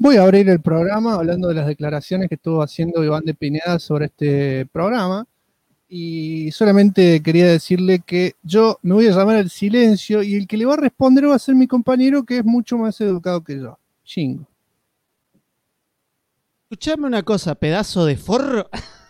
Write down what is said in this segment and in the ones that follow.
Voy a abrir el programa hablando de las declaraciones que estuvo haciendo Iván de Pineda sobre este programa. Y solamente quería decirle que yo me voy a llamar al silencio y el que le va a responder va a ser mi compañero, que es mucho más educado que yo, Shingo. Escuchame una cosa, pedazo de forro.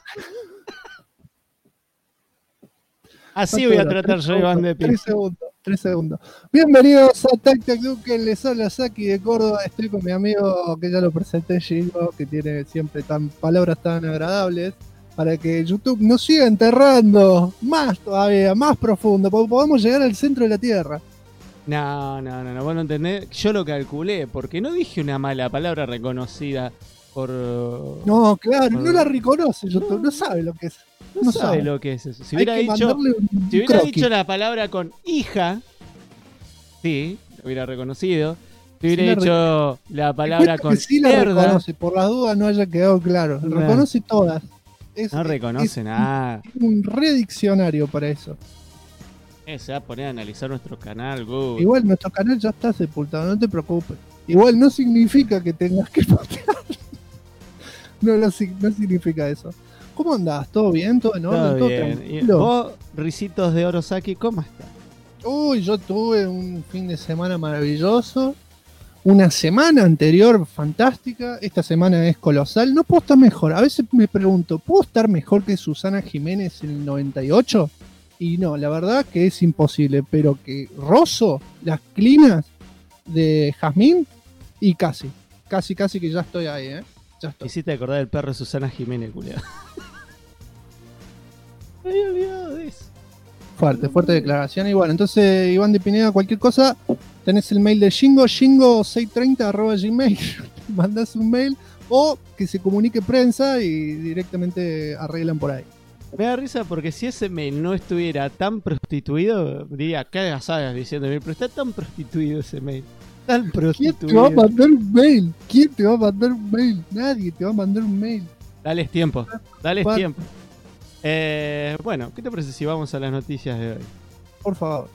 Así voy a tratar yo, Iván de Pineda. 3 segundos. Bienvenidos a Tac Tac Duque, les habla Saki de Córdoba. Estoy con mi amigo que ya lo presenté, Shingo, que tiene siempre palabras tan agradables, para que YouTube nos siga enterrando más todavía, más profundo, porque podamos llegar al centro de la Tierra. No, vos no entendés. Yo lo calculé, porque no dije una mala palabra reconocida por... No, claro, no la reconoce YouTube, no sabe lo que es. No sabe lo que es eso. Si Hay hubiera dicho la palabra con hija, sí, lo hubiera reconocido. Si hubiera dicho la palabra con sí la reconoce, por las dudas no haya quedado claro. No. Reconoce todas. No reconoce nada. Tiene un rediccionario para eso. Se va a poner a analizar nuestro canal, Google. Igual nuestro canal ya está sepultado, no te preocupes. Igual no significa que tengas que postear. No significa eso. ¿Cómo andás? ¿Todo bien? ¿Todo en orden? Todo bien. ¿Y vos, Ricitos de Orosaki, cómo estás? Uy, yo tuve un fin de semana maravilloso. Una semana anterior fantástica. Esta semana es colosal. No puedo estar mejor. A veces me pregunto, ¿puedo estar mejor que Susana Jiménez en el 98? Y no, la verdad que es imposible. Pero que Rosso, las clinas de Jazmín, y casi que ya estoy ahí, ¿eh? Ya estoy. Hiciste acordar del perro de Susana Jiménez, culiado. Me había olvidado de eso. Fuerte declaración. Y bueno, entonces, Iván de Pineda, cualquier cosa, tenés el mail de Shingo630@gmail. Mandás un mail o que se comunique prensa y directamente arreglan por ahí. Me da risa porque si ese mail no estuviera tan prostituido, diría, ¿qué agasadas diciéndome? Pero está tan prostituido ese mail. Tan prostituido. ¿Quién te va a mandar un mail? ¿Quién te va a mandar un mail? Nadie te va a mandar un mail. Dales tiempo. Bueno, ¿qué te parece si vamos a las noticias de hoy? Por favor.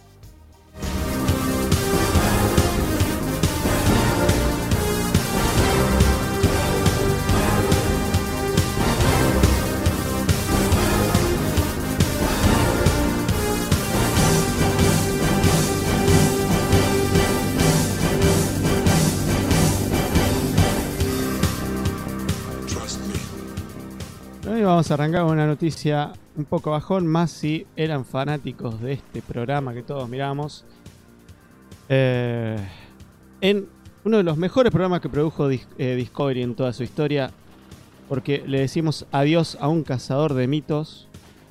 Hoy vamos a arrancar con una noticia un poco bajón, más si eran fanáticos de este programa que todos miramos. En uno de los mejores programas que produjo Discovery en toda su historia, porque le decimos adiós a un cazador de mitos.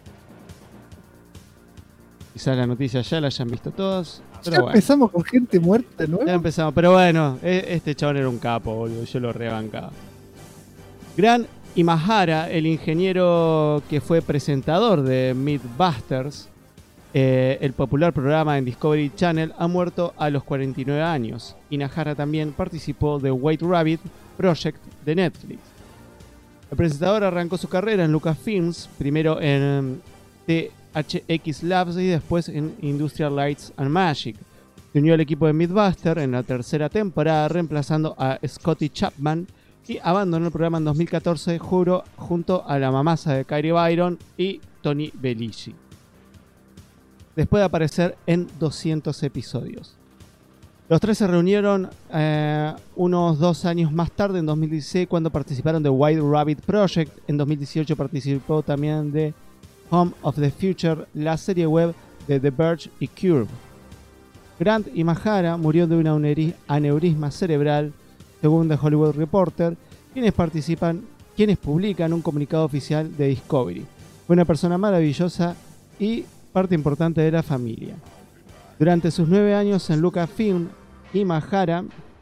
Quizás la noticia ya la hayan visto todos. Pero ya empezamos con gente muerta, ¿no? Ya empezamos, pero bueno, este chabón era un capo, boludo, yo lo rebancaba. Grant Imahara, el ingeniero que fue presentador de Mythbusters, el popular programa en Discovery Channel, ha muerto a los 49 años. Imahara también participó de White Rabbit Project de Netflix. El presentador arrancó su carrera en Lucasfilms, primero en THX Labs y después en Industrial Lights and Magic. Se unió al equipo de Mythbusters en la tercera temporada, reemplazando a Scotty Chapman, y abandonó el programa en 2014 junto a la mamasa de Kyrie Byron y Tony Belligi, después de aparecer en 200 episodios. Los tres se reunieron unos 2 años más tarde, en 2016, cuando participaron de White Rabbit Project. En 2018 participó también de Home of the Future, la serie web de The Verge y Curve. Grant Imahara murió de un aneurisma cerebral, según The Hollywood Reporter, quienes publican un comunicado oficial de Discovery. Fue una persona maravillosa y parte importante de la familia. Durante sus 9 años en Lucasfilm, Imahara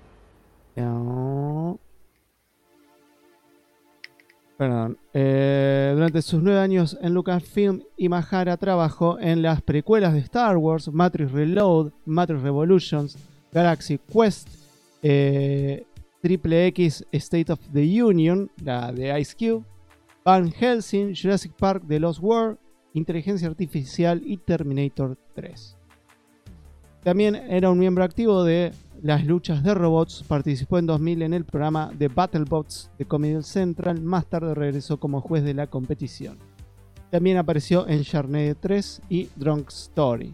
trabajó en las precuelas de Star Wars, Matrix Reload, Matrix Revolutions, Galaxy Quest, Triple X State of the Union, la de Ice Cube, Van Helsing, Jurassic Park The Lost World, Inteligencia Artificial y Terminator 3. También era un miembro activo de las luchas de robots. Participó en 2000 en el programa The BattleBots de Comedy Central. Más tarde regresó como juez de la competición. También apareció en Sharknado 3 y Drunk Story.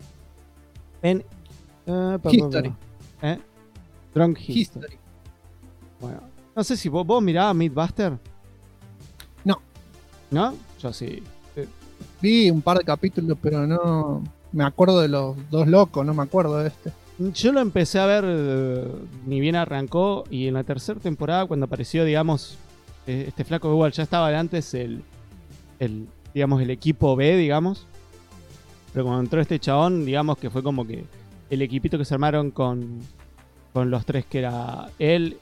History. Drunk History. Bueno, no sé si vos mirabas Mythbuster. No. ¿No? Yo sí. Vi un par de capítulos, pero no me acuerdo de los dos locos, no me acuerdo de este. Yo lo empecé a ver ni bien arrancó, y en la tercera temporada, cuando apareció, digamos, este flaco, igual ya estaba de antes el equipo B, digamos. Pero cuando entró este chabón, digamos que fue como que el equipito que se armaron con los tres, que era él,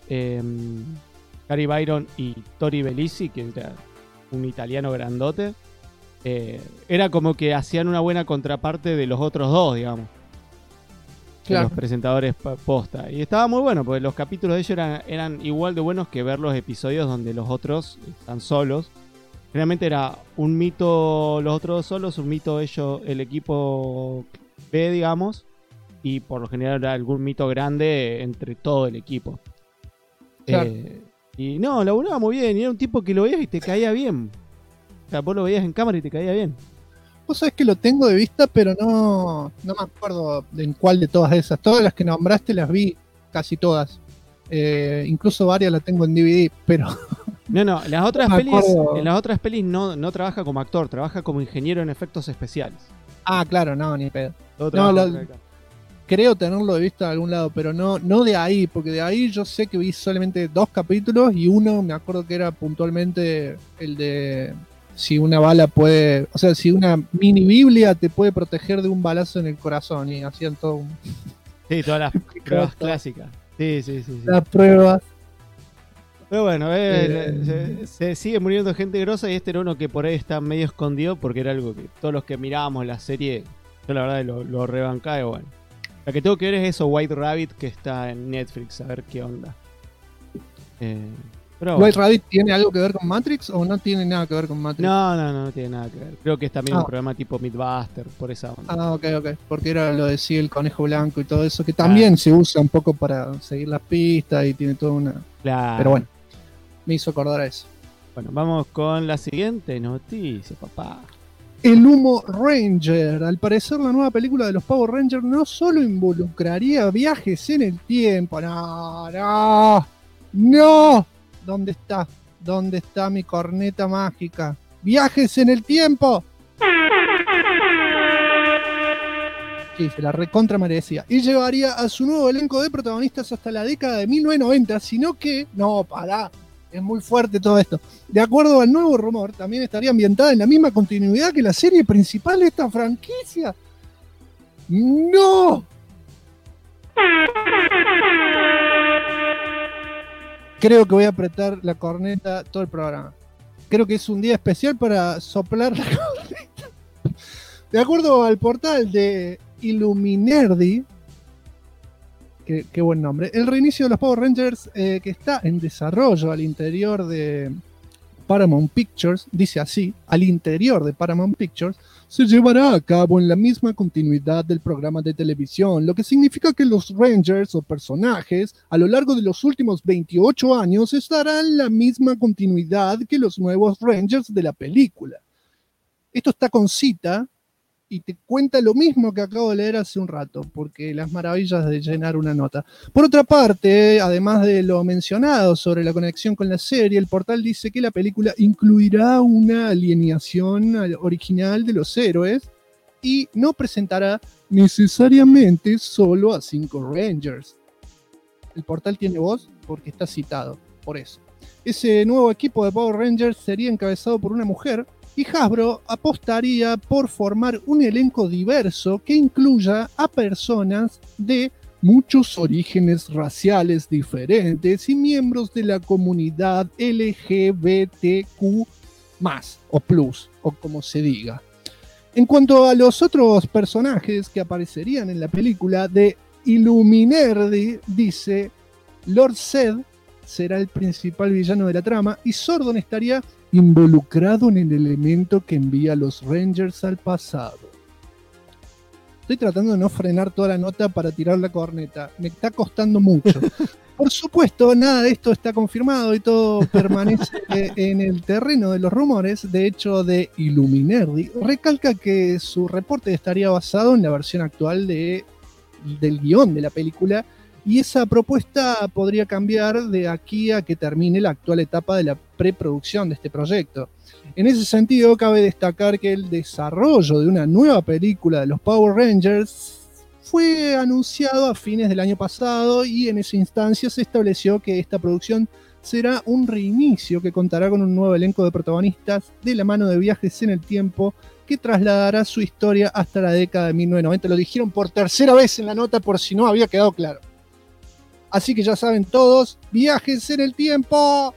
Gary Byron y Tori Bellisi, que era un italiano grandote. Era como que hacían una buena contraparte de los otros dos, digamos. Claro. De los presentadores posta. Y estaba muy bueno, porque los capítulos de ellos eran igual de buenos que ver los episodios donde los otros están solos. Generalmente era un mito los otros dos solos, un mito ellos, el equipo B, digamos. Y por lo general era algún mito grande entre todo el equipo. Claro. Y no, laburaba muy bien. Y era un tipo que lo veías y te caía bien. O sea, vos lo veías en cámara y te caía bien. Vos sabés que lo tengo de vista, pero no me acuerdo en cuál de todas esas. Todas las que nombraste las vi, casi todas. Incluso varias las tengo en DVD, pero... No, en las otras pelis no trabaja como actor, trabaja como ingeniero en efectos especiales. Ah, claro, no, ni pedo. Creo tenerlo de vista de algún lado, pero no de ahí, porque de ahí yo sé que vi solamente 2 capítulos y uno me acuerdo que era puntualmente el de si una bala puede, o sea, si una mini Biblia te puede proteger de un balazo en el corazón, y hacían todo un... Sí, todas las pruebas clásicas. Sí. Las pruebas. Pero bueno, se sigue muriendo gente grosa, y este era uno que por ahí está medio escondido, porque era algo que todos los que mirábamos la serie, yo la verdad lo rebancaba. Y bueno, la que tengo que ver es eso, White Rabbit, que está en Netflix, a ver qué onda. Pero ¿White Rabbit tiene algo que ver con Matrix o no tiene nada que ver con Matrix? No tiene nada que ver. Creo que es también un programa tipo Mythbuster, por esa onda. Ah, ok. Porque era lo de sí, el conejo blanco y todo eso, que también se usa un poco para seguir las pistas y tiene toda una... Claro. Pero bueno, me hizo acordar a eso. Bueno, vamos con la siguiente noticia, papá. El Humo Ranger. Al parecer, la nueva película de los Power Rangers no solo involucraría viajes en el tiempo. ¡No! ¿Dónde está mi corneta mágica? ¡Viajes en el tiempo! Sí, se la recontra merecía. Y llevaría a su nuevo elenco de protagonistas hasta la década de 1990, sino que... No, pará. Es muy fuerte todo esto. De acuerdo al nuevo rumor, también estaría ambientada en la misma continuidad que la serie principal de esta franquicia. ¡No! Creo que voy a apretar la corneta todo el programa. Creo que es un día especial para soplar la corneta. De acuerdo al portal de Illuminerdi, qué buen nombre, el reinicio de los Power Rangers, que está en desarrollo al interior de Paramount Pictures, dice así, al interior de Paramount Pictures, se llevará a cabo en la misma continuidad del programa de televisión, lo que significa que los Rangers o personajes a lo largo de los últimos 28 años estarán en la misma continuidad que los nuevos Rangers de la película. Esto está con cita y te cuenta lo mismo que acabo de leer hace un rato, porque las maravillas de llenar una nota. Por otra parte, además de lo mencionado sobre la conexión con la serie, el portal dice que la película incluirá una alineación original de los héroes y no presentará necesariamente solo a 5 Rangers. El portal tiene voz porque está citado, por eso. Ese nuevo equipo de Power Rangers sería encabezado por una mujer, y Hasbro apostaría por formar un elenco diverso que incluya a personas de muchos orígenes raciales diferentes y miembros de la comunidad LGBTQ+, o plus, o como se diga. En cuanto a los otros personajes que aparecerían en la película, de Illuminerdi dice: Lord Zed será el principal villano de la trama y Zordon estaría involucrado en el elemento que envía a los Rangers al pasado. Estoy tratando de no frenar toda la nota para tirar la corneta. Me está costando mucho. Por supuesto, nada de esto está confirmado y todo permanece en el terreno de los rumores. De hecho, The Illuminati recalca que su reporte estaría basado en la versión actual del guión de la película, y esa propuesta podría cambiar de aquí a que termine la actual etapa de la preproducción de este proyecto. En ese sentido, cabe destacar que el desarrollo de una nueva película de los Power Rangers fue anunciado a fines del año pasado, y en esa instancia se estableció que esta producción será un reinicio que contará con un nuevo elenco de protagonistas de la mano de viajes en el tiempo que trasladará su historia hasta la década de 1990. Lo dijeron por tercera vez en la nota por si no había quedado claro. Así que ya saben todos, viajes en el tiempo.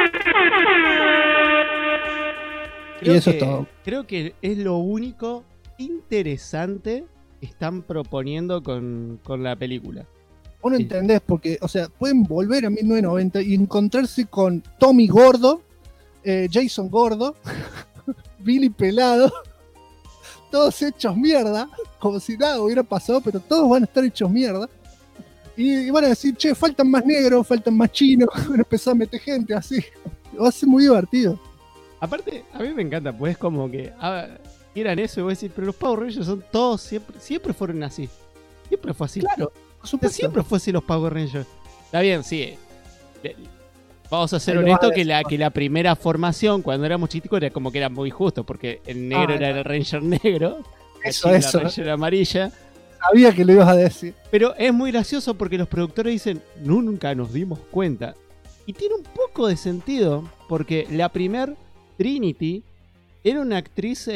Y eso es todo. Creo que es lo único interesante que están proponiendo con la película. Vos no entendés porque, o sea, pueden volver a 1990 y encontrarse con Tommy gordo, Jason gordo, Billy pelado, todos hechos mierda, como si nada hubiera pasado, pero todos van a estar hechos mierda. Y van a decir, che, faltan más negros, faltan más chinos, van a empezar a meter gente así. Va a ser muy divertido. Aparte, a mí me encanta, pues como que eran eso y vos decís, pero los Power Rangers son todos, siempre fueron así. Siempre fue así. Claro, por supuesto. Siempre fue así los Power Rangers. Está bien, sí. Vamos a ser honestos que la primera formación, cuando éramos chicos, era como que era muy justo, porque el negro era el Ranger negro, eso. La Ranger amarilla. Sabía que lo ibas a decir. Pero es muy gracioso porque los productores dicen, nunca nos dimos cuenta. Y tiene un poco de sentido, porque la primer Trinity era una actriz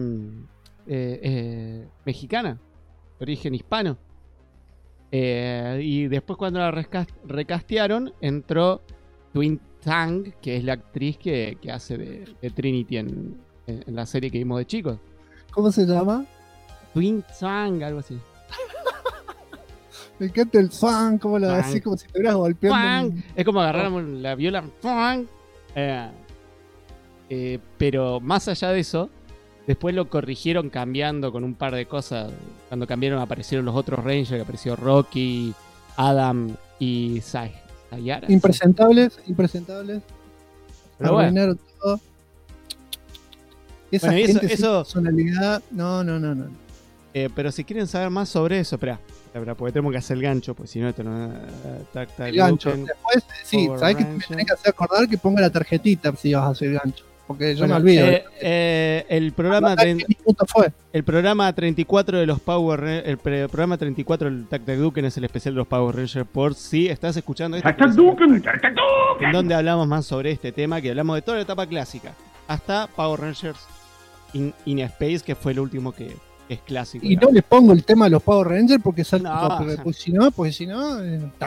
mexicana, de origen hispano. Y después cuando la recastearon, entró Twin Tang, que es la actriz que hace de Trinity en la serie que vimos de chicos. ¿Cómo se llama? Twin Tang, algo así. Me encanta el fan, como lo decís, como si estuvieras golpeando. Es como agarramos la viola. Pero más allá de eso, después lo corrigieron cambiando con un par de cosas. Cuando cambiaron aparecieron los otros Rangers, que apareció Rocky, Adam y Sayara. Impresentables. Pero bueno. Todo. Esa Bueno, gente eso sin personalidad. No. Pero si quieren saber más sobre eso, espera, porque tenemos que hacer el gancho, pues si no, esto no. El gancho. Después, sí, sabés que me tenés que hacer acordar que ponga la tarjetita si vas a hacer el gancho. Porque yo me olvido. El programa fue? El programa 34 de los Power Rangers. El programa 34 del Tac Tac Duken es el especial de los Power Rangers. Por si estás escuchando esto. En donde hablamos más sobre este tema, que hablamos de toda la etapa clásica. Hasta Power Rangers in Space, que fue el último que es clásico. Y no le pongo el tema de los Power Rangers porque porque si no.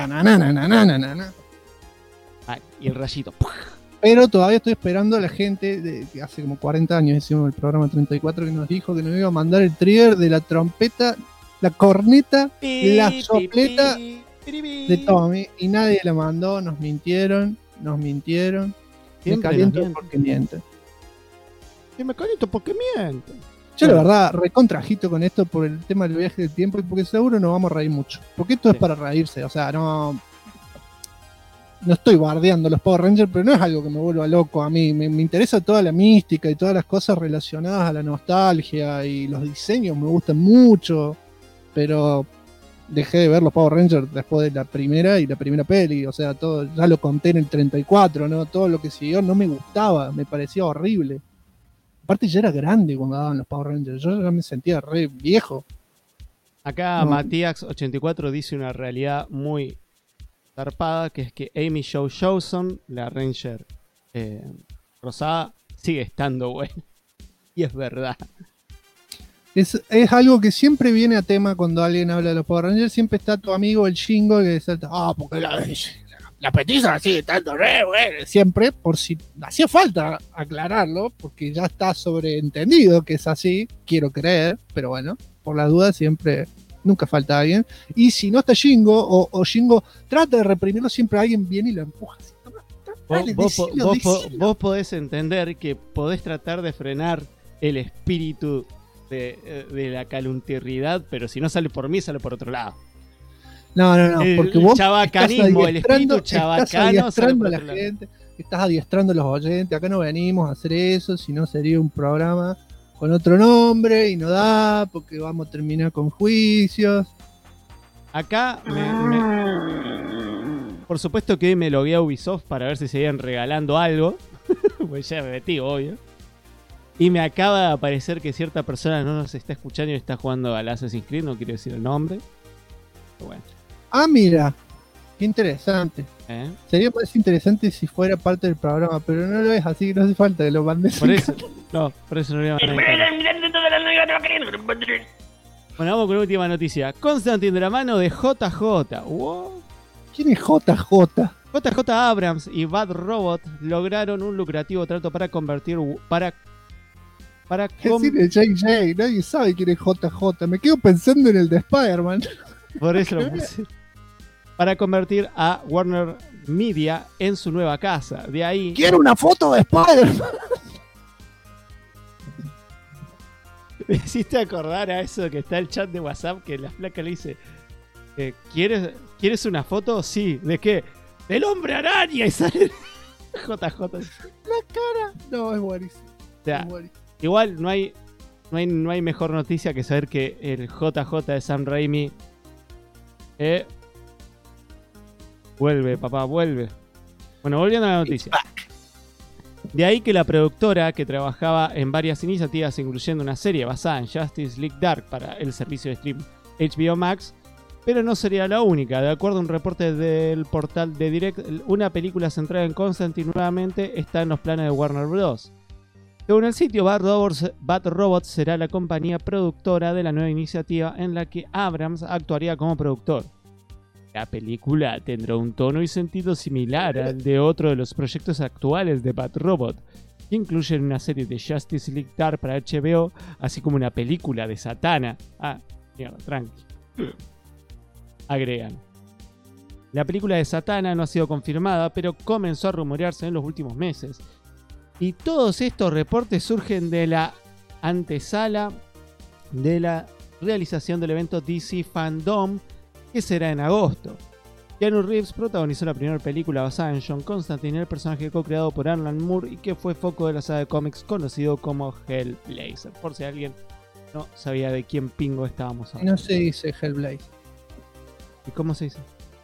Y el rayito. Pero todavía estoy esperando a la gente que hace como 40 años hicimos el programa 34 que nos dijo que nos iba a mandar el trigger de la trompeta, la corneta, la sopleta de Tommy, y nadie la mandó. Nos mintieron. Me caliento porque mienten. Y me caliento porque mienten. Yo la verdad recontrajito con esto por el tema del viaje del tiempo y porque seguro nos vamos a reír mucho. Porque esto es para reírse, o sea, no estoy bardeando los Power Rangers, pero no es algo que me vuelva loco a mí. Me interesa toda la mística y todas las cosas relacionadas a la nostalgia, y los diseños me gustan mucho, pero dejé de ver los Power Rangers después de la primera peli, o sea, todo ya lo conté en el 34, ¿no? Todo lo que siguió no me gustaba, me parecía horrible. Aparte ya era grande cuando daban los Power Rangers, yo ya me sentía re viejo. Acá Matías84 dice una realidad muy zarpada, que es que Amy Jo Johnson, la Ranger rosada, sigue estando buena. Y es verdad. Es algo que siempre viene a tema cuando alguien habla de los Power Rangers. Siempre está tu amigo el Shingo que salta, porque la petiza sigue estando re buena. Siempre, por si hacía falta aclararlo, porque ya está sobreentendido que es así, quiero creer, pero bueno, por la duda siempre, nunca falta alguien. Y si no está Shingo, o Shingo trata de reprimirlo, siempre alguien viene y lo empuja así. Vos podés entender que podés tratar de frenar el espíritu de la caluntirridad, pero si no sale por mí, sale por otro lado. No, porque vos chabacanismo, el espíritu chabacano estás adiestrando a la otro lado. gente, estás adiestrando a los oyentes. Acá no venimos a hacer eso, si no sería un programa con otro nombre y no da, porque vamos a terminar con juicios. Acá, por supuesto que hoy me logué a Ubisoft para ver si seguían regalando algo, pues ya me metí, obvio. Y me acaba de aparecer que cierta persona no nos está escuchando y está jugando al Assassin's Creed, no quiero decir el nombre. Pero bueno. Ah, mira, qué interesante. Sería más interesante si fuera parte del programa, pero no lo es, así que no hace falta que lo mandes. Por eso no le iban a mandar. Bueno, vamos con la última noticia. Constantine de la mano de JJ. Wow. ¿Quién es JJ? JJ Abrams y Bad Robot lograron un lucrativo trato para convertir... Decirle JJ, nadie sabe quién es JJ. Me quedo pensando en el de Spider-Man. Por eso lo puse. Para convertir a Warner Media en su nueva casa. De ahí... ¡Quiero una foto de Spider-Man! Me hiciste acordar a eso que está el chat de WhatsApp que la flaca le dice: ¿Quieres una foto? Sí. ¿De qué? ¡Del hombre araña! Y sale JJ. La cara. No, es buenísimo. O sea, igual no hay mejor noticia que saber que el JJ de Sam Raimi vuelve, papá, vuelve. Bueno, volviendo a la noticia. De ahí que la productora, que trabajaba en varias iniciativas, incluyendo una serie basada en Justice League Dark para el servicio de stream HBO Max, pero no sería la única. De acuerdo a un reporte del portal de Direct, una película centrada en Constantine nuevamente está en los planes de Warner Bros. Según el sitio, Bad Robot será la compañía productora de la nueva iniciativa en la que Abrams actuaría como productor. La película tendrá un tono y sentido similar al de otro de los proyectos actuales de Bad Robot, que incluyen una serie de Justice League Dark para HBO, así como una película de Satana. Ah, mierda, tranqui. Agregan: la película de Satana no ha sido confirmada, pero comenzó a rumorearse en los últimos meses. Y todos estos reportes surgen de la antesala de la realización del evento DC Fandom, que será en agosto. Keanu Reeves protagonizó la primera película basada en John Constantine, el personaje co-creado por Alan Moore y que fue foco de la saga de cómics conocido como Hellblazer. Por si alguien no sabía de quién pingo estábamos hablando. No se dice Hellblazer. ¿Y cómo se dice?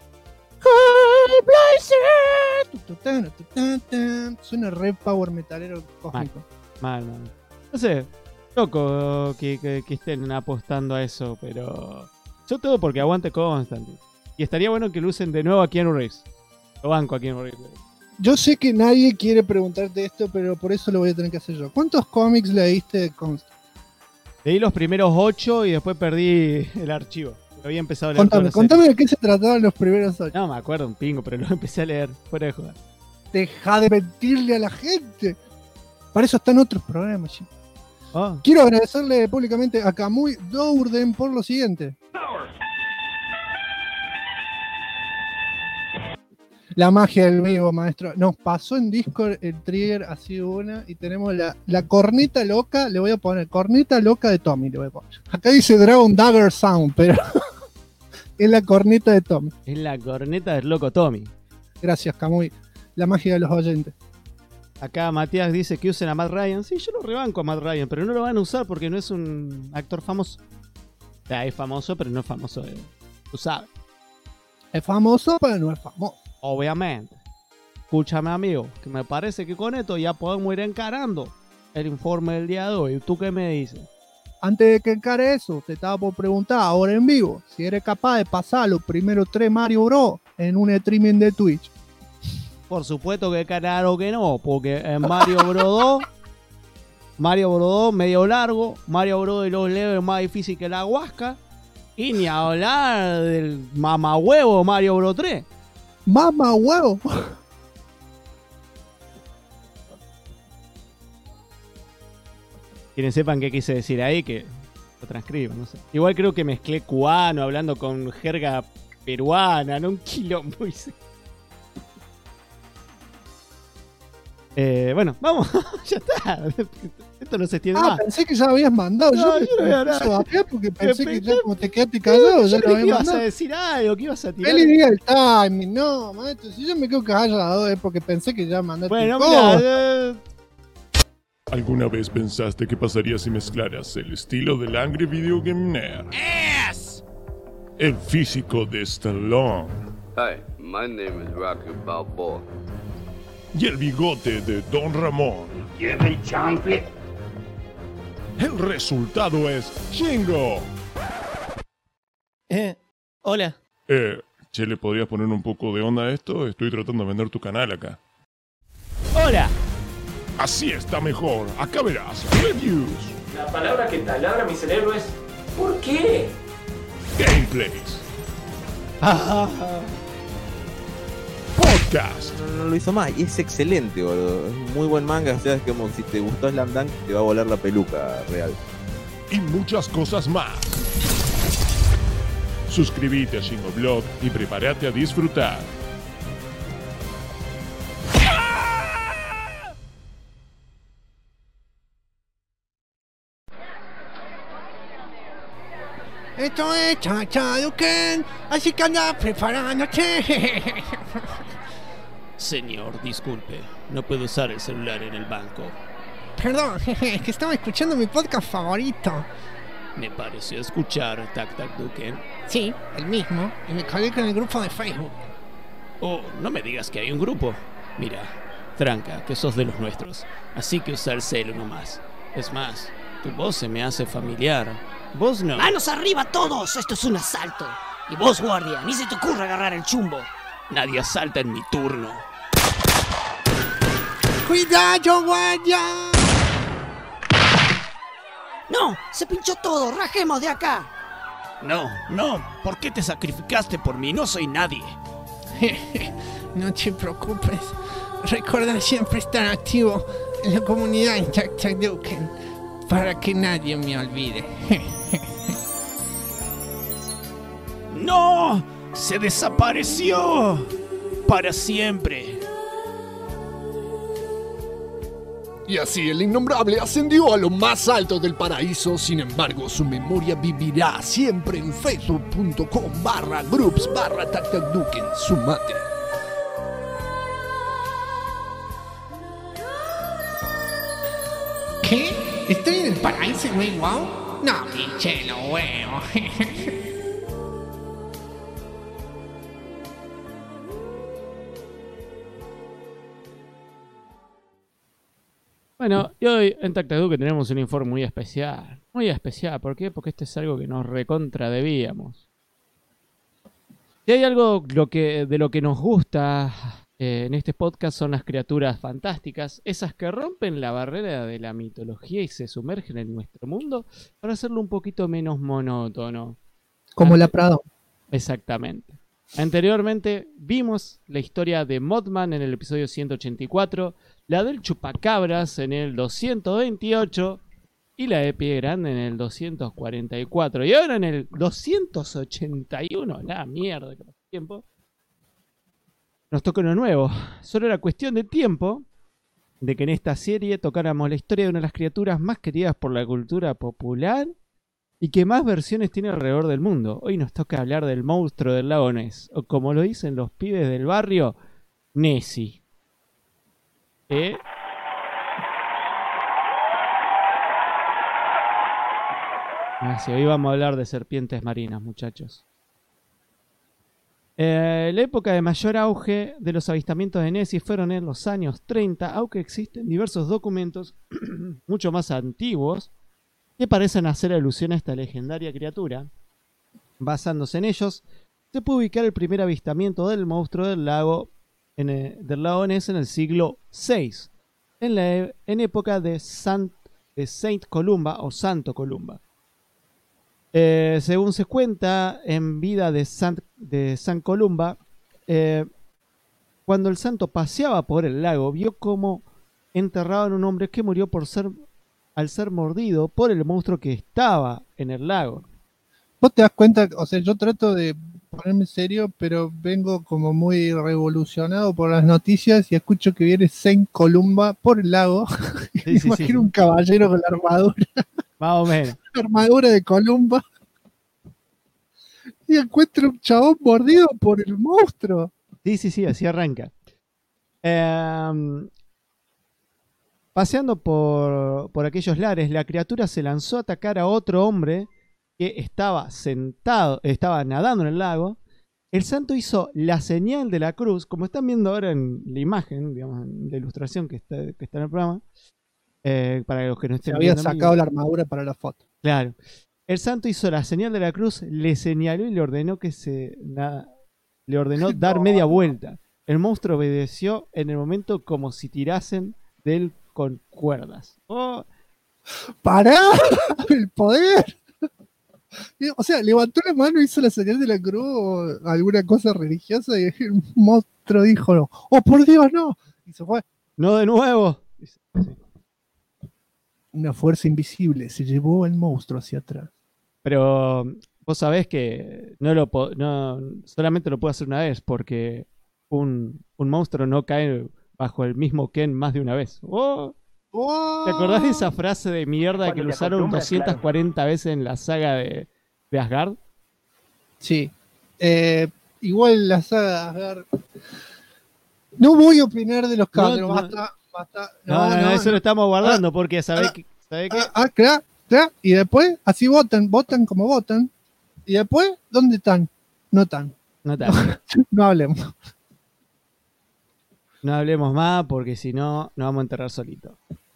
Hellblazer. Suena re power metalero cósmico. Mal. No sé, loco que estén apostando a eso, pero... Yo todo porque aguante Constantine. Y estaría bueno que lo usen de nuevo a Keanu Reeves. Lo banco a Keanu Reeves. Yo sé que nadie quiere preguntarte esto, pero por eso lo voy a tener que hacer yo. ¿Cuántos cómics leíste de Constantine? Leí los primeros 8 y después perdí el archivo. Había empezado a leer. Contame de qué se trataban los primeros 8. No me acuerdo un pingo, pero lo empecé a leer fuera de joder. Deja de mentirle a la gente. Para eso están otros programas. ¿Sí? Oh. Quiero agradecerle públicamente a Kamui Dourden por lo siguiente. La magia del vivo, maestro. Nos pasó en Discord el trigger, ha sido una, y tenemos la corneta loca, le voy a poner, corneta loca de Tommy, le voy a poner. Acá dice Dragon Dagger Sound, pero es la corneta de Tommy. Es la corneta del loco Tommy. Gracias, Kamui. La magia de los oyentes. Acá Matías dice que usen a Matt Ryan. Sí, yo lo rebanco a Matt Ryan, pero no lo van a usar porque no es un actor famoso. O sea, es famoso, pero no es famoso. Tú sabes. Es famoso, pero no es famoso. Obviamente. Escúchame, amigo, que me parece que con esto ya podemos ir encarando el informe del día de hoy. ¿Tú qué me dices? Antes de que encare eso, te estaba por preguntar ahora en vivo si eres capaz de pasar los primeros 3 Mario Bros. En un streaming de Twitch. Por supuesto que claro que no, porque en Mario Bros. 2 medio largo, Mario Bros. De los levels más difícil que la huasca, y ni hablar del mamahuevo Mario Bros. 3. ¡Mamá huevo! Quienes sepan qué quise decir ahí, que lo transcriban, no sé. Igual creo que mezclé cubano hablando con jerga peruana, no un quilombo. Bueno, vamos, ya está. Esto no se tiene más. Pensé que ya habías mandado. No, yo yo no voy a hablar. porque pensé que ya como te quedaste callado, ya lo habías ibas mandado. a decir algo, que ibas a tirar. Feliz día del timing. No, maestro, si yo me quedo callado es porque pensé que ya mandaste. Bueno, todo. ¿Alguna vez pensaste qué pasaría si mezclaras el estilo del Angry Video Game Nerd? El físico de Stallone. Hi, my name is Rocky Balboa. Y el bigote de Don Ramón. Lleve chanfle. El resultado es Shingo. Hola. Che, ¿le podrías poner un poco de onda a esto? Estoy tratando de vender tu canal acá. Hola. Así está mejor. Acá verás. Reviews. La palabra que taladra mi cerebro es ¿por qué? Gameplays. Podcast. No lo hizo más y es excelente, boludo. Es un muy buen manga. O sea, es como si te gustó Slam Dunk, te va a volar la peluca real. Y muchas cosas más. Suscríbete a Shingo Blog y prepárate a disfrutar. Esto es Chachaduken, así que anda preparándote. Señor, disculpe. No puedo usar el celular en el banco. Perdón, es que estaba escuchando mi podcast favorito. Me pareció escuchar Tac Tac Duken. Sí, el mismo, y me colgué con el grupo de Facebook. Oh, no me digas que hay un grupo. Mira, tranca, que sos de los nuestros. Así que usa el celu nomás. Es más, tu voz se me hace familiar. Vos no. ¡Manos arriba todos! Esto es un asalto. Y vos, guardia, ni se te ocurra agarrar el chumbo. Nadie asalta en mi turno. ¡Cuidado, guardia! ¡No! ¡Se pinchó todo! ¡Rajemos de acá! No, no. ¿Por qué te sacrificaste por mí? No soy nadie. No te preocupes. Recuerda siempre estar activo en la comunidad en Chachaduken para que nadie me olvide. ¡No! ¡Se desapareció! ¡Para siempre! Y así el innombrable ascendió a lo más alto del paraíso. Sin embargo, su memoria vivirá siempre en facebook.com/groups/Tac-Tac-Duken. Sumate. ¿Qué? ¿Estoy en el paraíso, güey? ¿Wow? No, pinche lo huevo. Bueno, y hoy en Tactaduque tenemos un informe muy especial. Muy especial, ¿por qué? Porque este es algo que nos recontra debíamos. Si hay algo de lo que nos gusta en este podcast son las criaturas fantásticas, esas que rompen la barrera de la mitología y se sumergen en nuestro mundo para hacerlo un poquito menos monótono. Como la Prado. Exactamente. Anteriormente vimos la historia de Mothman en el episodio 184, la del Chupacabras en el 228 y la de Pie Grande en el 244. Y ahora en el 281, la mierda que pasó tiempo, nos toca uno nuevo. Solo era cuestión de tiempo de que en esta serie tocáramos la historia de una de las criaturas más queridas por la cultura popular y que más versiones tiene alrededor del mundo. Hoy nos toca hablar del monstruo del lago Ness, o como lo dicen los pibes del barrio, Nessie. Así, hoy vamos a hablar de serpientes marinas, muchachos. La época de mayor auge de los avistamientos de Nessie fueron en los años 30, aunque existen diversos documentos mucho más antiguos que parecen hacer alusión a esta legendaria criatura. Basándose en ellos, se puede ubicar el primer avistamiento del monstruo del lago Ness en el siglo VI, en época de Saint Columba o Santo Columba. Según se cuenta en vida de San Columba, cuando el santo paseaba por el lago, vio cómo enterraban a un hombre que murió al ser mordido por el monstruo que estaba en el lago. Vos te das cuenta, o sea, yo trato de ponerme serio, pero vengo como muy revolucionado por las noticias y escucho que viene Saint Columba por el lago. Y Sí, me sí, imagino sí. un caballero con Más o menos. la armadura de Columba y encuentra un chabón mordido por el monstruo. Sí, así arranca. Paseando por aquellos lares, la criatura se lanzó a atacar a otro hombre que estaba nadando en el lago. El santo hizo la señal de la cruz, como están viendo ahora en la imagen, digamos, en la ilustración que está en el programa, para los que no Se estén había viendo en vivo. sacado la armadura para la foto. Claro. El santo hizo la señal de la cruz, le señaló y le ordenó dar media vuelta. El monstruo obedeció en el momento como si tirasen de él con cuerdas. ¡Oh! ¡Pará! ¡El poder! O sea, levantó la mano, hizo la señal de la cruz o alguna cosa religiosa y el monstruo dijo, no, ¡oh, por Dios, no! Y se fue. ¡No de nuevo! Una fuerza invisible se llevó al monstruo hacia atrás. Pero vos sabés que solamente lo puede hacer una vez porque un monstruo no cae bajo el mismo Ken más de una vez. ¡Oh! ¿Te acordás de esa frase de mierda que lo usaron 240 veces en la saga de Asgard? Sí. Igual la saga de Asgard. No voy a opinar de los cabros, basta. No, eso lo estamos guardando porque ¿sabés qué? Claro. Y después, así votan como votan. Y después, ¿dónde están? No están. No hablemos. No hablemos más porque si no, nos vamos a enterrar solitos.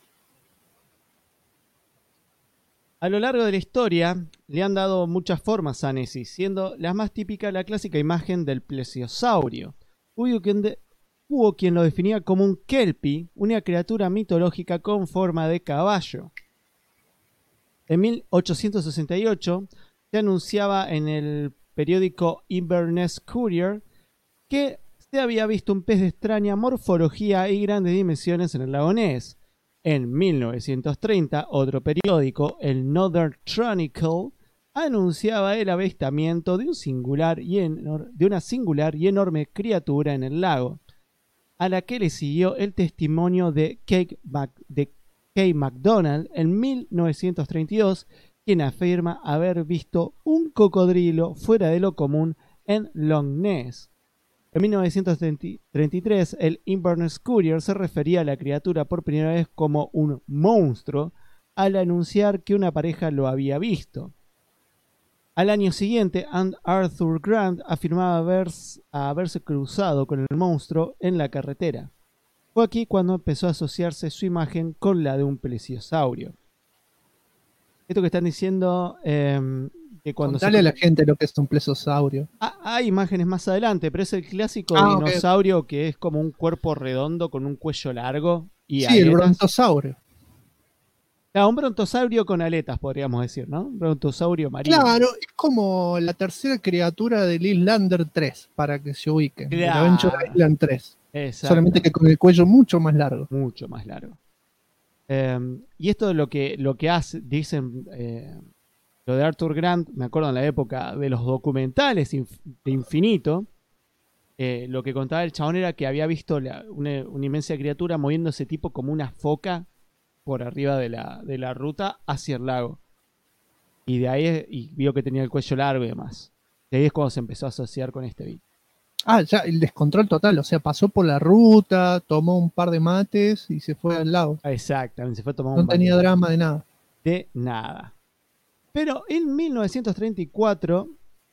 A lo largo de la historia le han dado muchas formas a Nessie, siendo la más típica la clásica imagen del plesiosaurio. Hubo quien lo definía como un kelpie, una criatura mitológica con forma de caballo. En 1868 se anunciaba en el periódico Inverness Courier que se había visto un pez de extraña morfología y grandes dimensiones en el lago Ness. En 1930, otro periódico, el Northern Chronicle, anunciaba el avistamiento de una singular y enorme criatura en el lago, a la que le siguió el testimonio de Kay MacDonald en 1932, quien afirma haber visto un cocodrilo fuera de lo común en Loch Ness. En 1933, el Inverness Courier se refería a la criatura por primera vez como un monstruo al anunciar que una pareja lo había visto. Al año siguiente, Arthur Grant afirmaba haberse cruzado con el monstruo en la carretera. Fue aquí cuando empezó a asociarse su imagen con la de un plesiosaurio. Esto que están diciendo... que cuando Contale a la gente lo que es un plesiosaurio. Hay imágenes más adelante, pero es el clásico dinosaurio que es como un cuerpo redondo con un cuello largo y aletas. El brontosaurio. Claro, un brontosaurio con aletas, podríamos decir, ¿no? Un brontosaurio marino. Claro, es como la tercera criatura del Islander 3, para que se ubiquen. Claro. El Adventure Island 3. Exacto. Solamente que con el cuello mucho más largo. Mucho más largo. Y esto es lo que hace, dicen... lo de Arthur Grant, me acuerdo en la época de los documentales de Infinito, lo que contaba el chabón era que había visto una inmensa criatura moviéndose tipo como una foca por arriba de la ruta hacia el lago. Y de ahí vio que tenía el cuello largo y demás. De ahí es cuando se empezó a asociar con este bicho. Ya, el descontrol total, o sea, pasó por la ruta, tomó un par de mates y se fue al lago. Exactamente, se fue a tomar No tenía drama de nada. De nada. Pero en 1934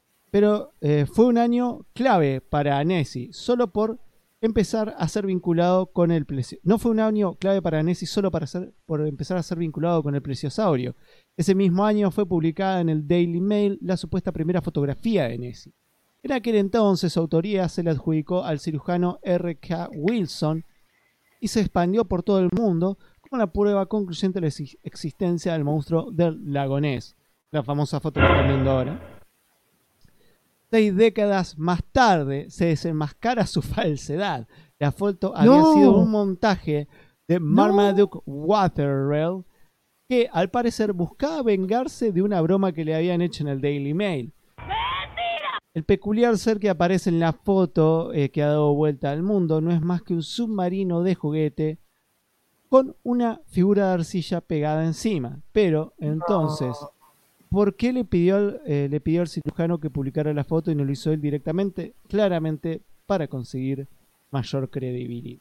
fue un año clave para Nessie, solo por empezar a ser vinculado con el plesiosaurio. No fue un año clave para Nessie solo por empezar a ser vinculado con el plesiosaurio. Ese mismo año fue publicada en el Daily Mail la supuesta primera fotografía de Nessie. En aquel entonces su autoría se le adjudicó al cirujano R.K. Wilson y se expandió por todo el mundo como la prueba concluyente de la existencia del monstruo del lago Ness. La famosa foto que están viendo ahora. 6 décadas más tarde se desenmascara su falsedad. La foto había sido un montaje de Marmaduke Waterrell, que al parecer buscaba vengarse de una broma que le habían hecho en el Daily Mail. El peculiar ser que aparece en la foto que ha dado vuelta al mundo no es más que un submarino de juguete con una figura de arcilla pegada encima. Pero entonces, ¿por qué le pidió al cirujano que publicara la foto y no lo hizo él directamente? Claramente para conseguir mayor credibilidad.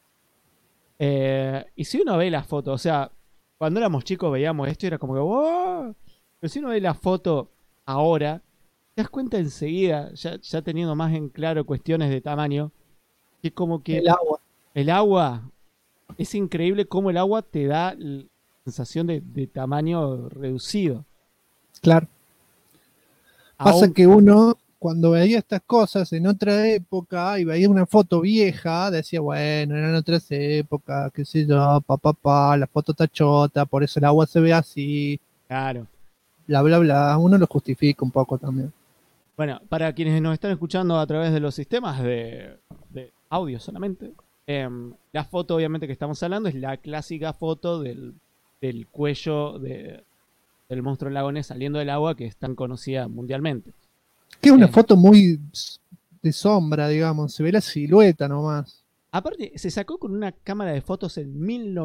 Y si uno ve la foto, o sea, cuando éramos chicos veíamos esto y era como que ¡wow! Pero si uno ve la foto ahora, te das cuenta enseguida, ya teniendo más en claro cuestiones de tamaño, que como que el agua, es increíble cómo el agua te da la sensación de tamaño reducido. Claro. Pasa que uno, cuando veía estas cosas en otra época y veía una foto vieja, decía, bueno, eran otras épocas, qué sé yo, la foto está chota, por eso el agua se ve así. Claro. Bla, bla, bla. Uno lo justifica un poco también. Bueno, para quienes nos están escuchando a través de los sistemas de audio solamente, la foto obviamente que estamos hablando es la clásica foto del cuello del monstruo del lago Ness saliendo del agua, que es tan conocida mundialmente. Que es una foto muy de sombra, digamos, se ve la silueta nomás. Aparte, se sacó con una cámara de fotos en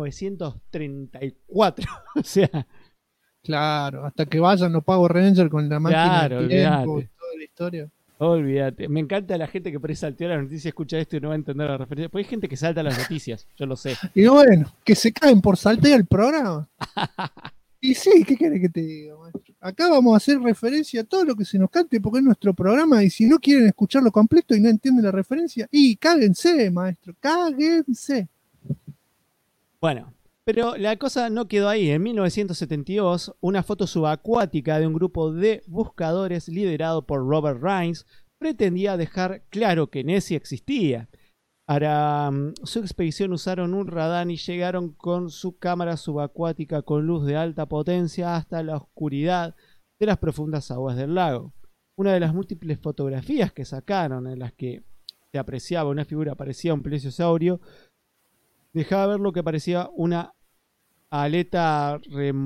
1934, o sea... Claro, hasta que vayan los Power Rangers con la máquina del tiempo, olvidate. toda la historia. Olvídate. Me encanta la gente que por ahí salteó la noticia, escucha esto y no va a entender la referencia. Porque hay gente que salta las noticias, yo lo sé. Y bueno, que se caen por saltear el programa. Y sí, ¿qué querés que te diga, maestro? Acá vamos a hacer referencia a todo lo que se nos cante porque es nuestro programa y si no quieren escucharlo completo y no entienden la referencia, y cáguense, maestro, cáguense. Bueno, pero la cosa no quedó ahí. En 1972, una foto subacuática de un grupo de buscadores liderado por Robert Rines pretendía dejar claro que Nessie existía. Para su expedición usaron un radar y llegaron con su cámara subacuática con luz de alta potencia hasta la oscuridad de las profundas aguas del lago. Una de las múltiples fotografías que sacaron en las que se apreciaba una figura parecida a un plesiosaurio dejaba ver lo que parecía una aleta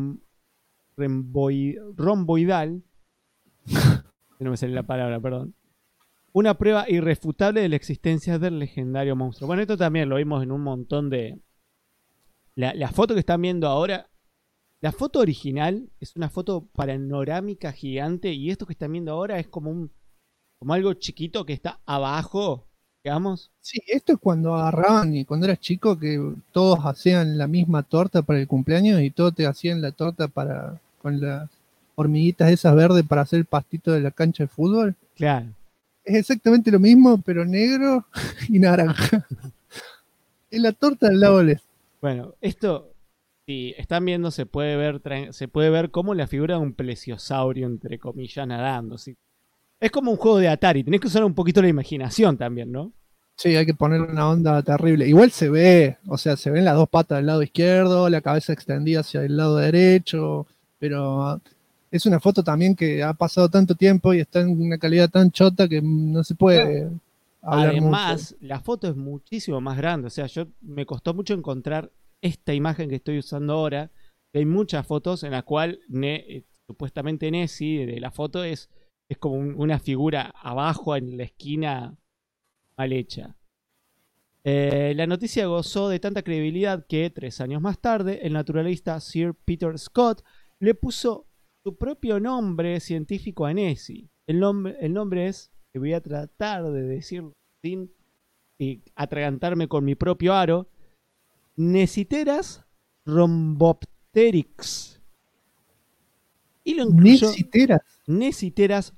romboidal. No me sale la palabra, perdón. Una prueba irrefutable de la existencia del legendario monstruo. Bueno, esto también lo vimos en un montón de... La foto que están viendo ahora, la foto original es una foto panorámica gigante y esto que están viendo ahora es como algo chiquito que está abajo, digamos. Sí, esto es cuando agarraban y cuando eras chico que todos hacían la misma torta para el cumpleaños y todos te hacían la torta con las hormiguitas esas verdes para hacer el pastito de la cancha de fútbol. Claro. Es exactamente lo mismo, pero negro y naranja. Es la torta del lago Ness. Bueno, esto, si están viendo, se puede ver como la figura de un plesiosaurio, entre comillas, nadando. ¿Sí? Es como un juego de Atari, tenés que usar un poquito la imaginación también, ¿no? Sí, hay que ponerle una onda terrible. Igual se ve, o sea, se ven las dos patas del lado izquierdo, la cabeza extendida hacia el lado derecho, pero... Es una foto también que ha pasado tanto tiempo y está en una calidad tan chota que no se puede hablar Además, mucho. la foto es muchísimo más grande. O sea, me costó mucho encontrar esta imagen que estoy usando ahora. Hay muchas fotos en las cuales supuestamente Nessie de la foto es como una figura abajo en la esquina mal hecha. La noticia gozó de tanta credibilidad que 3 años más tarde el naturalista Sir Peter Scott le puso su propio nombre científico a Nessie. El nombre es, que voy a tratar de decirlo sin atragantarme con mi propio aro, Nessiteras rhombopteryx. Y lo incluyó Nessiteras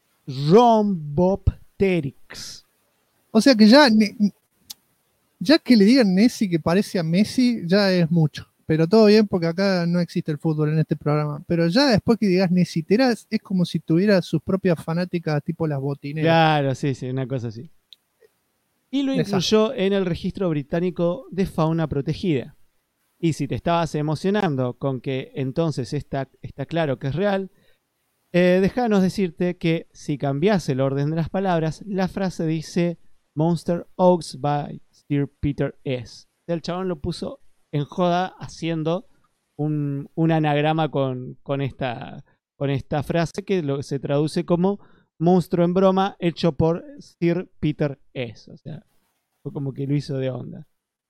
rhombopteryx. O sea que ya que le digan Nessie que parece a Messi, ya es mucho. Pero todo bien porque acá no existe el fútbol en este programa. Pero ya después que digas Nessiteras es como si tuviera sus propias fanáticas tipo las botineras. Claro, sí, una cosa así. Y lo incluyó en el registro británico de fauna protegida. Y si te estabas emocionando con que entonces está claro que es real, déjanos decirte que si cambias el orden de las palabras, la frase dice Monster Oaks by Sir Peter S. El chabón lo puso en joda haciendo un anagrama con esta frase que se traduce como monstruo en broma hecho por Sir Peter S. O sea, fue como que lo hizo de onda.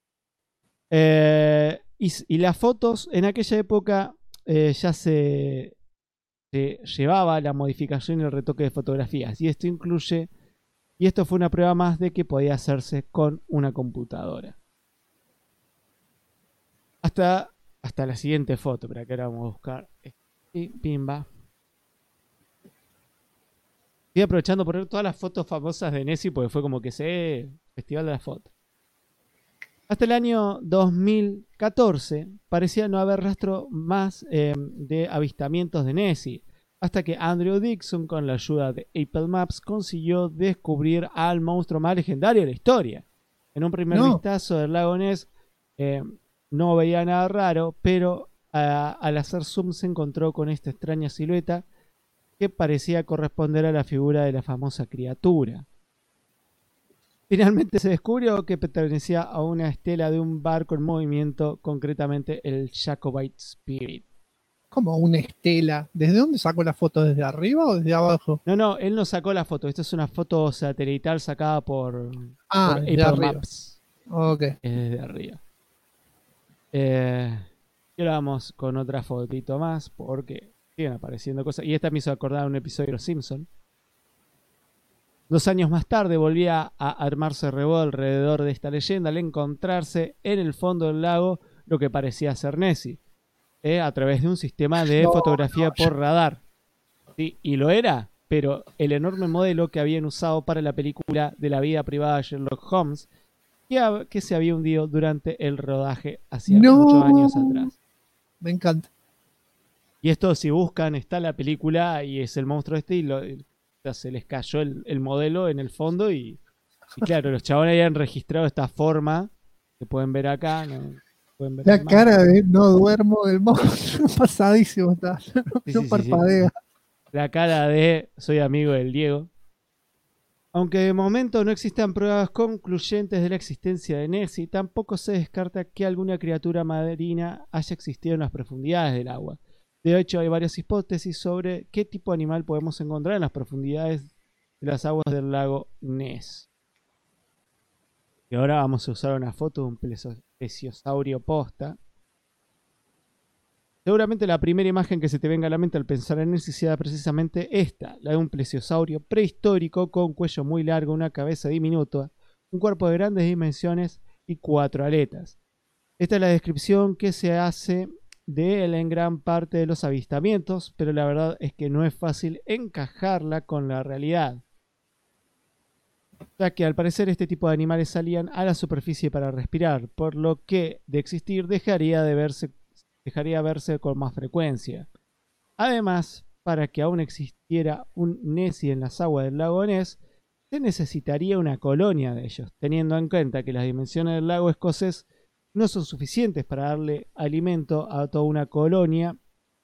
Y las fotos, en aquella época ya se llevaba la modificación y el retoque de fotografías. Y esto fue una prueba más de que podía hacerse con una computadora. Hasta la siguiente foto, pero acá ahora vamos a buscar. Y pimba. Estoy aprovechando por ver todas las fotos famosas de Nessie porque fue como que festival de la foto. Hasta el año 2014 parecía no haber rastro más de avistamientos de Nessie, hasta que Andrew Dixon, con la ayuda de Apple Maps, consiguió descubrir al monstruo más legendario de la historia. En un primer vistazo del lago Ness no veía nada raro, pero al hacer zoom se encontró con esta extraña silueta que parecía corresponder a la figura de la famosa criatura. Finalmente se descubrió que pertenecía a una estela de un barco en movimiento, concretamente el Jacobite Spirit. ¿Cómo una estela? ¿Desde dónde sacó la foto? ¿Desde arriba o desde abajo? No, él no sacó la foto. Esta es una foto satelital sacada por Apple arriba. Maps. Ok. Es desde arriba. Y ahora vamos con otra fotito más porque siguen apareciendo cosas. Y esta me hizo acordar un episodio de Los Simpsons. 2 años más tarde volvía a armarse revuelo alrededor de esta leyenda al encontrarse en el fondo del lago lo que parecía ser Nessie, a través de un sistema de fotografía por radar. Sí, y lo era, pero el enorme modelo que habían usado para la película de la vida privada de Sherlock Holmes, que se había hundido durante el rodaje hace muchos años atrás. Me encanta. Y esto, si buscan, está la película y es el monstruo y se les cayó el modelo en el fondo y claro, los chabones habían registrado esta forma que pueden ver acá. Pueden ver la cara de no duermo del monstruo pasadísimo está. No parpadea. Sí. La cara de soy amigo del Diego. Aunque de momento no existan pruebas concluyentes de la existencia de Nessie, tampoco se descarta que alguna criatura marina haya existido en las profundidades del agua. De hecho, hay varias hipótesis sobre qué tipo de animal podemos encontrar en las profundidades de las aguas del lago Ness. Y ahora vamos a usar una foto de un plesiosaurio posta. Seguramente la primera imagen que se te venga a la mente al pensar en Nessie sea precisamente esta, la de un plesiosaurio prehistórico con un cuello muy largo, una cabeza diminuta, un cuerpo de grandes dimensiones y 4 aletas. Esta es la descripción que se hace de él en gran parte de los avistamientos, pero la verdad es que no es fácil encajarla con la realidad, ya que al parecer este tipo de animales salían a la superficie para respirar, por lo que de existir dejaría verse con más frecuencia. Además, para que aún existiera un Nessie en las aguas del lago Ness, se necesitaría una colonia de ellos, teniendo en cuenta que las dimensiones del lago escocés no son suficientes para darle alimento a toda una colonia,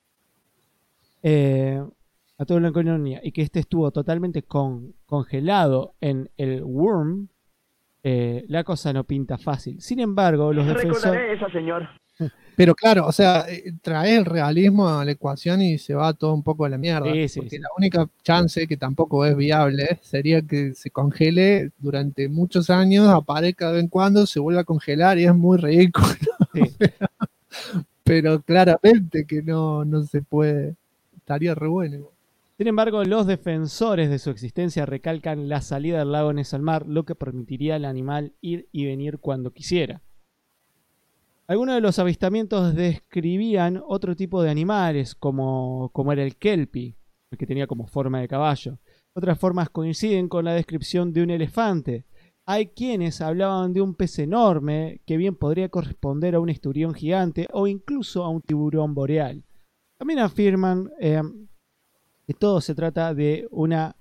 y que este estuvo totalmente congelado en el Worm, la cosa no pinta fácil. Sin embargo, los defensores... esa, señor. Pero claro, o sea, trae el realismo a la ecuación y se va todo un poco a la mierda. Sí. La única chance, que tampoco es viable, sería que se congele durante muchos años, aparezca de vez en cuando, se vuelva a congelar y es muy ridículo. Sí. Pero claramente que no se puede. Estaría re bueno. Sin embargo, los defensores de su existencia recalcan la salida del lago Ness al mar, lo que permitiría al animal ir y venir cuando quisiera. Algunos de los avistamientos describían otro tipo de animales, como era el kelpie, el que tenía como forma de caballo. Otras formas coinciden con la descripción de un elefante. Hay quienes hablaban de un pez enorme, que bien podría corresponder a un esturión gigante o incluso a un tiburón boreal. También afirman que todo se trata de una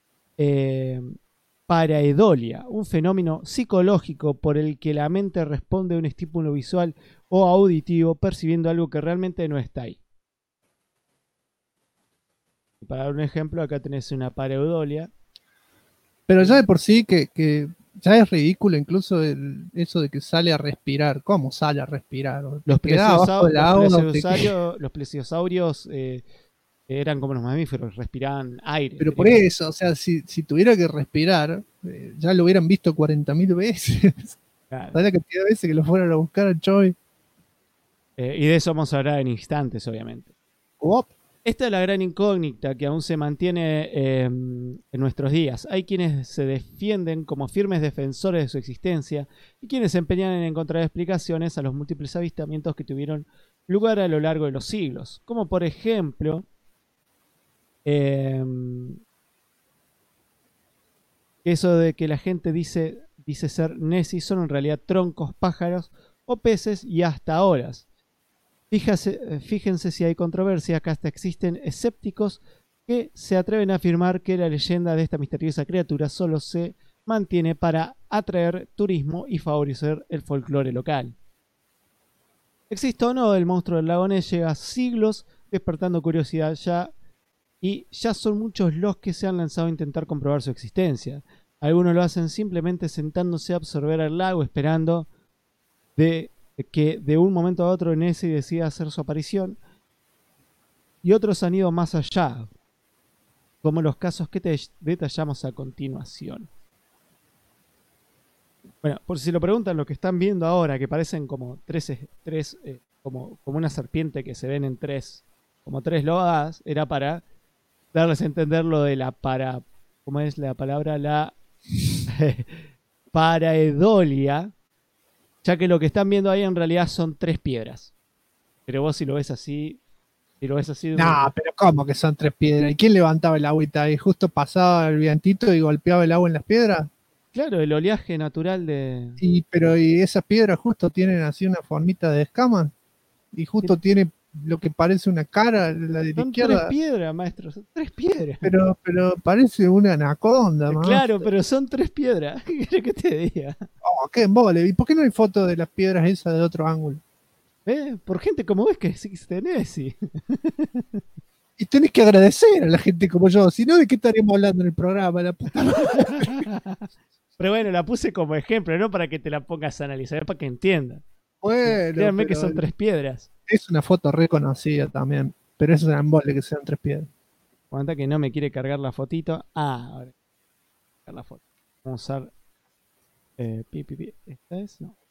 pareidolia, un fenómeno psicológico por el que la mente responde a un estímulo visual o auditivo percibiendo algo que realmente no está ahí. Y para dar un ejemplo, acá tenés una pareidolia. Pero ya de por sí que ya es ridículo incluso eso de que sale a respirar. ¿Cómo sale a respirar? Los plesiosaurios eran como los mamíferos, respiraban aire. Pero por eso, o sea, si tuviera que respirar, ya lo hubieran visto 40.000 veces. Claro. ¿Sabes la cantidad de veces que lo fueran a buscar a Choi? Y de eso vamos a hablar en instantes, obviamente. Op. Esta es la gran incógnita que aún se mantiene en nuestros días. Hay quienes se defienden como firmes defensores de su existencia y quienes se empeñan en encontrar explicaciones a los múltiples avistamientos que tuvieron lugar a lo largo de los siglos. Como por ejemplo, eso de que la gente dice ser Nessie son en realidad troncos, pájaros o peces y hasta olas. Fíjense si hay controversia, acá hasta existen escépticos que se atreven a afirmar que la leyenda de esta misteriosa criatura solo se mantiene para atraer turismo y favorecer el folclore local. Existe o no, el monstruo del lago Ness lleva siglos despertando curiosidad y ya son muchos los que se han lanzado a intentar comprobar su existencia. Algunos lo hacen simplemente sentándose a absorber el lago esperando que de un momento a otro Nessie decida hacer su aparición, y otros han ido más allá, como los casos que te detallamos a continuación. Bueno, por si lo preguntan, lo que están viendo ahora, que parecen como como una serpiente que se ven en como tres loas, era para darles a entender lo de ¿cómo es la palabra? La paraedolia, ya que lo que están viendo ahí en realidad son 3 piedras. Pero vos si lo ves así... No, pero ¿cómo que son 3 piedras? ¿Y quién levantaba el agüita ahí? ¿Justo pasaba el vientito y golpeaba el agua en las piedras? Claro, el oleaje natural de... ¿Y esas piedras justo tienen así una formita de escama? Y justo tiene lo que parece una cara, la de la izquierda. Son 3 piedras, maestro, son 3 piedras. Pero parece una anaconda, maestro. Claro, pero son 3 piedras. ¿Qué querés que te diga? Oh, qué embole. ¿Y por qué no hay foto de las piedras esas de otro ángulo? Por gente como vos que existe Nessie. Y tenés que agradecer a la gente como yo. Si no, ¿de qué estaríamos hablando en el programa? La puta madre. Pero bueno, la puse como ejemplo, no para que te la pongas a analizar, para que entiendas. Bueno, créanme que son 3 piedras. Es una foto reconocida también. Pero es un embole que sean 3 piedras. Aguanta que no me quiere cargar la fotito. Ahora. Cargar la foto. Vamos a usar. ¿Esta es? No.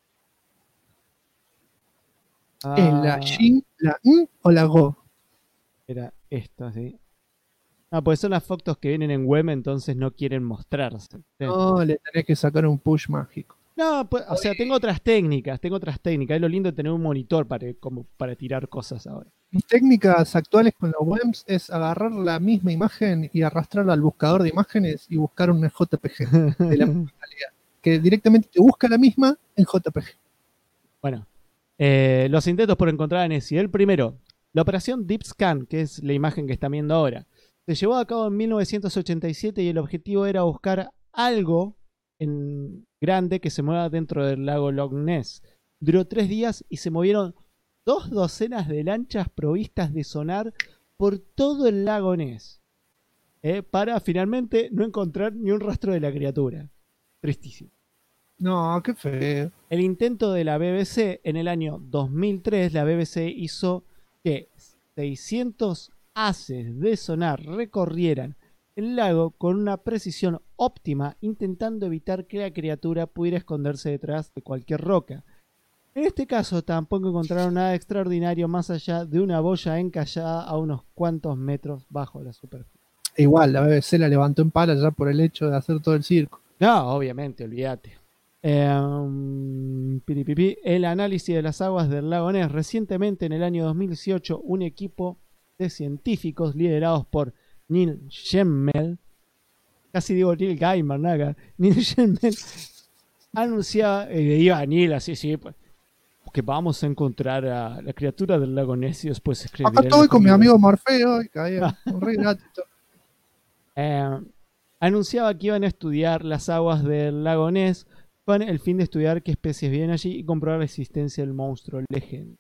¿Es la Shin, la N o la Go? Era esta, sí. Pues son las fotos que vienen en web, entonces no quieren mostrarse. ¿Sí? No, le tenés que sacar un push mágico. No, pues, o sea, tengo otras técnicas. Es lo lindo de tener un monitor para tirar cosas ahora. Mis técnicas actuales con los webs es agarrar la misma imagen y arrastrarla al buscador de imágenes y buscar un JPG de la misma calidad. Que directamente te busca la misma en JPG. Bueno, los intentos por encontrar a Nessie. El primero, la operación Deep Scan, que es la imagen que están viendo ahora, se llevó a cabo en 1987 y el objetivo era buscar algo en grande que se mueva dentro del lago Loch Ness. Duró 3 días y se movieron 2 docenas de lanchas provistas de sonar por todo el lago Ness, para finalmente no encontrar ni un rastro de la criatura. Tristísimo. No, qué feo. El intento de la BBC en el año 2003, la BBC hizo que 600 haces de sonar recorrieran el lago con una precisión óptima, intentando evitar que la criatura pudiera esconderse detrás de cualquier roca. En este caso tampoco encontraron nada extraordinario más allá de una boya encallada a unos cuantos metros bajo la superficie. Igual, la BBC la levantó en pala ya por el hecho de hacer todo el circo. No, obviamente, olvídate. El análisis de las aguas del lago Ness. Recientemente, en el año 2018, un equipo de científicos liderados por Neil Gemmel, casi digo Neil Gaiman, nada, Neil Gemmel anunciaba, iba Neil así, sí, pues, que vamos a encontrar a la criatura del lago Ness y después escribir. Acá estoy con mi amigo Morfeo y caía un re gratis. Anunciaba que iban a estudiar las aguas del lago Ness con el fin de estudiar qué especies viven allí y comprobar la existencia del monstruo legend.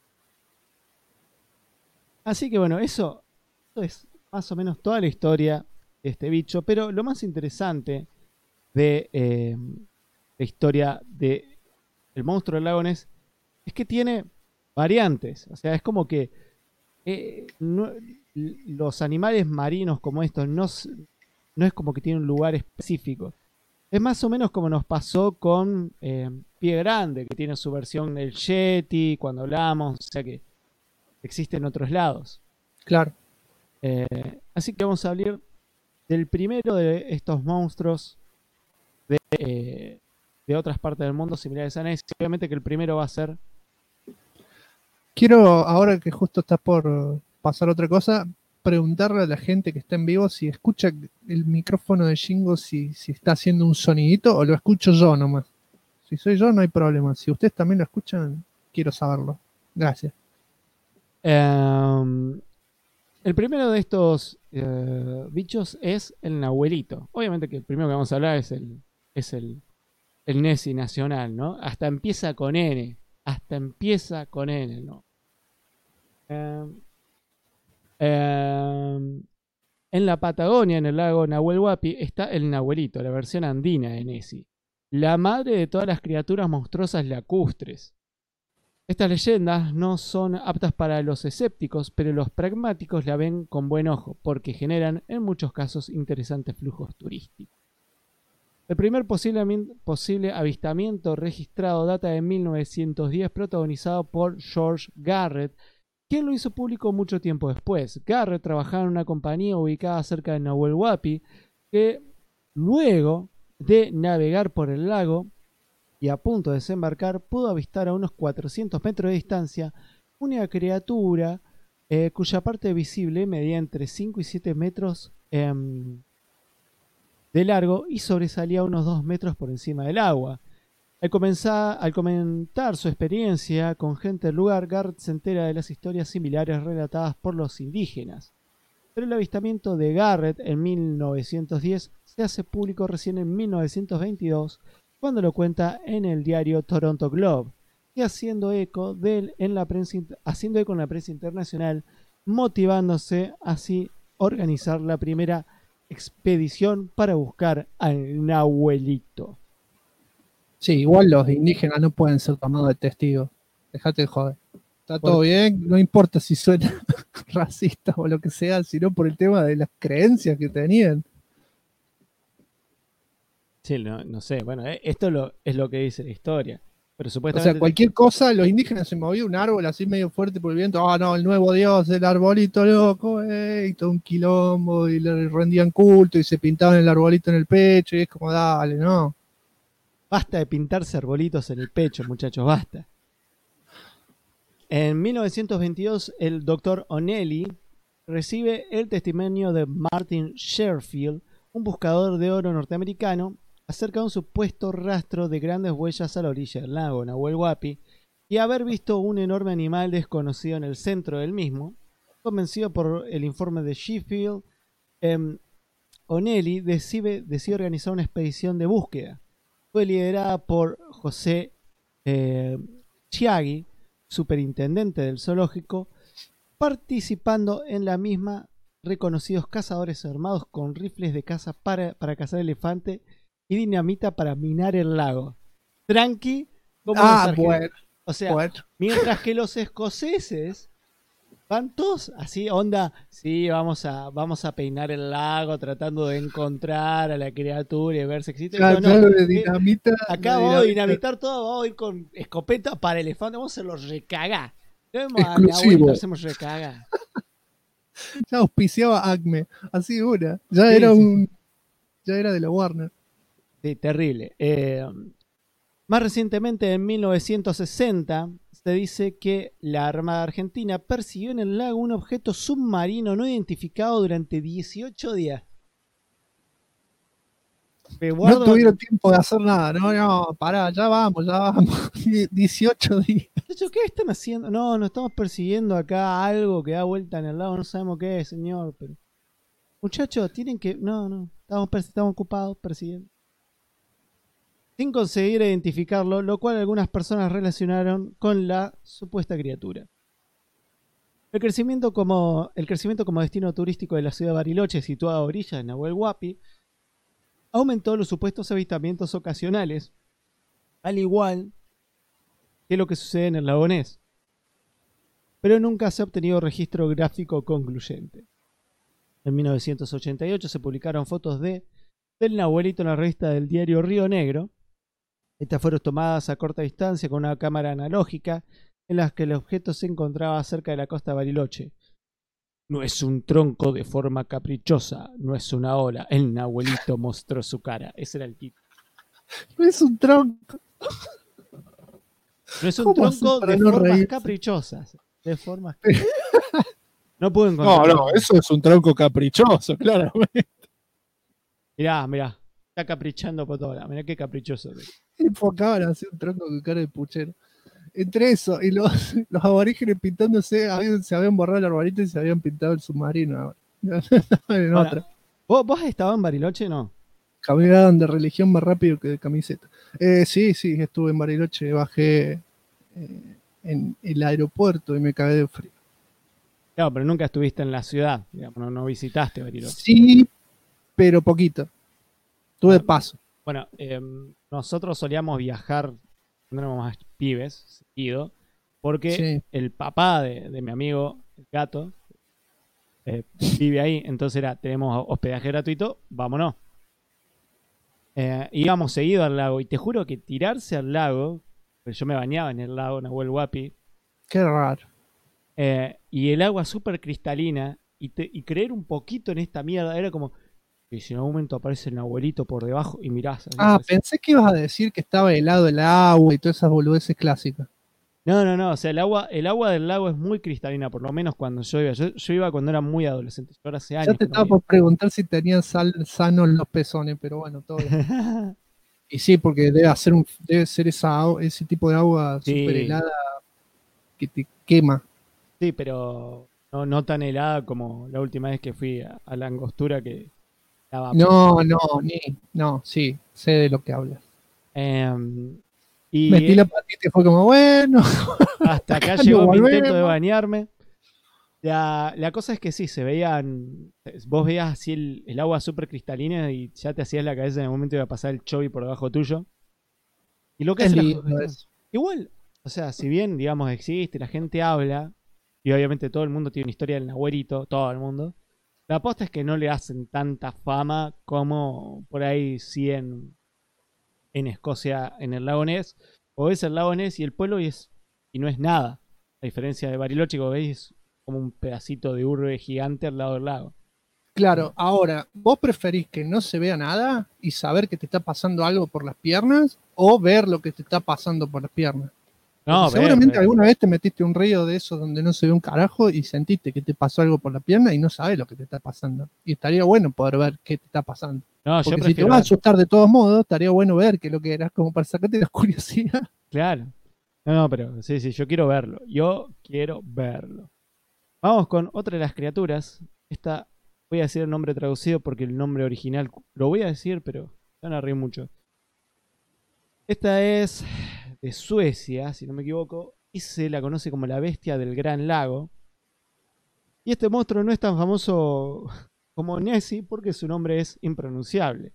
Así que bueno, eso es más o menos toda la historia de este bicho, pero lo más interesante de la historia del monstruo del lago Ness es que tiene variantes. O sea, es como que los animales marinos como estos no es como que tienen un lugar específico. Es más o menos como nos pasó con Pie Grande, que tiene su versión del Yeti, cuando hablamos, o sea que existe en otros lados. Claro. Así que vamos a hablar del primero de estos monstruos de otras partes del mundo similares a Nessie. Obviamente que el primero va a ser... Quiero, ahora que justo está por pasar otra cosa, preguntarle a la gente que está en vivo si escucha el micrófono de Shingo, si está haciendo un sonidito o lo escucho yo nomás. Si soy yo, no hay problema. Si ustedes también lo escuchan, quiero saberlo. Gracias. El primero de estos bichos es el Nahuelito. Obviamente que el primero que vamos a hablar es el Nessie nacional, ¿no? Hasta empieza con N. ¿No? En la Patagonia, en el lago Nahuel Huapi, está el Nahuelito, la versión andina de Nessie, la madre de todas las criaturas monstruosas lacustres. Estas leyendas no son aptas para los escépticos, pero los pragmáticos la ven con buen ojo, porque generan en muchos casos interesantes flujos turísticos. El primer posible avistamiento registrado data de 1910, protagonizado por George Garrett, quien lo hizo público mucho tiempo después. Garrett trabajaba en una compañía ubicada cerca de Nahuel Huapi, que luego de navegar por el lago y a punto de desembarcar, pudo avistar a unos 400 metros de distancia una criatura cuya parte visible medía entre 5 y 7 metros de largo y sobresalía unos 2 metros por encima del agua. Al comentar su experiencia con gente del lugar, Garrett se entera de las historias similares relatadas por los indígenas. Pero el avistamiento de Garrett en 1910 se hace público recién en 1922, cuando lo cuenta en el diario Toronto Globe, y haciendo eco en la prensa internacional, motivándose así a organizar la primera expedición para buscar al Nahuelito. Sí, igual los indígenas no pueden ser tomados de testigos. Dejate de joder. Está todo bien, no importa si suena racista o lo que sea, sino por el tema de las creencias que tenían. Sí, no sé, bueno, esto es lo que dice la historia. Pero O supuestamente... sea, cualquier cosa, los indígenas se movían un árbol así medio fuerte por el viento. Ah, no, el nuevo dios, el arbolito loco, y todo un quilombo, y le rendían culto y se pintaban el arbolito en el pecho, y es como, dale, no. Basta de pintarse arbolitos en el pecho, muchachos, basta. En 1922, el Dr. O'Neill recibe el testimonio de Martin Sherfield, un buscador de oro norteamericano, acerca de un supuesto rastro de grandes huellas a la orilla del lago Nahuel Huapi y haber visto un enorme animal desconocido en el centro del mismo. Convencido por el informe de Sheffield, O'Neill decide organizar una expedición de búsqueda. Fue liderada por José Chiagui, superintendente del zoológico, participando en la misma reconocidos cazadores armados con rifles de caza para cazar elefante y dinamita para minar el lago. Tranqui, como bueno. O sea, mientras que los escoceses van todos así, onda, sí, vamos a peinar el lago tratando de encontrar a la criatura y ver si existe. Claro, de dinamita. Acá vamos a dinamitar todo, vamos a ir con escopeta para elefante, vamos a hacerlos recagar. Exclusivo. Hacemos recagar. Ya auspiciaba Acme, así una. Ya era de la Warner. Sí, terrible. Más recientemente, en 1960, se dice que la Armada Argentina persiguió en el lago un objeto submarino no identificado durante 18 días. No tuvieron tiempo de hacer nada. No, pará, ya vamos. 18 días. ¿Qué están haciendo? No, nos estamos persiguiendo acá algo que da vuelta en el lago, no sabemos qué es, señor. Pero... Muchachos, tienen que... No, estamos ocupados persiguiendo. Sin conseguir identificarlo, lo cual algunas personas relacionaron con la supuesta criatura. El crecimiento como destino turístico de la ciudad de Bariloche, situada a orillas de Nahuel Huapi, aumentó los supuestos avistamientos ocasionales, al igual que lo que sucede en el lago Ness. pero nunca se ha obtenido registro gráfico concluyente. En 1988 se publicaron fotos del Nahuelito en la revista del diario Río Negro. Estas fueron tomadas a corta distancia con una cámara analógica en las que el objeto se encontraba cerca de la costa de Bariloche. No es un tronco de forma caprichosa, no es una ola. El Nahuelito mostró su cara. Ese era el título. No es un tronco. No es un ¿Cómo haces tronco para de no formas reírse? caprichosas. De formas No puedo encontrar. No, eso es un tronco caprichoso, claramente. Mirá. Está caprichando por todo. Mirá qué caprichoso. Enfocaban así un tronco con cara de puchero. Entre eso y los aborígenes pintándose, se habían borrado el arbolito y se habían pintado el submarino. En Ahora, otra. ¿Vos estabas en Bariloche? No. Caminaban de religión más rápido que de camiseta. Sí, estuve en Bariloche, bajé en el aeropuerto y me cagué de frío. Claro, pero nunca estuviste en la ciudad. Digamos, no visitaste Bariloche. Sí, pero poquito. Tuve paso. Bueno, nosotros solíamos viajar cuando éramos más pibes, seguido, porque Sí. el papá de mi amigo, el gato, vive ahí. Entonces tenemos hospedaje gratuito, vámonos. Íbamos seguido al lago y te juro que tirarse al lago, pues yo me bañaba en el lago Nahuel Huapi, Qué raro. y el agua súper cristalina y creer un poquito en esta mierda era como que si en algún momento aparece el Nahuelito por debajo y mirás. Pensé que ibas a decir que estaba helado el agua y todas esas boludeces clásicas. No, o sea, el agua del lago es muy cristalina, por lo menos cuando yo iba. Yo iba cuando era muy adolescente, yo ahora hace años Ya te que no estaba voy. por preguntar si tenían sanos los pezones, pero bueno, todo bien. Y sí, porque debe ser ese tipo de agua Sí. súper helada que te quema. Sí, pero no tan helada como la última vez que fui a la Angostura que estaba. No, sí, sé de lo que hablas. Y Metí la patita y fue como, bueno. hasta acá acá llegó no mi intento de volvemos. bañarme. La cosa es que sí, se veían. Vos veías así el agua súper cristalina y ya te hacías la cabeza en el momento iba a pasar el chovi por debajo tuyo. Y lo que Es hace lindo eso. igual, o sea, si bien, digamos, existe, la gente habla, y obviamente todo el mundo tiene una historia del Nahuelito, todo el mundo, la aposta es que no le hacen tanta fama como por ahí sí en Escocia, en el lago Ness. O ves el lago Ness y el pueblo y no es nada. A diferencia de Bariloche, como veis, es como un pedacito de urbe gigante al lado del lago. Claro, ahora, ¿vos preferís que no se vea nada y saber que te está pasando algo por las piernas o ver lo que te está pasando por las piernas? No, Porque seguramente ver. alguna vez te metiste un río de esos donde no se ve un carajo y sentiste que te pasó algo por la pierna y no sabes lo que te está pasando. Y estaría bueno poder ver qué te está pasando. No, yo Porque si te prefiero vas a ver. asustar de todos modos, estaría bueno ver qué es lo que eras, como para sacarte la curiosidad. Claro. No, pero sí, yo quiero verlo. Yo quiero verlo. Vamos con otra de las criaturas. Esta, voy a decir el nombre traducido porque el nombre original lo voy a decir, pero se van a reír mucho. Esta es de Suecia, si no me equivoco, y se la conoce como la bestia del Gran Lago. Y este monstruo no es tan famoso como Nessie porque su nombre es impronunciable.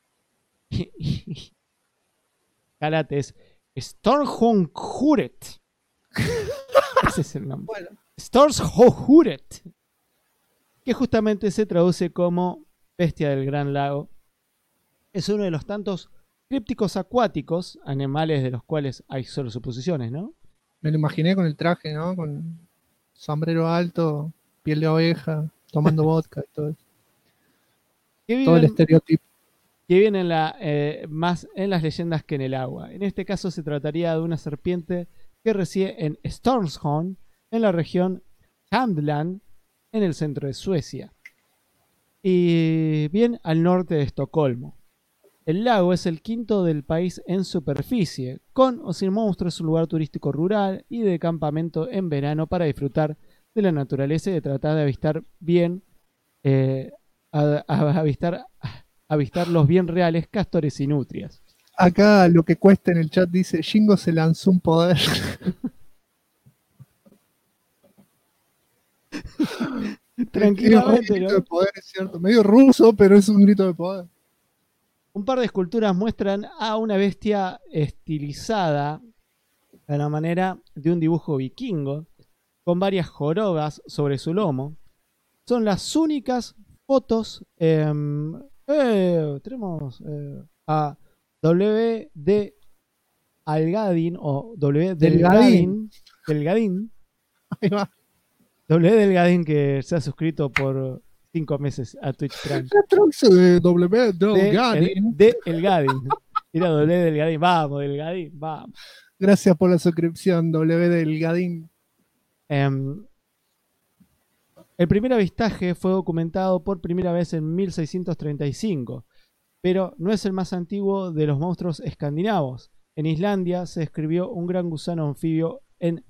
Calate es Stormhornhuret. Ese es el nombre. Bueno. Stormhornhuret. Que justamente se traduce como bestia del Gran Lago. Es uno de los tantos crípticos acuáticos, animales de los cuales hay solo suposiciones, ¿no? Me lo imaginé con el traje, ¿no? Con sombrero alto, piel de oveja, tomando vodka y todo eso. Que Todo el viven, estereotipo. que viven más en las leyendas que en el agua. En este caso se trataría de una serpiente que reside en Stormsholm, en la región Handland, en el centro de Suecia. Y bien al norte de Estocolmo. El lago es el quinto del país en superficie. Con o sin monstruos es un lugar turístico rural y de campamento en verano para disfrutar de la naturaleza y de tratar de avistar bien, avistar los bien reales castores y nutrias. Acá lo que cuesta en el chat dice, Jingo se lanzó un poder. Tranquilamente, Es un grito ¿no? de poder, es cierto. Medio ruso, pero es un grito de poder. Un par de esculturas muestran a una bestia estilizada a la manera de un dibujo vikingo. con varias jorobas sobre su lomo. Son las únicas fotos. Tenemos a W.D. Algadín o W. Delgadín. Ahí va. W. Delgadín, que se ha suscrito por 5 meses a Twitch Prime. La traducción de W. Delgadín. De Elgadín. Mira, W. Delgadín. Vamos, Delgadín, vamos. Gracias por la suscripción, W. Delgadín. El primer avistaje fue documentado por primera vez en 1635, pero no es el más antiguo de los monstruos escandinavos. En Islandia se describió un gran gusano anfibio en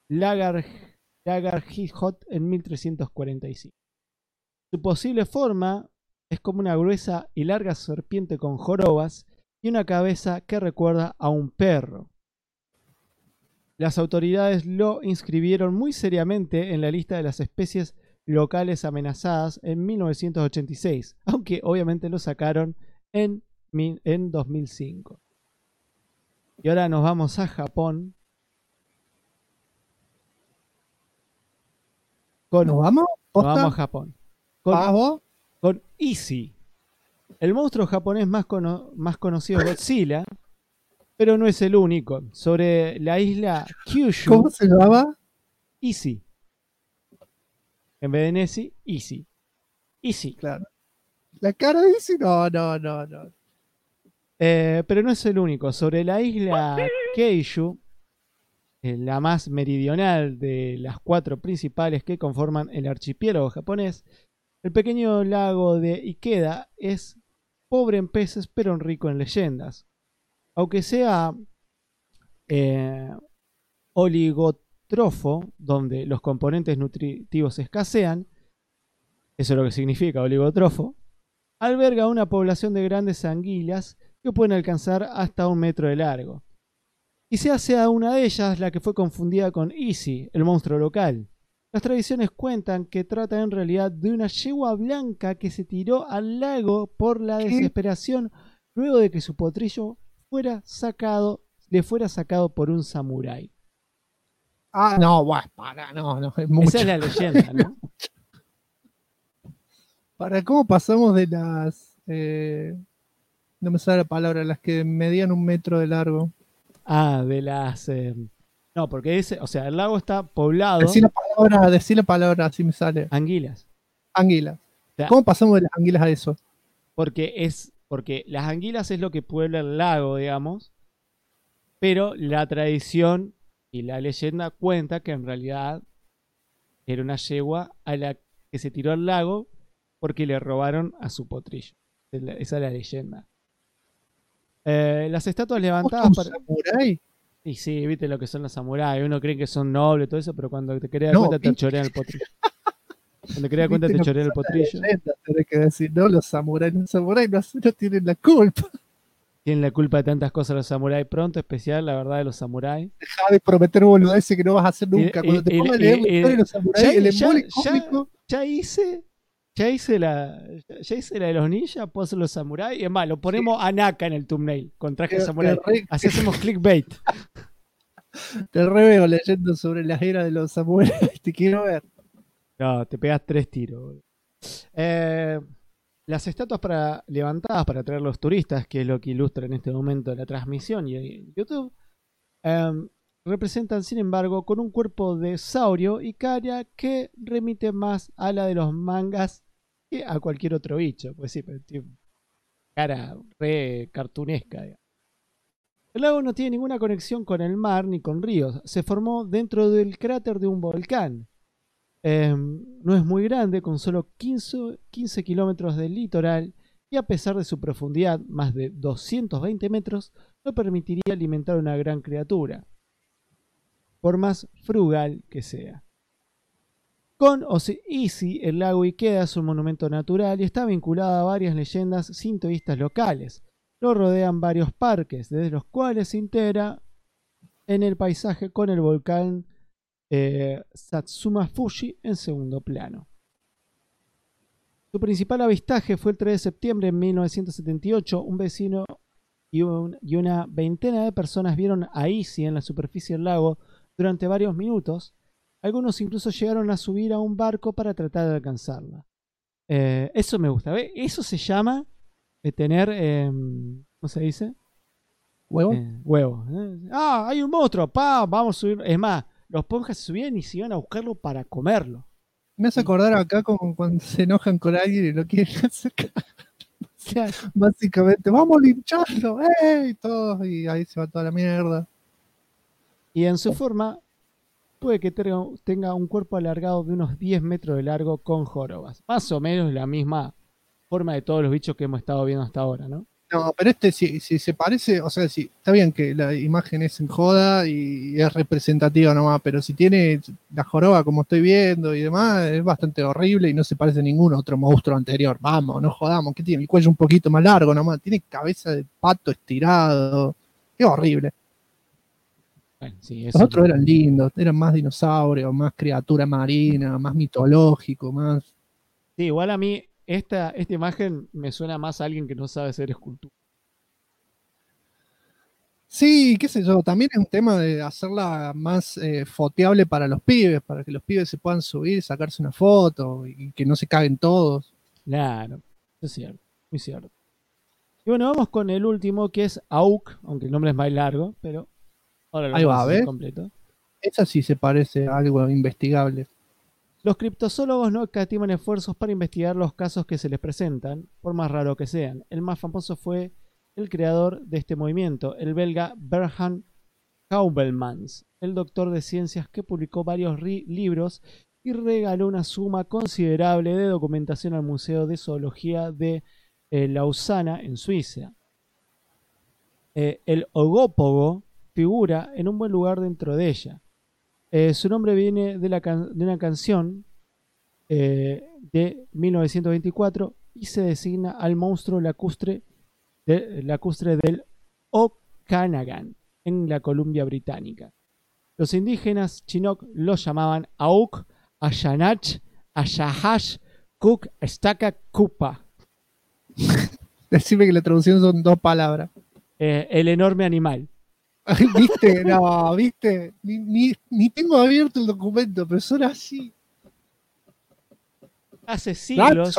Lagarhithot en 1345. Su posible forma es como una gruesa y larga serpiente con jorobas y una cabeza que recuerda a un perro. Las autoridades lo inscribieron muy seriamente en la lista de las especies locales amenazadas en 1986, aunque obviamente lo sacaron en 2005. Y ahora nos vamos a Japón. ¿Nos vamos? Nos vamos a Japón. ¿Vos? Con Easy. El monstruo japonés más conocido es Godzilla, pero no es el único. Sobre la isla Kyushu. ¿Cómo se llama? Easy. En vez de Nessie, Easy. Easy. Claro. La cara de Easy, no. Pero no es el único. Sobre la isla Keishu, la más meridional de las 4 principales que conforman el archipiélago japonés, el pequeño lago de Ikeda es pobre en peces pero rico en leyendas. Aunque sea oligotrofo, donde los componentes nutritivos escasean, eso es lo que significa oligotrofo, alberga una población de grandes anguilas que pueden alcanzar hasta 1 metro de largo. Y se hace a una de ellas la que fue confundida con Easy, el monstruo local. Las tradiciones cuentan que trata en realidad de una yegua blanca que se tiró al lago por la desesperación luego de que su potrillo le fuera sacado por un samurái. Ah, no, bueno, no, es mucho. Esa es la leyenda, ¿no? ¿Cómo pasamos de las... no me sale la palabra, las que medían 1 metro de largo? Ah, de las... no, porque dice, o sea, el lago está poblado... Decí la palabra, así me sale. Anguilas. Anguilas. O sea, ¿cómo pasamos de las anguilas a eso? Porque las anguilas es lo que puebla el lago, digamos, pero la tradición y la leyenda cuenta que en realidad era una yegua a la que se tiró al lago porque le robaron a su potrillo. Esa es la leyenda. Las estatuas levantadas para... ¿Samurái? Y sí, viste lo que son los samuráis. Uno cree que son nobles y todo eso, pero cuando te querés dar cuenta te chorean el potrillo. Cuando te querés dar cuenta te chorean el potrillo. Tenés que decir, no, los samuráis no tienen la culpa. Tienen la culpa de tantas cosas los samuráis. Pronto, especial, la verdad de los samuráis. Deja de prometer boludeces que no vas a hacer nunca. Cuando te pongas a leer la historia de los samuráis, el embole cómico... Ya hice la de los ninjas, puedo hacer los samuráis. Y es más, lo ponemos a Naka en el thumbnail con traje de samurái. Así hacemos clickbait. Te reveo leyendo sobre las eras de los samuráis. Te quiero ver. No, te pegas 3 tiros. Las estatuas levantadas para atraer a los turistas, que es lo que ilustra en este momento la transmisión y en YouTube, representan, sin embargo, con un cuerpo de saurio y cara que remite más a la de los mangas que a cualquier otro bicho. Pues sí, pero tiene cara re cartunesca, digamos. El lago no tiene ninguna conexión con el mar ni con ríos. Se formó dentro del cráter de un volcán. No es muy grande, con solo 15 kilómetros de litoral, y a pesar de su profundidad, más de 220 metros, no permitiría alimentar una gran criatura, por más frugal que sea. Con o sin Easy, el lago Ikeda es un monumento natural y está vinculado a varias leyendas sintoístas locales. Lo rodean varios parques, desde los cuales se integra en el paisaje con el volcán Satsuma Fuji en segundo plano. Su principal avistaje fue el 3 de septiembre de 1978. Un vecino y una veintena de personas vieron a Easy en la superficie del lago durante varios minutos. Algunos incluso llegaron a subir a un barco para tratar de alcanzarla. Eso me gusta. ¿Ve? Eso se llama tener, ¿cómo se dice? ¿Huevo? Huevo. Hay un monstruo, vamos a subir. Es más, los ponjas se subían y se iban a buscarlo para comerlo. Me hace acordar acá como cuando se enojan con alguien y lo quieren acercar. Claro. Básicamente, vamos a lincharlo, ¡ey! Todos, y ahí se va toda la mierda. Y en su forma, puede que tenga un cuerpo alargado de unos 10 metros de largo con jorobas. Más o menos la misma forma de todos los bichos que hemos estado viendo hasta ahora, ¿no? No, pero si se parece, o sea, sí, está bien que la imagen es en joda y es representativa nomás, pero si tiene la joroba como estoy viendo y demás, es bastante horrible y no se parece a ningún otro monstruo anterior. Vamos, no jodamos, que tiene el cuello un poquito más largo nomás, tiene cabeza de pato estirado, es horrible. Bueno, sí, Los otros eran lindos, eran más dinosaurios, más criatura marina, más mitológico, más... Sí, igual a mí esta imagen me suena más a alguien que no sabe hacer escultura. Sí, qué sé yo, también es un tema de hacerla más foteable para los pibes, para que los pibes se puedan subir, sacarse una foto y que no se caguen todos. Claro, es cierto, muy cierto. Y bueno, vamos con el último que es Auk, aunque el nombre es más largo, pero ahora lo Ahí va, vamos a hacer ¿ves? completo. Esa sí se parece a algo investigable. Los criptozoólogos no escatiman esfuerzos para investigar los casos que se les presentan, por más raro que sean. El más famoso fue el creador de este movimiento, el belga Berhan Kaubelmans, el doctor de ciencias que publicó varios libros y regaló una suma considerable de documentación al Museo de Zoología de Lausana, en Suiza. El ogópogo figura en un buen lugar dentro de ella. Su nombre viene de una canción de 1924 y se designa al monstruo lacustre del Okanagan en la Columbia Británica. Los indígenas Chinook lo llamaban Auk, Ayanach, Ayahash, Kuk, Staka, Kupa. Decime que la traducción son 2 palabras. El enorme animal. ¿Viste? No, ¿viste? Ni tengo abierto el documento, pero son así. Hace siglos.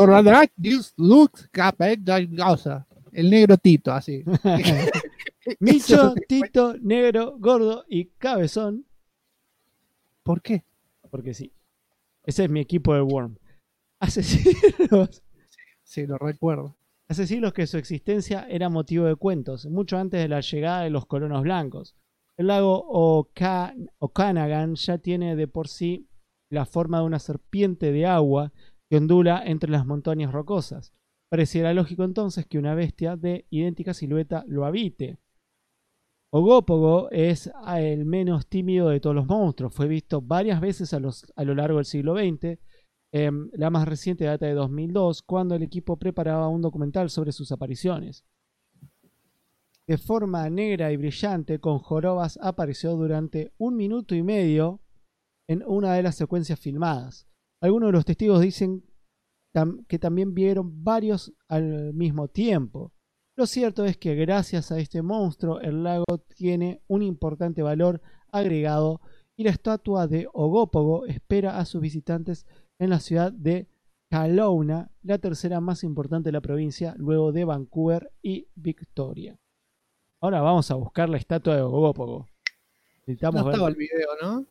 El negro Tito, así. Micho, Tito, negro, gordo y cabezón. ¿Por qué? Porque sí. Ese es mi equipo de Worm. Hace siglos. Sí, lo recuerdo. Hace siglos que su existencia era motivo de cuentos, mucho antes de la llegada de los colonos blancos. El lago Okanagan ya tiene de por sí la forma de una serpiente de agua que ondula entre las montañas rocosas. Pareciera lógico entonces que una bestia de idéntica silueta lo habite. Ogópogo es el menos tímido de todos los monstruos. Fue visto varias veces a lo largo del siglo XX. La más reciente data de 2002, cuando el equipo preparaba un documental sobre sus apariciones. De forma negra y brillante, con jorobas, apareció durante 1 minuto y medio en una de las secuencias filmadas. Algunos de los testigos dicen que también vieron varios al mismo tiempo. Lo cierto es que gracias a este monstruo, el lago tiene un importante valor agregado y la estatua de Ogópogo espera a sus visitantes en la ciudad de Kelowna, la tercera más importante de la provincia, luego de Vancouver y Victoria. Ahora vamos a buscar la estatua de Ogópogo. No estaba el video, ¿no?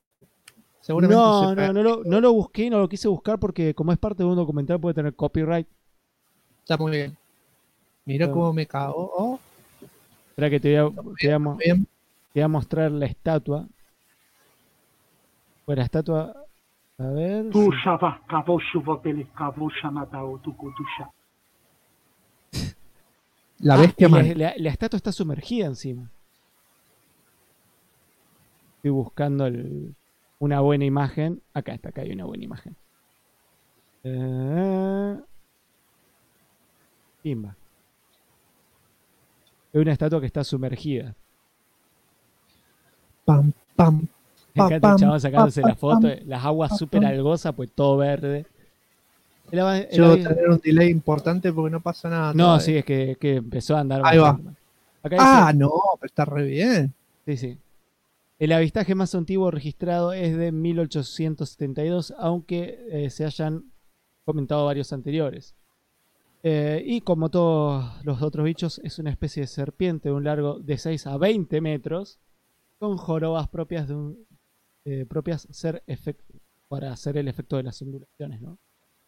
No lo busqué, no lo quise buscar porque como es parte de un documental puede tener copyright. Está muy bien. Mira cómo me cago. Oh. Espera que te voy a mostrar la estatua. Pues la estatua... A ver... La bestia la estatua está sumergida encima. Estoy buscando una buena imagen. Acá hay una buena imagen. Pimba. Es una estatua que está sumergida. Pam, pam. Me encanta el chabón sacándose la foto. Las aguas súper algosas, pues todo verde. Yo voy a tener un delay importante porque no pasa nada. No, todavía. Sí, es que empezó a andar. Ahí va. Acá dice, no, pero está re bien. Sí. El avistaje más antiguo registrado es de 1872, aunque se hayan comentado varios anteriores. Y como todos los otros bichos, es una especie de serpiente de un largo de 6 a 20 metros, con jorobas propias para hacer el efecto de las ondulaciones, ¿no?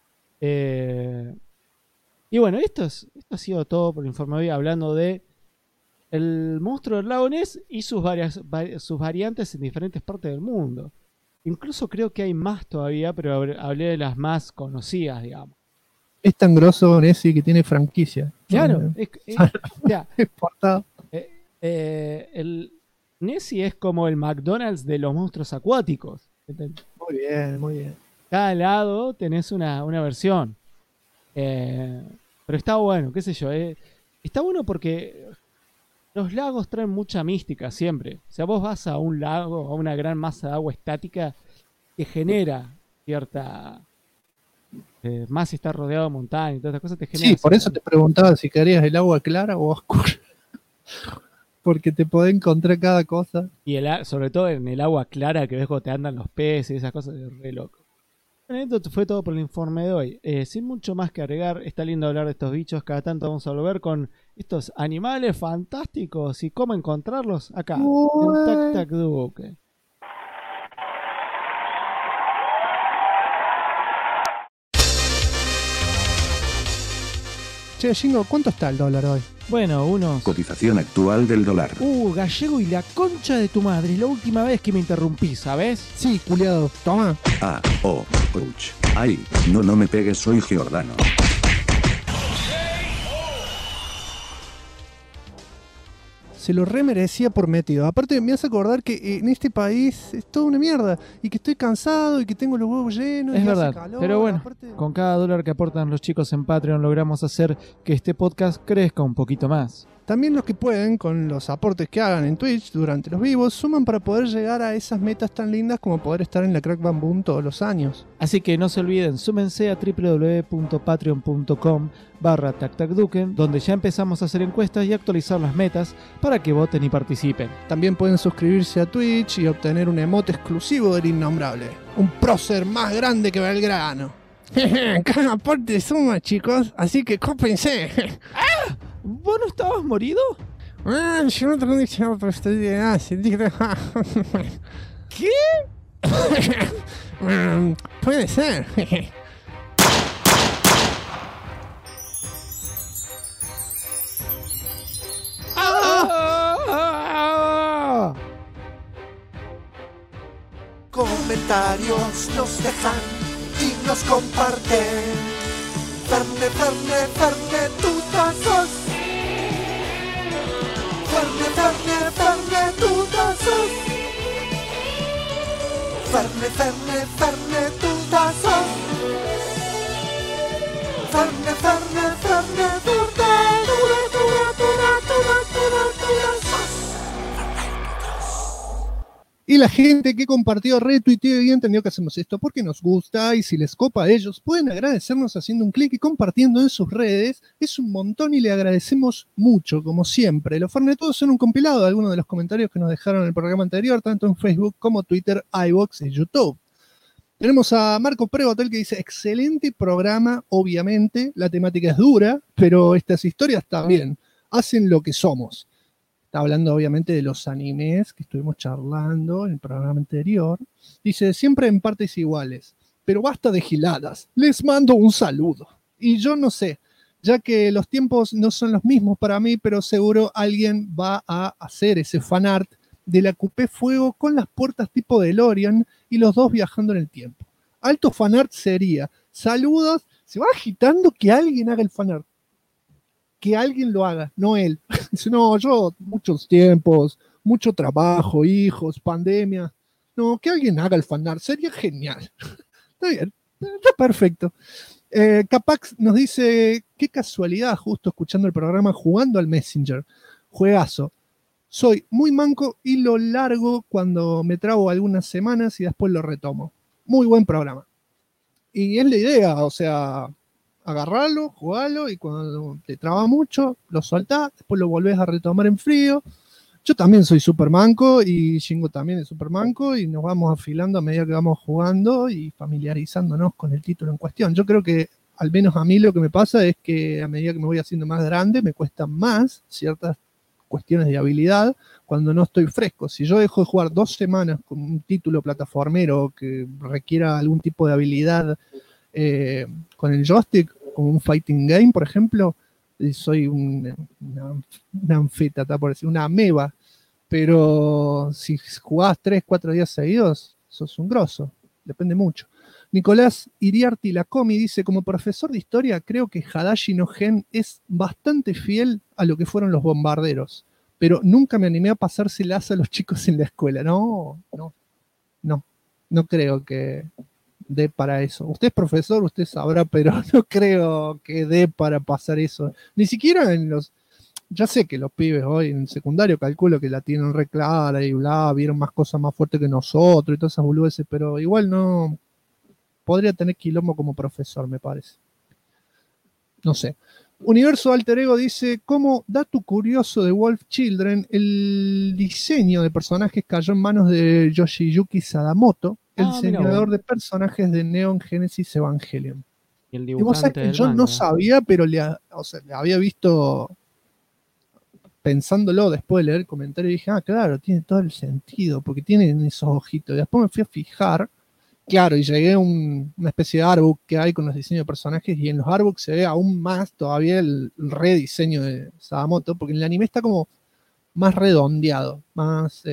Y bueno, esto ha sido todo por el informe de hoy, hablando de el monstruo del lago Ness y sus variantes en diferentes partes del mundo. Incluso creo que hay más todavía, pero hablé de las más conocidas, digamos. Es tan grosso Nessie que tiene franquicia. Claro, Exportado. El Nessie es como el McDonald's de los monstruos acuáticos. Muy bien, muy bien. Cada lado tenés una versión. Pero está bueno, qué sé yo. Está bueno porque los lagos traen mucha mística siempre. O sea, vos vas a un lago, a una gran masa de agua estática que genera cierta... más si está rodeado de montañas y todas estas cosas te genera... Sí, por eso te preguntaba si querías el agua clara o oscura. Porque te podés encontrar cada cosa. Y sobre todo en el agua clara que ves cuando te andan los peces y esas cosas, es re loco. Bueno, esto fue todo por el informe de hoy. Sin mucho más que agregar, está lindo hablar de estos bichos. Cada tanto vamos a volver con estos animales fantásticos y cómo encontrarlos acá, en Tac Tac Duque. Che, Jingo, ¿cuánto está el dólar hoy? Bueno, unos... Cotización actual del dólar. Gallego y la concha de tu madre. Es la última vez que me interrumpí, ¿sabes? Sí, culiado. Toma. Ouch. Ay, no me pegues, soy Giordano. Se lo remerecía por metido. Aparte me hace acordar que en este país es toda una mierda. Y que estoy cansado y que tengo los huevos llenos. Es y verdad, hace calor. pero bueno, Aparte... con cada dólar que aportan los chicos en Patreon logramos hacer que este podcast crezca un poquito más. También los que pueden, con los aportes que hagan en Twitch durante los vivos, suman para poder llegar a esas metas tan lindas como poder estar en la Crack Bam Boom todos los años. Así que no se olviden, súmense a www.patreon.com/tactacduken, donde ya empezamos a hacer encuestas y actualizar las metas para que voten y participen. También pueden suscribirse a Twitch y obtener un emote exclusivo del Innombrable. Un prócer más grande que Belgrano. Cada aporte suma, chicos, así que cópense. ¿Vos no estabas morido? Yo no tengo dicho, pero estoy de ¿Qué? Puede ser. Comentarios nos dejan y nos comparten. Ferne, tutazos. Ferne, tutazos. Ferne, tutazos. Ferne, Y la gente que compartió, retuiteó y entendió que hacemos esto porque nos gusta, y si les copa a ellos, pueden agradecernos haciendo un clic y compartiendo en sus redes. Es un montón y le agradecemos mucho, como siempre. Los Fernetudos son un compilado de algunos de los comentarios que nos dejaron en el programa anterior, tanto en Facebook como Twitter, iVoox y YouTube. Tenemos a Marco Prevotel que dice: excelente programa, obviamente, la temática es dura, pero estas historias también hacen lo que somos. Está hablando obviamente de los animes que estuvimos charlando en el programa anterior. Dice: siempre en partes iguales, pero basta de giladas. Les mando un saludo. Y yo no sé, ya que los tiempos no son los mismos para mí, pero seguro alguien va a hacer ese fanart de la Coupé Fuego con las puertas tipo DeLorean y los dos viajando en el tiempo. Alto fanart sería: saludos, se va agitando que alguien haga el fanart. Que alguien lo haga, no él. Dice: no, yo, muchos tiempos, mucho trabajo, hijos, pandemia. No, que alguien haga el fanart, sería genial. Está bien, está perfecto. Capax nos dice: qué casualidad, justo escuchando el programa jugando al Messenger. Juegazo. Soy muy manco y lo largo cuando me trabo algunas semanas y después lo retomo. Muy buen programa. Y es la idea, o sea, agarrarlo, jugarlo, y cuando te traba mucho, lo soltás, después lo volvés a retomar en frío, Yo también soy super manco y Shingo también es super manco y nos vamos afilando a medida que vamos jugando y familiarizándonos con el título en cuestión. Yo creo que al menos a mí lo que me pasa es que a medida que me voy haciendo más grande me cuesta más ciertas cuestiones de habilidad cuando no estoy fresco. Si yo dejo de jugar 2 semanas con un título plataformero que requiera algún tipo de habilidad con el joystick, como un fighting game, por ejemplo, soy una anfeta, por decir, una ameba. Pero si jugás 3, 4 días seguidos, sos un grosso. Depende mucho. Nicolás Iriarty Lacomi dice, como profesor de historia, creo que Hadashi no Gen es bastante fiel a lo que fueron los bombarderos, pero nunca me animé a pasárselas a los chicos en la escuela. No creo que dé para eso. Usted es profesor, usted sabrá, pero no creo que dé para pasar eso. Ni siquiera en los... Ya sé que los pibes hoy en secundario calculo que la tienen re clara y bla, vieron más cosas más fuertes que nosotros y todas esas boludeces, pero igual no... Podría tener quilombo como profesor, me parece. No sé. Universo Alter Ego dice, como dato curioso de Wolf Children, el diseño de personajes cayó en manos de Yoshiyuki Sadamoto, el diseñador de personajes de Neon Genesis Evangelion. Y vos sabés que yo no sabía, pero le había visto pensándolo después de leer el comentario y dije, claro, tiene todo el sentido, porque tienen esos ojitos. Y después me fui a fijar. Claro, y llegué a una especie de artbook que hay con los diseños de personajes y en los artbooks se ve aún más todavía el rediseño de Sadamoto, porque en el anime está como más redondeado, más...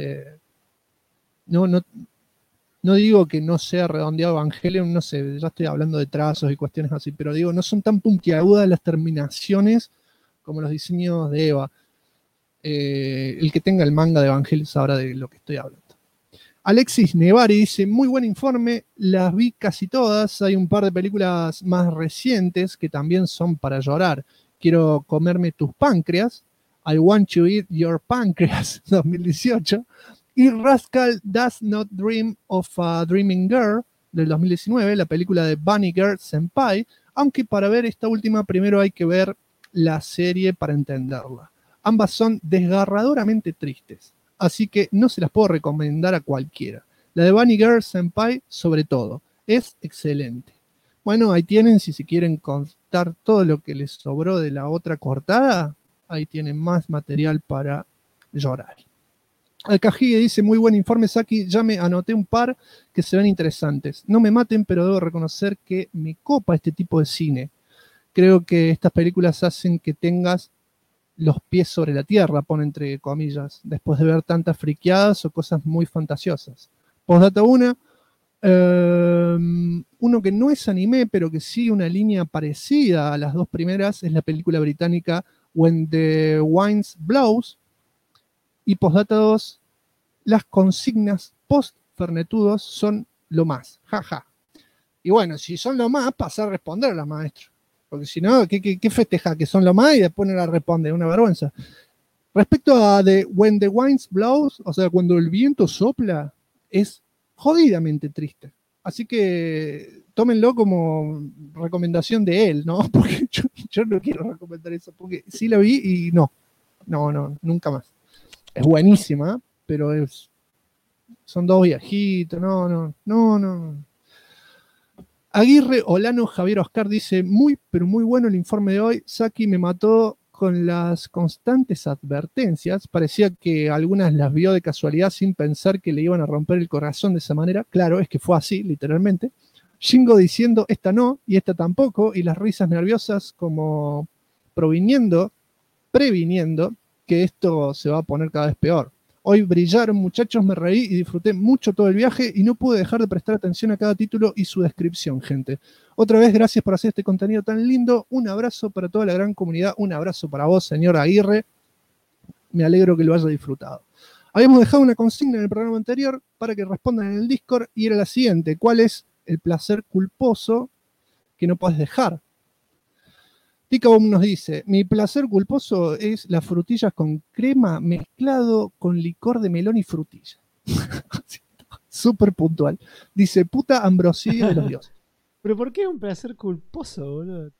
No digo que no sea redondeado Evangelion, no sé, ya estoy hablando de trazos y cuestiones así, pero digo, no son tan puntiagudas las terminaciones como los diseños de Eva. El que tenga el manga de Evangelion sabrá de lo que estoy hablando. Alexis Nevari dice, muy buen informe, las vi casi todas, hay un par de películas más recientes que también son para llorar. Quiero comerme tus páncreas, I Want to Eat Your Pancreas, 2018, y Rascal Does Not Dream of a Dreaming Girl, del 2019, la película de Bunny Girl Senpai, aunque para ver esta última primero hay que ver la serie para entenderla. Ambas son desgarradoramente tristes. Así que no se las puedo recomendar a cualquiera. La de Bunny Girl Senpai, sobre todo, es excelente. Bueno, ahí tienen, si se quieren contar todo lo que les sobró de la otra cortada, ahí tienen más material para llorar. Alcajige dice, muy buen informe, Saki, ya me anoté un par que se ven interesantes. No me maten, pero debo reconocer que me copa este tipo de cine. Creo que estas películas hacen que tengas los pies sobre la tierra, pone entre comillas, después de ver tantas friqueadas o cosas muy fantasiosas. Postdata 1, uno que no es anime, pero que sigue una línea parecida a las dos primeras, es la película británica When the Wind Blows. Y postdata 2, las consignas post-fernetudos son lo más, jaja. Y bueno, si son lo más, pasa a responder a la maestra. Porque si no, ¿qué festeja? Que son lo más y después no la responde, una vergüenza. Respecto a When the Wind Blows, o sea, cuando el viento sopla, es jodidamente triste. Así que tómenlo como recomendación de él, ¿no? Porque yo no quiero recomendar eso, porque sí la vi y no, nunca más. Es buenísima, pero son dos viejitos, no. Aguirre Olano Javier Oscar dice, pero muy bueno el informe de hoy. Saki me mató con las constantes advertencias. Parecía que algunas las vio de casualidad sin pensar que le iban a romper el corazón de esa manera. Claro, es que fue así, literalmente. Shingo diciendo, esta no, y esta tampoco, y las risas nerviosas como previniendo que esto se va a poner cada vez peor. Hoy brillaron, muchachos, me reí y disfruté mucho todo el viaje y no pude dejar de prestar atención a cada título y su descripción, gente. Otra vez, gracias por hacer este contenido tan lindo. Un abrazo para toda la gran comunidad. Un abrazo para vos, señor Aguirre. Me alegro que lo haya disfrutado. Habíamos dejado una consigna en el programa anterior para que respondan en el Discord y era la siguiente. ¿Cuál es el placer culposo que no podés dejar? Ticabom nos dice, mi placer culposo es las frutillas con crema mezclado con licor de melón y frutilla. Súper puntual. Dice, puta ambrosía de los dioses. ¿Pero por qué es un placer culposo, boludo?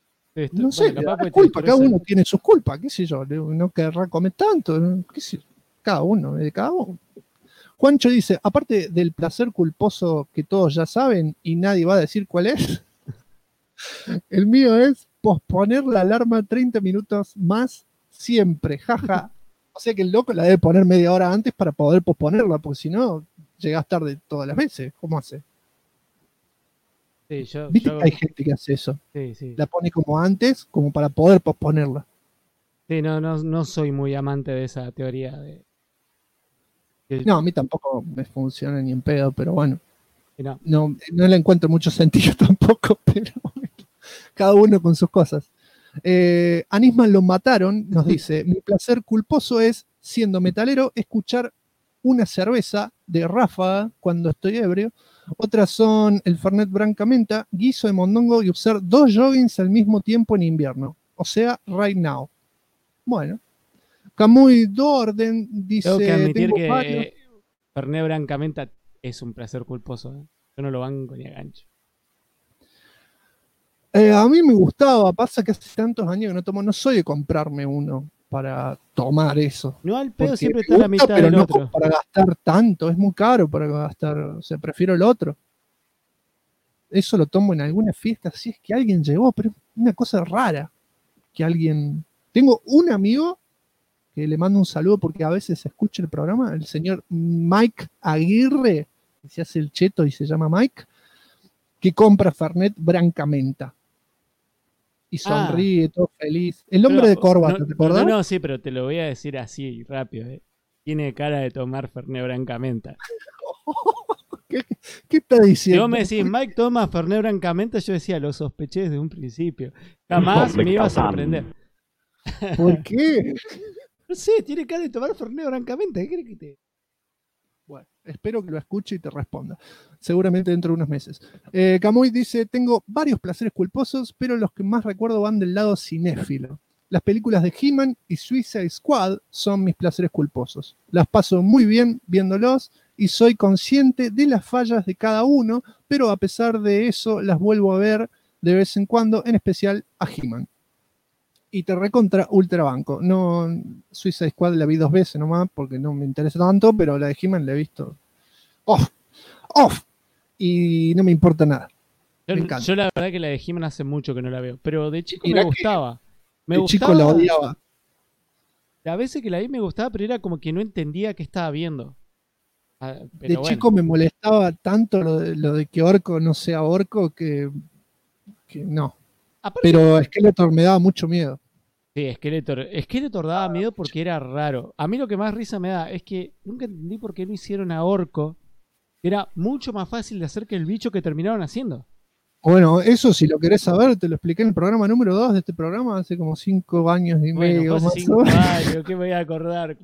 No sé, la culpa, cada uno tiene sus culpas, qué sé yo, no querrá comer tanto, qué sé yo. cada uno, de cada uno. Juancho dice, aparte del placer culposo que todos ya saben y nadie va a decir cuál es, el mío es posponer la alarma 30 minutos más siempre, jaja. O sea que el loco la debe poner media hora antes para poder posponerla, porque si no, llegás tarde todas las veces. ¿Cómo hace? Sí, ¿Viste que hay gente que hace eso? Sí. La pone como antes, como para poder posponerla. Sí, no soy muy amante de esa teoría. No, a mí tampoco me funciona ni en pedo, pero bueno. No. No le encuentro mucho sentido tampoco, pero bueno, cada uno con sus cosas. Anisman lo mataron, nos dice, mi placer culposo es, siendo metalero, escuchar una cerveza de ráfaga cuando estoy ebrio. Otras son el Fernet Branca Menta, guiso de mondongo y usar 2 joggings al mismo tiempo en invierno. O sea, right now. Bueno. Camuy Dorden dice... Tengo que admitir tengo que varios. Fernet Branca Menta es un placer culposo. Yo no lo banco ni a gancho. A mí me gustaba, pasa que hace tantos años que no tomo, no soy de comprarme uno para tomar eso. No, al pedo Porque siempre me está la gusta, mitad pero del no otro. para gastar tanto, es muy caro para gastar, o sea, prefiero el otro. Eso lo tomo en alguna fiesta, si es que alguien llegó, pero es una cosa rara que alguien... Tengo un amigo que le mando un saludo porque a veces escucha el programa, el señor Mike Aguirre, que se hace el cheto y se llama Mike, que compra Fernet Branca Menta. Y sonríe, todo feliz. El hombre de corbata, ¿te acordás? No, sí, pero te lo voy a decir así, rápido. Tiene cara de tomar Fernet Branca Menta. ¿Qué está diciendo? Si vos me decís, Mike toma Fernet Branca Menta, yo decía, lo sospeché desde un principio. Jamás me iba a sorprender. ¿Por qué? No sé, tiene cara de tomar Fernet Branca Menta. ¿Qué crees que te...? Bueno, espero que lo escuche y te responda. Seguramente dentro de unos meses. Camuy dice, tengo varios placeres culposos, pero los que más recuerdo van del lado cinéfilo. Las películas de He-Man y Suicide Squad son mis placeres culposos. Las paso muy bien viéndolos y soy consciente de las fallas de cada uno, pero a pesar de eso las vuelvo a ver de vez en cuando, en especial a He-Man. Y te recontra ultrabanco. No, Suicide Squad la vi 2 veces nomás porque no me interesa tanto, pero la de He-Man la he visto off. Y no me importa nada. Me encanta. Yo la verdad que la de He-Man hace mucho que no la veo, pero de chico Mirá me gustaba. De chico la odiaba. A veces que la vi me gustaba, pero era como que no entendía qué estaba viendo. Pero de chico me molestaba tanto lo de que Orco no sea Orco que no. Aparte, pero Skeletor me daba mucho miedo. Sí, Skeletor daba miedo porque era raro. A mí lo que más risa me da es que nunca entendí por qué no hicieron a Orco. Era mucho más fácil de hacer que el bicho que terminaron haciendo. Bueno, eso si lo querés saber, te lo expliqué en el programa número 2 de este programa hace como 5 años y medio. Bueno, más 5 o menos. años, ¿qué me voy a acordar?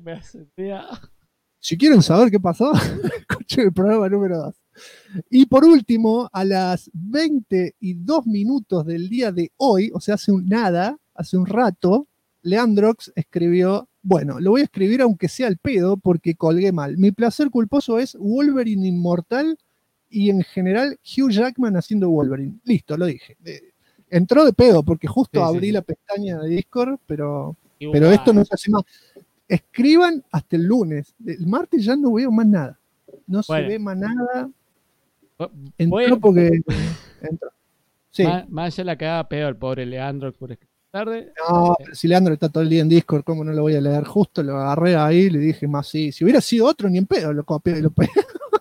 Si quieren saber qué pasó, escuchen el programa número 2. Y por último, a las 22 minutos del día de hoy, o sea, hace un rato, Leandrox escribió, bueno, lo voy a escribir aunque sea al pedo porque colgué mal. Mi placer culposo es Wolverine Inmortal y en general Hugh Jackman haciendo Wolverine. Listo, lo dije. Entró de pedo porque justo abrí la pestaña de Discord, pero esto no se hace más. Escriban hasta el lunes. El martes ya no veo más nada. No se ve más nada. Entró porque entró. Sí. Más allá la cagaba peor el pobre Leandro por escribir tarde. No, pero si Leandro está todo el día en Discord, ¿cómo no lo voy a leer? Justo lo agarré ahí y le dije más sí. Si hubiera sido otro, ni en pedo lo copié y lo pegué.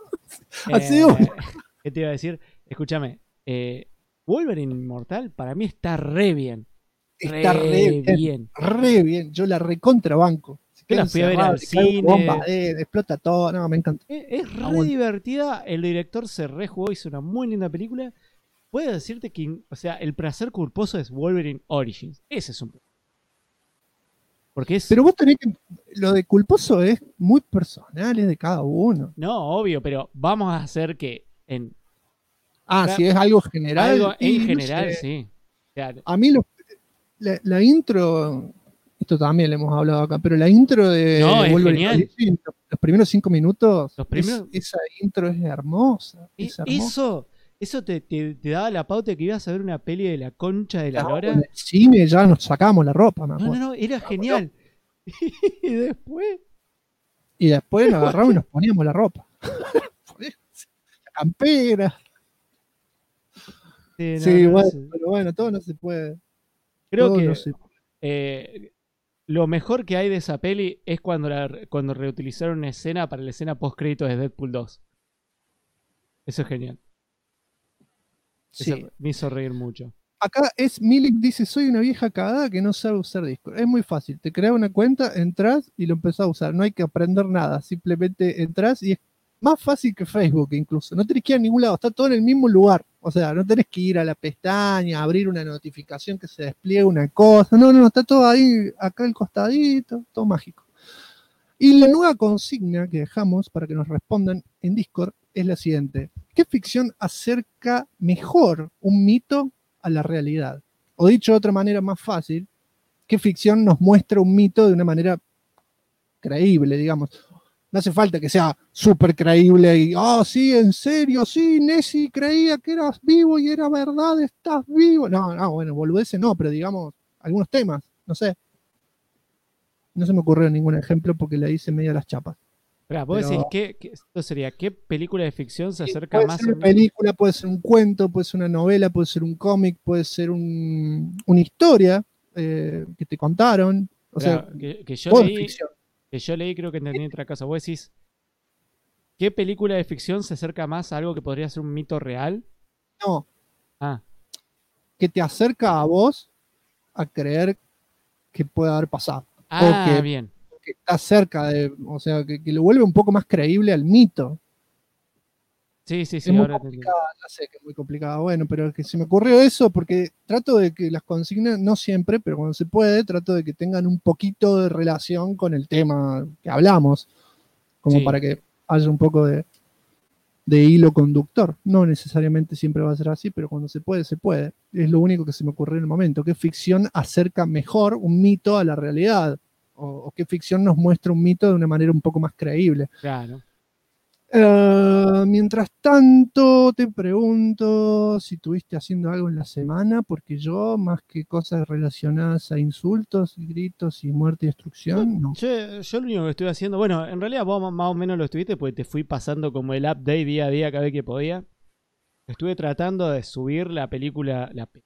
¿Qué te iba a decir? Escúchame. Wolverine Inmortal para mí está re bien. Está re bien. Re bien. Yo la recontrabanco. Yo la fui a ver al cine. Explota todo. No, me encanta. Es re divertida. El director se rejugó, hizo una muy linda película. Puedo decirte que, o sea, el placer culposo es Wolverine Origins. Ese es un... Porque es... Pero vos tenés que... Lo de culposo es muy personal, es de cada uno. No, obvio, pero vamos a hacer que en... si es algo general. Algo en general, sí. O sea, a mí la intro... Esto también lo hemos hablado acá, pero la intro de Wolverine Origins, los primeros 5 minutos, esa intro es hermosa. Eso te daba la pauta de que ibas a ver una peli de la concha de la lora. En el cine ya nos sacábamos la ropa, me acuerdo. No, era genial. Y después... Y después nos agarramos y nos poníamos la ropa. La campera. Sí, bueno, pero bueno, todo no se puede. Creo todo que no se lo mejor que hay de esa peli es cuando reutilizaron una escena para la escena post créditos de Deadpool 2. Eso es genial. Sí. Eso me hizo reír mucho. Acá Milik dice, soy una vieja cagada que no sabe usar Discord. Es muy fácil, te creas una cuenta, entras y lo empezás a usar. No hay que aprender nada, simplemente entras y es más fácil que Facebook incluso. No tenés que ir a ningún lado, está todo en el mismo lugar. O sea, no tenés que ir a la pestaña, abrir una notificación que se despliegue una cosa. No, está todo ahí, acá al costadito, todo mágico. Y la nueva consigna que dejamos para que nos respondan en Discord es la siguiente. ¿Qué ficción acerca mejor un mito a la realidad? O dicho de otra manera más fácil, ¿qué ficción nos muestra un mito de una manera creíble, digamos? No hace falta que sea súper creíble y, sí, en serio, sí, Nessie creía que eras vivo y era verdad, estás vivo. No, bueno, boludeces no, pero digamos, algunos temas, no sé. No se me ocurrió ningún ejemplo porque le hice medio a las chapas. Espera, vos decís, esto sería, ¿qué película de ficción se acerca puede más ser una película, puede ser un cuento, puede ser una novela, puede ser un cómic, puede ser una historia que te contaron. O sea, que yo todo es leí, ficción. que yo leí, creo que entendí otra cosa. Vos decís, ¿qué película de ficción se acerca más a algo que podría ser un mito real? No. Ah. Que te acerca a vos a creer que puede haber pasado. Bien. Que está cerca de, o sea, que lo vuelve un poco más creíble al mito. Sí, es muy complicada, ya sé que es muy complicada, bueno, pero es que se me ocurrió eso porque trato de que las consignas, no siempre, pero cuando se puede, trato de que tengan un poquito de relación con el tema que hablamos, como para que haya un poco de hilo conductor. No necesariamente siempre va a ser así, pero cuando se puede, se puede. Es lo único que se me ocurrió en el momento. ¿Qué ficción acerca mejor un mito a la realidad? O qué ficción nos muestra un mito de una manera un poco más creíble. Claro. Mientras tanto, te pregunto si estuviste haciendo algo en la semana, porque yo, más que cosas relacionadas a insultos, gritos y muerte y destrucción, no. Yo lo único que estuve haciendo, bueno, en realidad vos más o menos lo estuviste porque te fui pasando como el update día a día cada vez que podía. Estuve tratando de subir la película,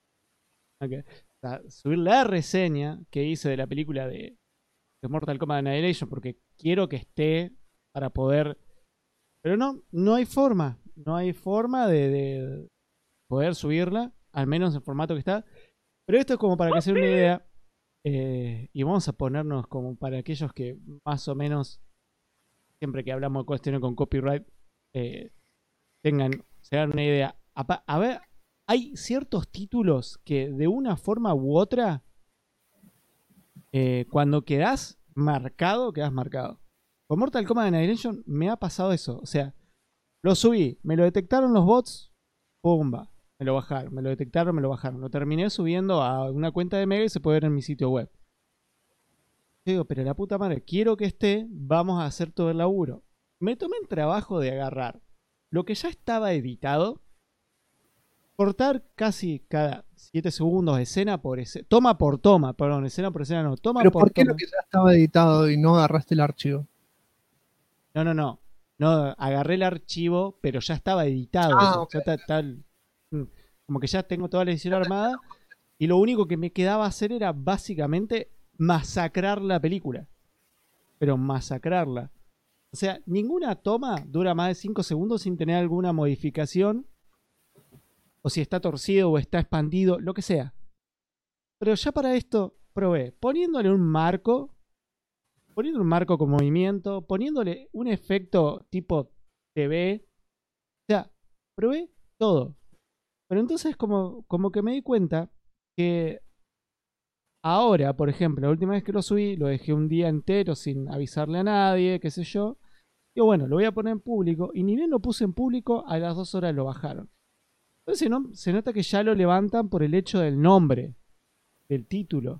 subir la reseña que hice de la película de Mortal Kombat Annihilation, porque quiero que esté para poder... Pero no hay forma. No hay forma de poder subirla, al menos en formato que está. Pero esto es como para que se den una idea. Y vamos a ponernos como para aquellos que más o menos, siempre que hablamos de cuestiones con copyright, se dan una idea. A ver, hay ciertos títulos que de una forma u otra, cuando quedás marcado. Con Mortal Kombat Annihilation me ha pasado eso. O sea, lo subí, me lo detectaron los bots, pumba, me lo bajaron, me lo detectaron, me lo bajaron. Lo terminé subiendo a una cuenta de Mega y se puede ver en mi sitio web. Yo digo, pero la puta madre, quiero que esté, vamos a hacer todo el laburo. Me tomé el trabajo de agarrar lo que ya estaba editado, cortar casi cada 7 segundos escena por escena, escena por escena no, toma ¿Pero por por qué toma. lo que ya estaba editado y no agarraste el archivo? No, agarré el archivo, pero ya estaba editado. Okay. Ya está, como que ya tengo toda la edición armada. Y lo único que me quedaba hacer era básicamente masacrar la película. Pero masacrarla. O sea, ninguna toma dura más de 5 segundos sin tener alguna modificación. O si está torcido o está expandido, lo que sea. Pero ya para esto probé poniéndole un marco con movimiento, poniéndole un efecto tipo TV. O sea, probé todo. Pero entonces como que me di cuenta que ahora, por ejemplo, la última vez que lo subí, lo dejé un día entero sin avisarle a nadie, qué sé yo. Digo, bueno, lo voy a poner en público. Y ni bien lo puse en público, a las 2 horas lo bajaron. Entonces se nota que ya lo levantan por el hecho del nombre, del título.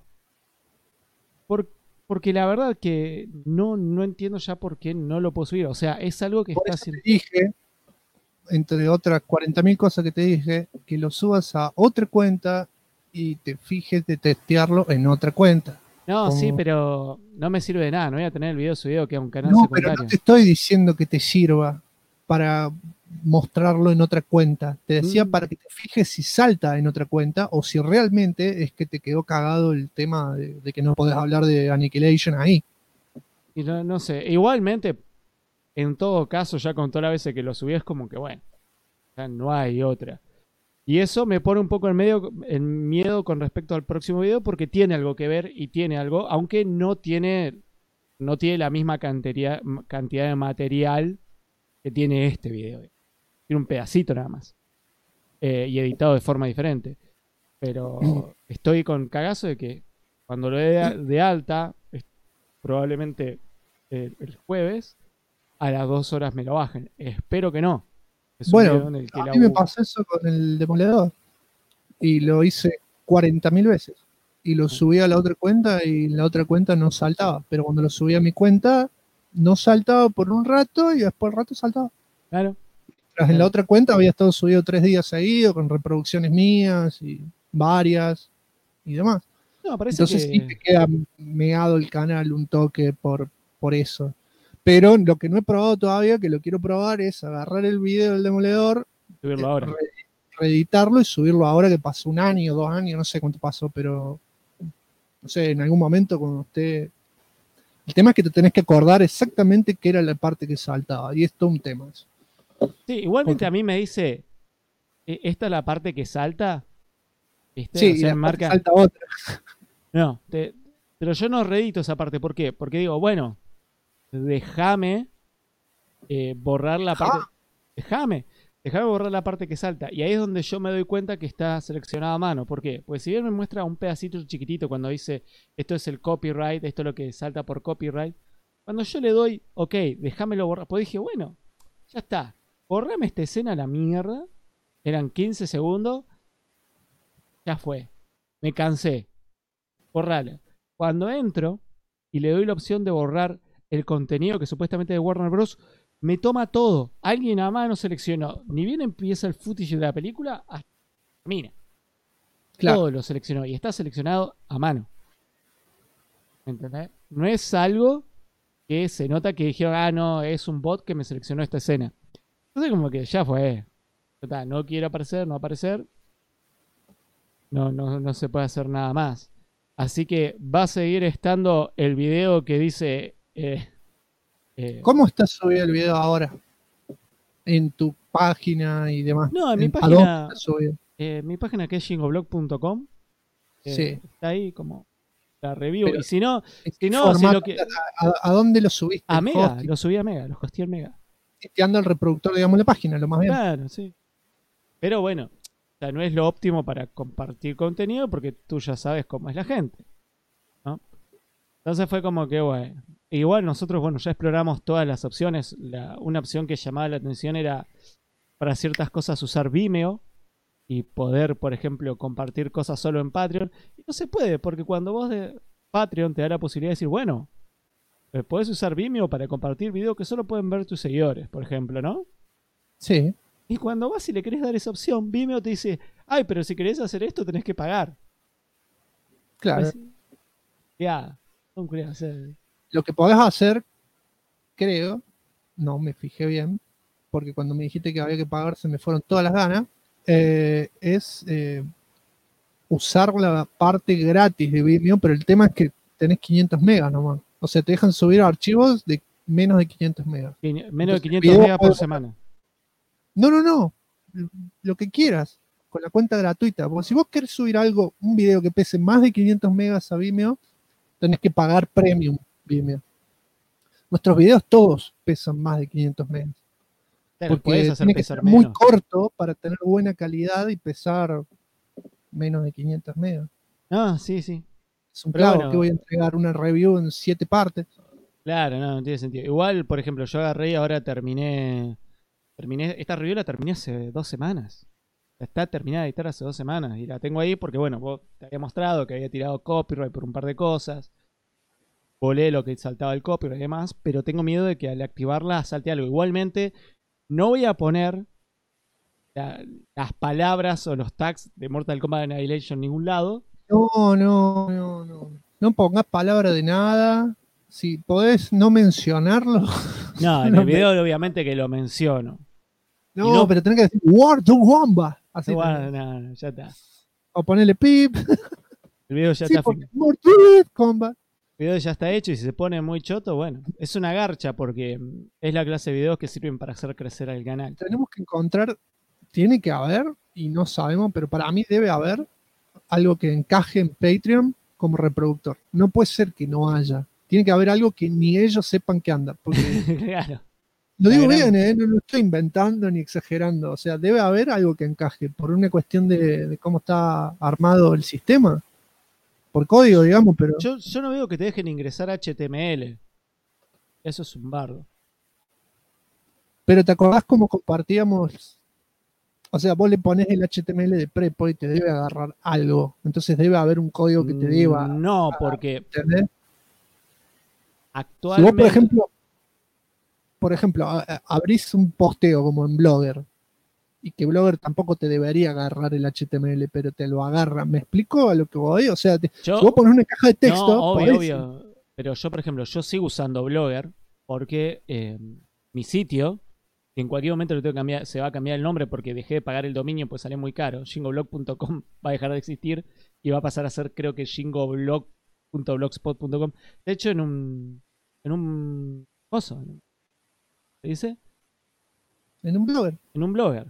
Porque la verdad que no entiendo ya por qué no lo puedo subir. O sea, es algo que está haciendo. Te dije, entre otras 40.000 cosas que te dije, que lo subas a otra cuenta y te fijes de testearlo en otra cuenta. No, Como- sí, pero no me sirve de nada. No voy a tener el video subido que a un canal No, pero secundario. no te estoy diciendo que te sirva para mostrarlo en otra cuenta. Te decía para que te fijes si salta en otra cuenta o si realmente es que te quedó cagado el tema de que no podés hablar de Annihilation ahí. Y no sé. Igualmente, en todo caso, ya con todas las veces que lo subí, es como que, bueno, ya no hay otra. Y eso me pone un poco en miedo con respecto al próximo video porque tiene algo que ver y tiene algo, aunque no tiene la misma cantidad de material que tiene este video. Tiene un pedacito nada más. Y editado de forma diferente. Pero estoy con cagazo de que cuando lo dé de alta, probablemente el jueves, a las 2 horas me lo bajen. Espero que no. Es un video Bueno, en el que a la mí me U- pasó eso con el demoledor y lo hice 40.000 veces. Y lo subí a la otra cuenta y la otra cuenta no saltaba. Pero cuando lo subí a mi cuenta, no saltaba por un rato y después del rato saltaba. Claro. Tras en la otra cuenta había estado subido 3 días seguidos con reproducciones mías y varias y demás. No, parece Entonces sí que... te queda meado el canal un toque por eso. Pero lo que no he probado todavía, que lo quiero probar, es agarrar el video del demoledor, subirlo ahora. reeditarlo y subirlo ahora que pasó 1 año, 2 años, no sé cuánto pasó, pero no sé, en algún momento cuando esté... El tema es que te tenés que acordar exactamente qué era la parte que saltaba, y es todo un tema eso. Sí, igualmente a mí me dice, esta es la parte que salta. ¿Viste? Sí, O sea, y después marca... salta otra. No, pero yo no reedito esa parte. ¿Por qué? Porque digo, bueno, déjame borrar la parte... Déjame borrar la parte que salta. Y ahí es donde yo me doy cuenta que está seleccionado a mano. ¿Por qué? Pues si bien me muestra un pedacito chiquitito cuando dice esto es el copyright, esto es lo que salta por copyright. Cuando yo le doy, ok, déjamelo borrar. Pues dije, bueno, ya está. Borrame esta escena a la mierda. Eran 15 segundos. Ya fue. Me cansé. Borrala. Cuando entro y le doy la opción de borrar el contenido que supuestamente es de Warner Bros., me toma todo. Alguien a mano seleccionó. Ni bien empieza el footage de la película, hasta termina. Claro. Todo lo seleccionó. Y está seleccionado a mano. ¿Entendés? No es algo que se nota que dijeron, ah, no, es un bot que me seleccionó esta escena. Entonces como que ya fue. Total, no quiero aparecer, no aparecer. No se puede hacer nada más. Así que va a seguir estando el video que dice... ¿Cómo está subido el video ahora? En tu página y demás. No, en mi ¿A página... dónde está subido? mi página que es jingoblog.com. Sí. Está ahí como la review. Pero, y si no, ¿en si qué no, si formato? lo que... ¿A dónde lo subiste? A ¿El Mega, hosting? lo subí a Mega, los hosteé en Mega. Te anda el reproductor, digamos, en la página, lo más bien. Claro, sí. Pero bueno, o sea, no es lo óptimo para compartir contenido porque tú ya sabes cómo es la gente, ¿no? Entonces fue como que, bueno, igual nosotros, bueno, ya exploramos todas las opciones. Una opción que llamaba la atención era para ciertas cosas usar Vimeo y poder, por ejemplo, compartir cosas solo en Patreon. Y no se puede, porque cuando vos de Patreon te da la posibilidad de decir, bueno, podés usar Vimeo para compartir videos que solo pueden ver tus seguidores, por ejemplo, ¿no? Sí. Y cuando vas y le querés dar esa opción, Vimeo te dice, ay, pero si querés hacer esto tenés que pagar. Claro. Ya, no querés hacer. Lo que podés hacer, creo, no me fijé bien, porque cuando me dijiste que había que pagar se me fueron todas las ganas, es usar la parte gratis de Vimeo, pero el tema es que tenés 500 megas nomás. O sea, te dejan subir archivos de menos de 500 megas. Menos de 500 video megas por puede- semana. No. Lo que quieras, con la cuenta gratuita. Porque si vos querés subir algo, un video que pese más de 500 megas a Vimeo, tenés que pagar premium Vimeo. Nuestros videos todos pesan más de 500 megas. Claro, Porque podés hacer tiene que pesar ser muy menos. corto para tener buena calidad y pesar menos de 500 megas. Ah, sí, sí. Es un Pero clavo bueno. que voy a entregar una review en 7 partes. Claro, no tiene sentido. Igual, por ejemplo, yo agarré y ahora terminé. Esta review la terminé hace 2 semanas. Está terminada de editar hace 2 semanas. Y la tengo ahí porque, bueno, vos te había mostrado que había tirado copyright por un par de cosas. Volé lo que saltaba el copyright y demás. Pero tengo miedo de que al activarla salte algo. Igualmente, no voy a poner las palabras o los tags de Mortal Kombat Annihilation en ningún lado. No. No pongas palabra de nada. Si podés no mencionarlo. No, en No el me- video obviamente que lo menciono. No, no- pero tenés que decir War the Wamba. Así No, tenés. no, ya está. O ponerle pip. El video ya Sí, está porque Mortal Kombat. El video ya está hecho y si se pone muy choto, bueno, es una garcha porque es la clase de videos que sirven para hacer crecer al canal. Tenemos que encontrar, tiene que haber, y no sabemos, pero para mí debe haber algo que encaje en Patreon como reproductor. No puede ser que no haya. Tiene que haber algo que ni ellos sepan que anda. Porque Claro. lo digo La gran- bien, no lo estoy inventando ni exagerando. O sea, debe haber algo que encaje por una cuestión de cómo está armado el sistema. Por código, digamos, pero Yo no veo que te dejen ingresar HTML. Eso es un bardo. pero ¿te acordás cómo compartíamos? O sea, vos le pones el HTML de prepo y te debe agarrar algo. Entonces debe haber un código que te deba. No, porque ¿Entendés? Si actualmente... vos, por ejemplo, abrís un posteo como en Blogger y que Blogger tampoco te debería agarrar el HTML, pero te lo agarra. ¿Me explico a lo que voy? O sea, si vos pones una caja de texto, No, podés- obvio. Pero yo, por ejemplo, yo sigo usando Blogger porque mi sitio, que en cualquier momento lo tengo que cambiar, se va a cambiar el nombre porque dejé de pagar el dominio, pues sale muy caro. Jingoblog.com va a dejar de existir y va a pasar a ser, creo que jingoblog.blogspot.com. De hecho, en un coso, ¿se dice? en un Blogger. En un Blogger.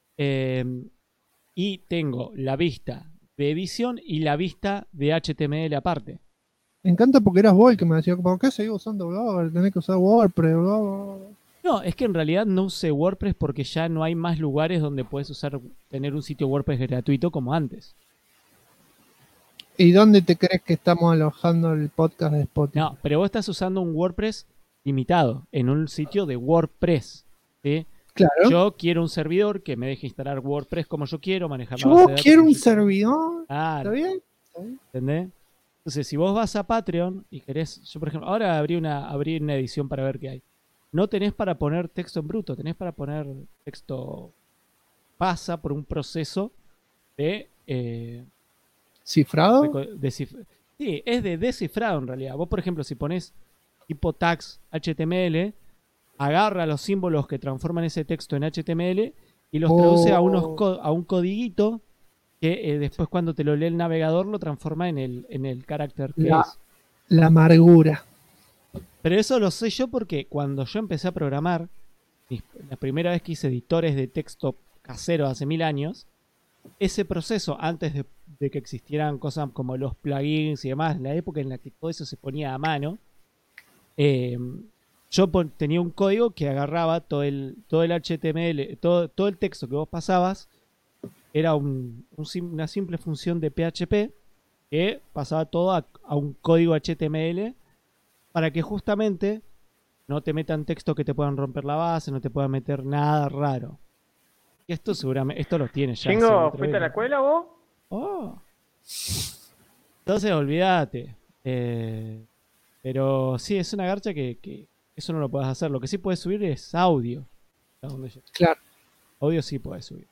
Y tengo la vista de edición y la vista de HTML aparte. Me encanta porque eras vos el que me decía, ¿por qué seguís usando Blogger? Tenés que usar WordPress, bla, bla, bla". No, es que en realidad no usé WordPress porque ya no hay más lugares donde puedes tener un sitio WordPress gratuito como antes. ¿Y dónde te crees que estamos alojando el podcast de Spotify? No, pero vos estás usando un WordPress limitado en un sitio de WordPress. ¿Sí? Claro. Yo quiero un servidor que me deje instalar WordPress como yo quiero, manejar la Yo base de datos quiero como un yo quiero. servidor. Claro. ¿Está bien? ¿Entendés? Entonces, si vos vas a Patreon y querés, yo por ejemplo, ahora abrí una edición para ver qué hay. No tenés para poner texto en bruto, tenés para poner texto, pasa por un proceso de ¿Cifrado? Sí, es de descifrado en realidad. Vos, por ejemplo, si pones tipo tags HTML, agarra los símbolos que transforman ese texto en HTML y los traduce a un codiguito que después cuando te lo lee el navegador lo transforma en el carácter que es. La amargura. Pero eso lo sé yo porque cuando yo empecé a programar, la primera vez que hice editores de texto casero hace 1000 años, ese proceso, antes de que existieran cosas como los plugins y demás, la época en la que todo eso se ponía a mano, yo tenía un código que agarraba todo el HTML, todo el texto que vos pasabas, era una simple función de PHP que pasaba todo a un código HTML para que justamente no te metan texto que te puedan romper la base, no te puedan meter nada raro. Y esto seguramente, esto lo tiene ya. Chingo, ¿fuiste a la escuela vos? Oh. Entonces, olvídate. Pero sí, es una garcha que eso no lo puedes hacer. Lo que sí puedes subir es audio. Claro. Audio sí puedes subir.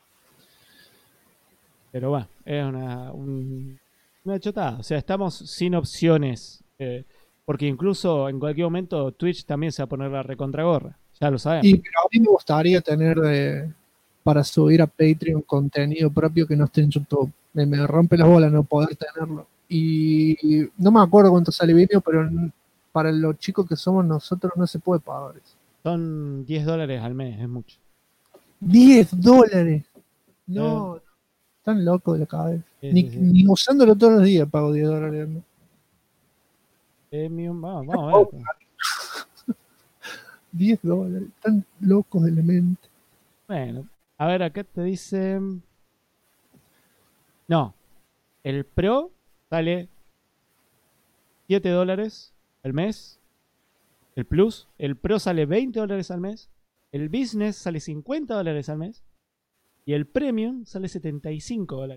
Pero bueno, es una chotada. O sea, estamos sin opciones. Porque incluso en cualquier momento Twitch también se va a poner la recontragorra. Ya lo sabemos. Y pero a mí me gustaría tener para subir a Patreon contenido propio que no esté en YouTube. Me rompe las bolas no poder tenerlo. Y no me acuerdo cuánto sale Vimeo, pero para los chicos que somos nosotros no se puede pagar eso. Son $10 al mes, es mucho. $10. No, están locos de la cabeza. Sí. Ni usándolo todos los días pago $10. ¿no? Vamos a ver. $10. Están locos de la mente. Bueno, a ver, acá te dice... No, el Pro sale $7 al mes. El Plus, el Pro sale $20 al mes. El Business sale $50 al mes. Y el Premium sale $75.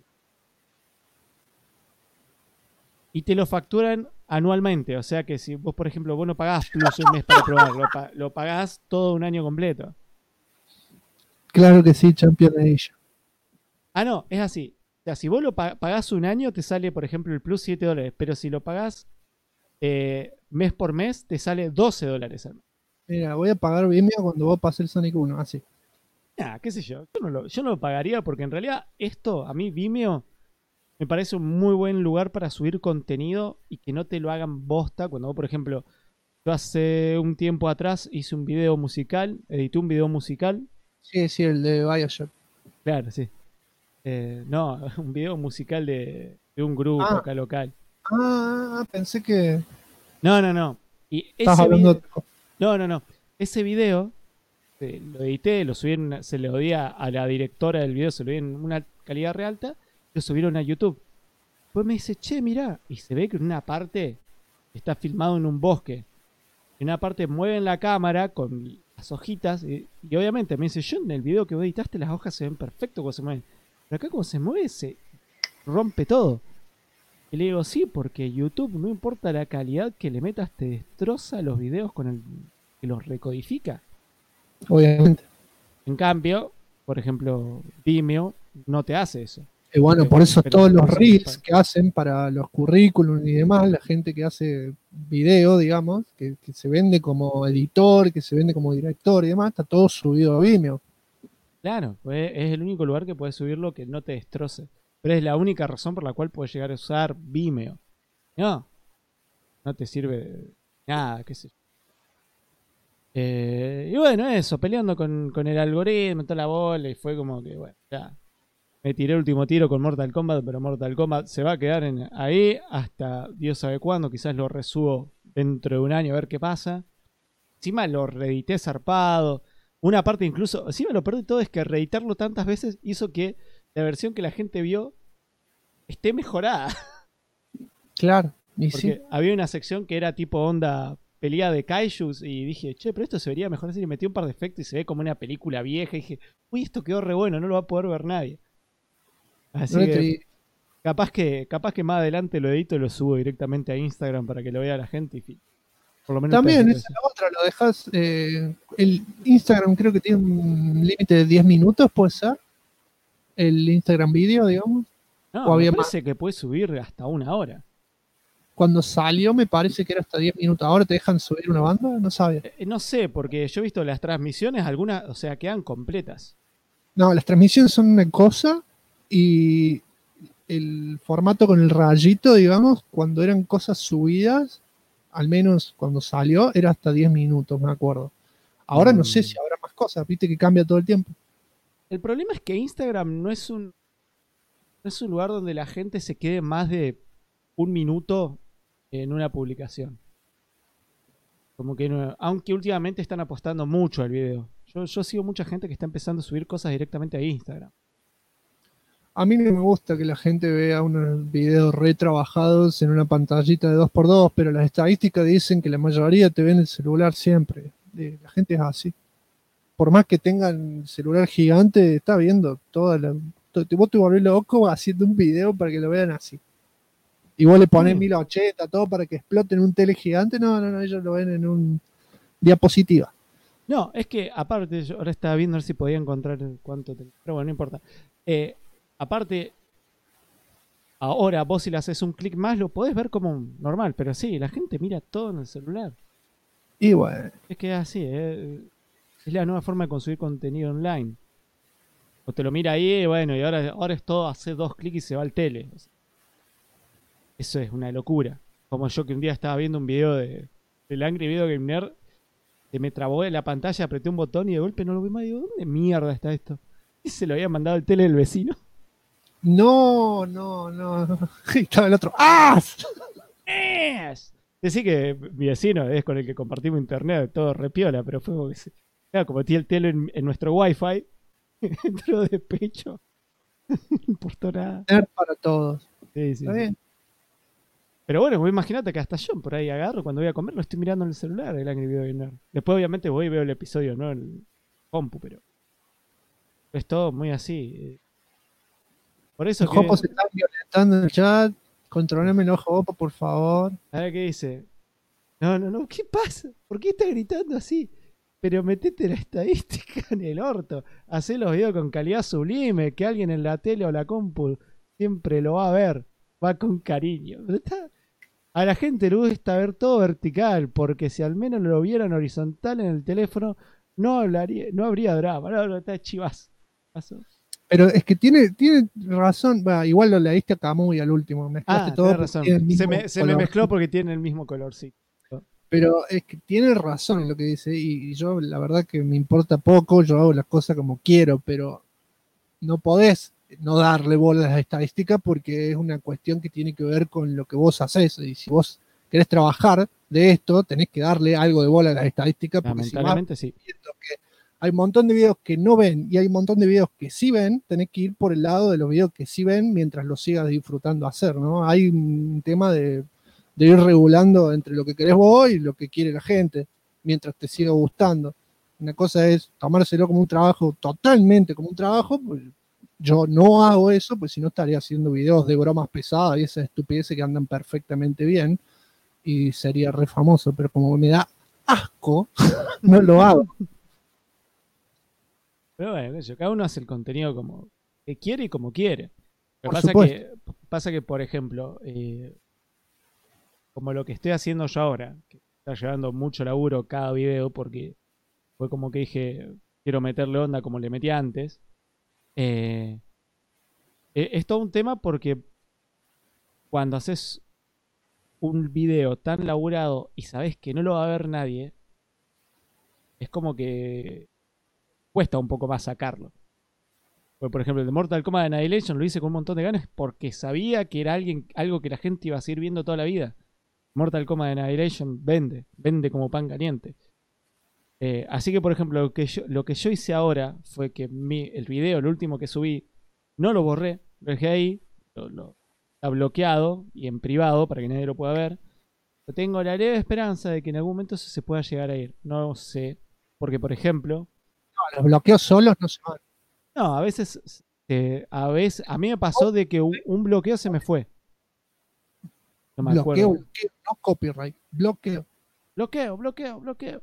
Y te lo facturan anualmente. O sea que si vos, por ejemplo, vos no pagás Plus un mes para probar, lo pagás todo un año completo. Claro que sí, Champion Edition. Ah, no, es así. sea, si vos lo pagás un año, te sale, por ejemplo, el Plus $7. Pero si lo pagás mes por mes, te sale $12 al mes. Mira, voy a pagar Vimeo cuando vos pases el Sonic 1, así. Qué sé yo. Yo no lo pagaría porque en realidad esto, a mí Vimeo, me parece un muy buen lugar para subir contenido y que no te lo hagan bosta. Cuando vos, por ejemplo, yo hace un tiempo atrás hice un video musical, edité un video musical. Sí, el de BioShock. Claro, sí. No, un video musical de un grupo acá local. Pensé que... No. Y estás hablando... No. Ese video lo edité, se lo di a la directora del video, se lo di en una calidad re alta, lo subieron a YouTube. Después me dice, che, mirá, y se ve que en una parte está filmado en un bosque. En una parte mueven la cámara con las hojitas y obviamente me dice, yo en el video que vos editaste las hojas se ven perfecto cuando se mueven. Pero acá cuando se mueve se rompe todo. Y le digo, sí, porque YouTube, no importa la calidad que le metas, te destroza los videos con el que los recodifica. Obviamente. En cambio, por ejemplo, Vimeo no te hace eso. Y bueno, por eso todos los reels que hacen para los currículums y demás, la gente que hace video, digamos, que se vende como editor, que se vende como director y demás, está todo subido a Vimeo. Claro, pues es el único lugar que puedes subirlo que no te destroce. Pero es la única razón por la cual puedes llegar a usar Vimeo. No te sirve de nada, qué sé yo. Y bueno, eso, peleando con el algoritmo, toda la bola, y fue como que, bueno, ya. Me tiré el último tiro con Mortal Kombat, pero Mortal Kombat se va a quedar ahí hasta Dios sabe cuándo. Quizás lo resubo dentro de un año a ver qué pasa. Encima lo reedité zarpado. Una parte incluso, encima lo peor de todo es que reeditarlo tantas veces hizo que la versión que la gente vio esté mejorada. Claro, y porque sí. Había una sección que era tipo onda pelea de kaijus y dije, che, pero esto se vería mejor así. Y metí un par de efectos y se ve como una película vieja. Y dije, uy, esto quedó re bueno, no lo va a poder ver nadie. Así que capaz que más adelante lo edito y lo subo directamente a Instagram para que lo vea la gente. Y por lo menos también, esa es la otra, lo dejas. El Instagram creo que tiene un límite de 10 minutos, ¿puede ser? El Instagram video, digamos. No, me parece que puedes subir hasta 1 hora. Cuando salió me parece que era hasta 10 minutos. ¿Ahora te dejan subir una banda? No sabía. No sé, porque yo he visto las transmisiones, algunas, o sea, quedan completas. No, las transmisiones son una cosa y el formato con el rayito, digamos, cuando eran cosas subidas, al menos cuando salió, era hasta 10 minutos, me acuerdo. Ahora no sé si habrá más cosas, viste que cambia todo el tiempo. El problema es que Instagram no es un lugar donde la gente se quede más de 1 minuto en una publicación. Como que no, aunque últimamente están apostando mucho al video. Yo sigo mucha gente que está empezando a subir cosas directamente a Instagram. A mí no me gusta que la gente vea unos videos retrabajados en una pantallita de 2x2, pero las estadísticas dicen que la mayoría te ven el celular siempre. La gente es así. Por más que tengan celular gigante, está viendo toda la... Vos te volvés loco haciendo un video para que lo vean así. Y vos le ponés 1080, todo para que exploten un tele gigante. No, ellos lo ven en un diapositiva. No, es que aparte, yo ahora estaba viendo a ver si podía encontrar cuánto tenía. Pero bueno, no importa. Aparte, ahora vos si le haces un clic más lo podés ver como normal, pero sí, la gente mira todo en el celular. Y bueno. Es que es así, es la nueva forma de consumir contenido online. O te lo mira ahí, y bueno, y ahora es todo, hace 2 clics y se va al tele. O sea, eso es una locura. Como yo que un día estaba viendo un video del Angry Video Game Nerd, que me trabó en la pantalla, apreté un botón y de golpe no lo vi más. Digo, ¿dónde mierda está esto? Y se lo había mandado al tele del vecino. No. Y estaba el otro. ¡Ah! Decí que mi vecino es con el que compartimos internet, todo repiola, pero fue como que claro, como tiene el tele en nuestro wifi, entró de pecho. No importó nada. Para todos. Sí. Está bien. Pero bueno, vos imagínate que hasta yo por ahí agarro cuando voy a comer, lo estoy mirando en el celular, el Angry Video Game Nerd. Después obviamente voy y veo el episodio, ¿no? En el compu, pero es todo muy así. Por eso que... Jopo se está violentando en el chat. Controlame el ojo, Jopo, por favor. A ver qué dice. No, ¿qué pasa? ¿Por qué está gritando así? Pero metete la estadística en el orto. Hacé los videos con calidad sublime, que alguien en la tele o la compu siempre lo va a ver, va con cariño. Pero a la gente le gusta ver todo vertical, porque si al menos lo vieran horizontal en el teléfono, no habría drama. No, está chivas. Pero es que tiene razón. Bah, igual lo leíste a Camus y al último. Mezclaste todo. Tienes razón. Se me mezcló porque tiene el mismo colorcito. Pero es que tiene razón en lo que dice. Y yo, la verdad, que me importa poco. Yo hago las cosas como quiero. Pero no podés no darle bola a las estadísticas porque es una cuestión que tiene que ver con lo que vos haces. Y si vos querés trabajar de esto, tenés que darle algo de bola a las estadísticas. Porque lamentablemente si sí. Hay un montón de videos que no ven y hay un montón de videos que sí ven, tenés que ir por el lado de los videos que sí ven mientras los sigas disfrutando hacer, ¿no? Hay un tema de ir regulando entre lo que querés vos y lo que quiere la gente, mientras te siga gustando. Una cosa es tomárselo como un trabajo, totalmente como un trabajo, pues yo no hago eso, pues si no estaría haciendo videos de bromas pesadas y esas estupideces que andan perfectamente bien y sería re famoso, pero como me da asco, no lo hago. Pero bueno, cada uno hace el contenido como que quiere y como quiere. Lo que pasa que, por ejemplo, como lo que estoy haciendo yo ahora, que está llevando mucho laburo cada video, porque fue como que dije, quiero meterle onda como le metí antes. Es todo un tema porque cuando haces un video tan laburado y sabes que no lo va a ver nadie, es como que cuesta un poco más sacarlo. Porque, por ejemplo, el de Mortal Kombat Annihilation lo hice con un montón de ganas porque sabía que era algo que la gente iba a seguir viendo toda la vida. Mortal Kombat Annihilation vende como pan caliente. Así que, por ejemplo, lo que yo hice ahora fue que el video, el último que subí, no lo borré, lo dejé ahí, está bloqueado y en privado para que nadie lo pueda ver. Pero tengo la leve esperanza de que en algún momento eso se pueda llegar a ir. No sé, porque, por ejemplo, los bloqueos solos no se van. No, a veces a mí me pasó de que un bloqueo se me fue. No me acuerdo. Bloqueo, no copyright, bloqueo. Bloqueo.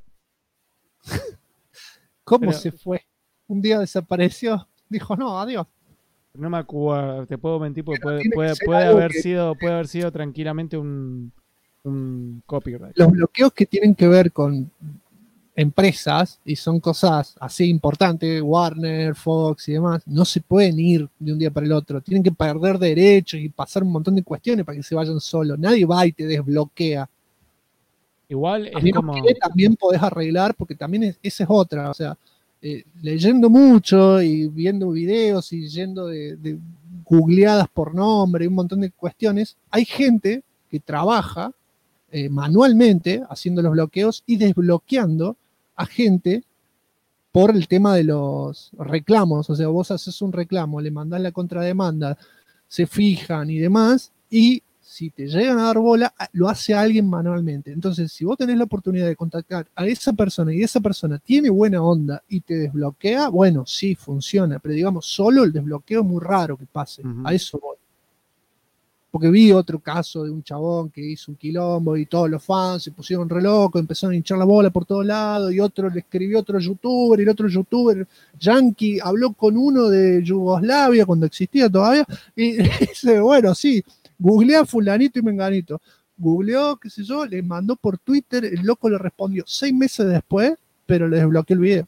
¿Cómo se fue? Un día desapareció, dijo no, adiós. No me acuerdo, te puedo mentir porque puede haber sido tranquilamente un copyright. Los bloqueos que tienen que ver con empresas y son cosas así importantes, Warner, Fox y demás, no se pueden ir de un día para el otro, tienen que perder derechos y pasar un montón de cuestiones para que se vayan solos, nadie va y te desbloquea. Igual es también como... también podés arreglar, porque también esa es otra, o sea, leyendo mucho y viendo videos y yendo de googleadas por nombre y un montón de cuestiones, hay gente que trabaja manualmente haciendo los bloqueos y desbloqueando a gente por el tema de los reclamos. O sea, vos haces un reclamo, le mandás la contrademanda, se fijan y demás, y si te llegan a dar bola, lo hace alguien manualmente. Entonces, si vos tenés la oportunidad de contactar a esa persona y esa persona tiene buena onda y te desbloquea, bueno, sí, funciona, pero digamos, solo el desbloqueo es muy raro que pase. A eso voy. Porque vi otro caso de un chabón que hizo un quilombo y todos los fans se pusieron re locos, empezaron a hinchar la bola por todos lados, y otro le escribió a otro youtuber, y el otro youtuber yankee habló con uno de Yugoslavia cuando existía todavía, y dice, bueno, sí, googlea fulanito y menganito. Googleó, qué sé yo, le mandó por Twitter, el loco le respondió 6 meses después, pero le desbloqueó el video.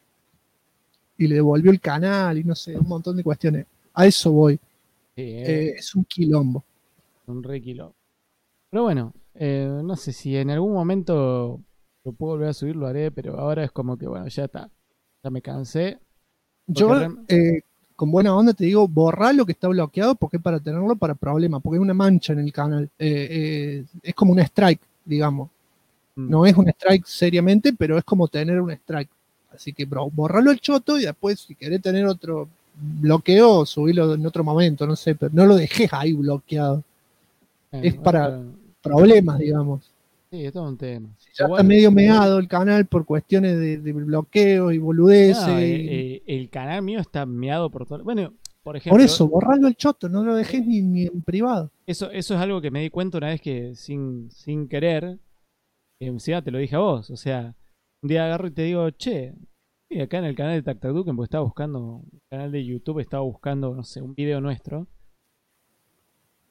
Y le devolvió el canal y no sé, un montón de cuestiones. A eso voy. Es un quilombo. Un re quilombo. Pero bueno, no sé si en algún momento lo puedo volver a subir, lo haré, pero ahora es como que bueno, ya está. Ya me cansé. Yo, con buena onda te digo, borrar lo que está bloqueado porque es para tenerlo para problemas, porque es una mancha en el canal. Es como un strike, digamos. No es un strike seriamente, pero es como tener un strike. Así que borralo el choto y después si querés tener otro bloqueo, subirlo en otro momento, no sé, pero no lo dejes ahí bloqueado. Es para problemas, digamos. Sí, es todo un tema. Si ya está medio meado el canal por cuestiones de bloqueo y boludeces. El canal mío está meado por todo. Bueno, por ejemplo. Por eso, borralo el choto, no lo dejes ni en privado. Eso es algo que me di cuenta una vez que sin querer, encima te lo dije a vos. O sea, un día agarro y te digo, che, acá en el canal de Tactaduken, porque estaba buscando, un canal de YouTube, estaba buscando, no sé, un video nuestro.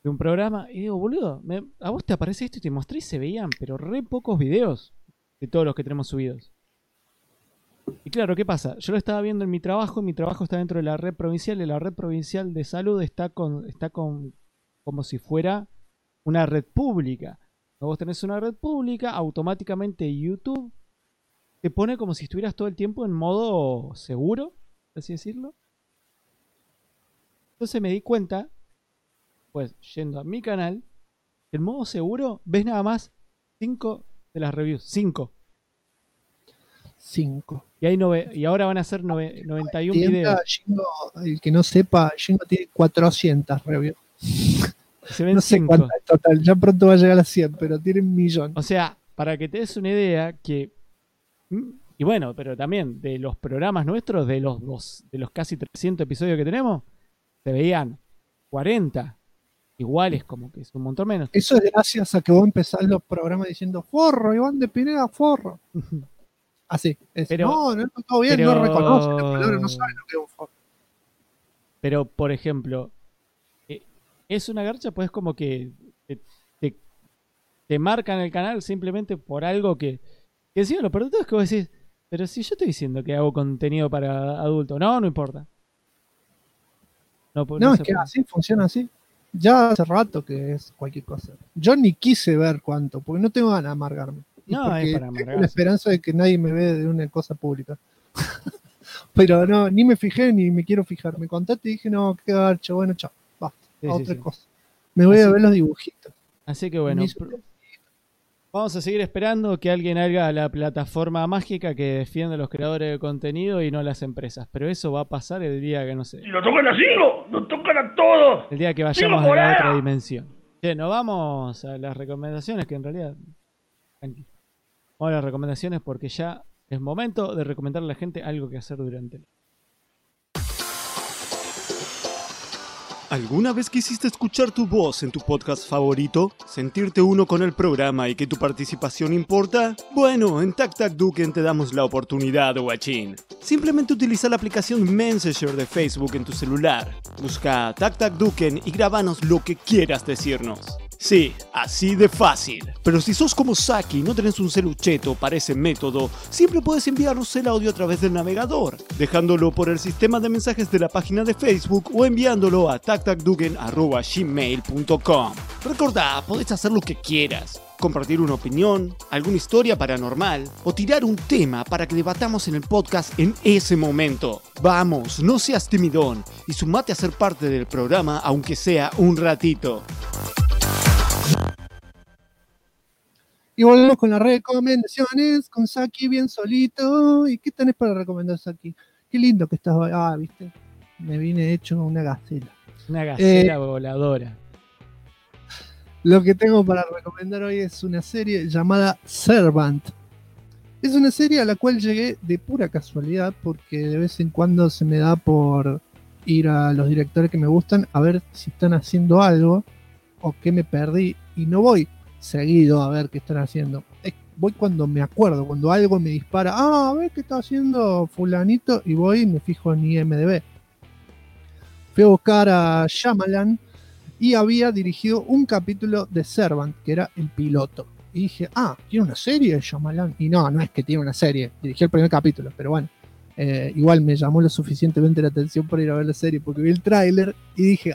de un programa y digo, boludo, a vos te aparece esto y te mostré y se veían, pero re pocos videos de todos los que tenemos subidos. Y claro, ¿qué pasa? Yo lo estaba viendo en mi trabajo está dentro de la red provincial y la red provincial de salud está con como si fuera una red pública. Cuando vos tenés una red pública, automáticamente YouTube te pone como si estuvieras todo el tiempo en modo seguro, por así decirlo. Entonces me di cuenta, pues yendo a mi canal, en modo seguro ves nada más 5 de las reviews. 5. Y ahora van a ser 91 videos. Jingo, el que no sepa, Jingo tiene 400 reviews. Se ven no sé 5. cuántas en total, ya pronto va a llegar a 100, pero tiene 1 millón. O sea, para que te des una idea que... Y bueno, pero también de los programas nuestros, de los casi 300 episodios que tenemos, se veían 40. Igual es como que es un montón menos. Eso es gracias a que vos empezás los programas diciendo forro, Iván de Pineda, forro. Así. No, todo bien, no reconoce la palabra, no sabe lo que es un forro. Pero, por ejemplo, es una garcha, pues como que te marcan el canal simplemente por algo que sí, lo peor de todo es que vos decís, pero si yo estoy diciendo que hago contenido para adultos, no importa. No es que así funciona así. Ya hace rato que es cualquier cosa. Yo ni quise ver cuánto, porque no tengo ganas de amargarme. No, es para amargarse. Tengo la esperanza de que nadie me ve de una cosa pública. Pero no, ni me fijé ni me quiero fijar. Me contaste y dije, no, qué garcho, bueno, chao, basta, otra cosa. Me voy a ver los dibujitos. Así que bueno, vamos a seguir esperando que alguien haga la plataforma mágica que defienda a los creadores de contenido y no a las empresas. Pero eso va a pasar el día que no sé. ¡Y lo tocan a Jingo! ¡Lo tocan a todos! El día que vayamos a la otra dimensión. Nos vamos a las recomendaciones, que en realidad... Vamos a las recomendaciones porque ya es momento de recomendarle a la gente algo que hacer durante el... ¿Alguna vez quisiste escuchar tu voz en tu podcast favorito? ¿Sentirte uno con el programa y que tu participación importa? Bueno, en TacTacDuken te damos la oportunidad, guachín. Simplemente utiliza la aplicación Messenger de Facebook en tu celular. Busca TacTacDuken y grábanos lo que quieras decirnos. Sí, así de fácil. Pero si sos como Saki y no tenés un celucheto para ese método, siempre puedes enviarnos el audio a través del navegador, dejándolo por el sistema de mensajes de la página de Facebook o enviándolo a tactacduken@gmail.com. Recordá, podés hacer lo que quieras. Compartir una opinión, alguna historia paranormal o tirar un tema para que debatamos en el podcast en ese momento. Vamos, no seas timidón y sumate a ser parte del programa aunque sea un ratito. Y volvemos con las recomendaciones, con Saki bien solito. ¿Y qué tenés para recomendar, Saki? Qué lindo que estás. Viste, me vine hecho una gacela. Una gacela voladora. Lo que tengo para recomendar hoy es una serie llamada Servant. Es una serie a la cual llegué de pura casualidad, porque de vez en cuando se me da por ir a los directores que me gustan a ver si están haciendo algo o qué me perdí, y no voy seguido a ver qué están haciendo. Voy cuando me acuerdo, cuando algo me dispara, a ver qué está haciendo fulanito, y voy y me fijo en IMDb. Fui a buscar a Shyamalan y había dirigido un capítulo de Servant, que era el piloto. Y dije, ¿tiene una serie Shyamalan? Y no es que tiene una serie, dirigió el primer capítulo, pero bueno. Igual me llamó lo suficientemente la atención para ir a ver la serie, porque vi el tráiler y dije,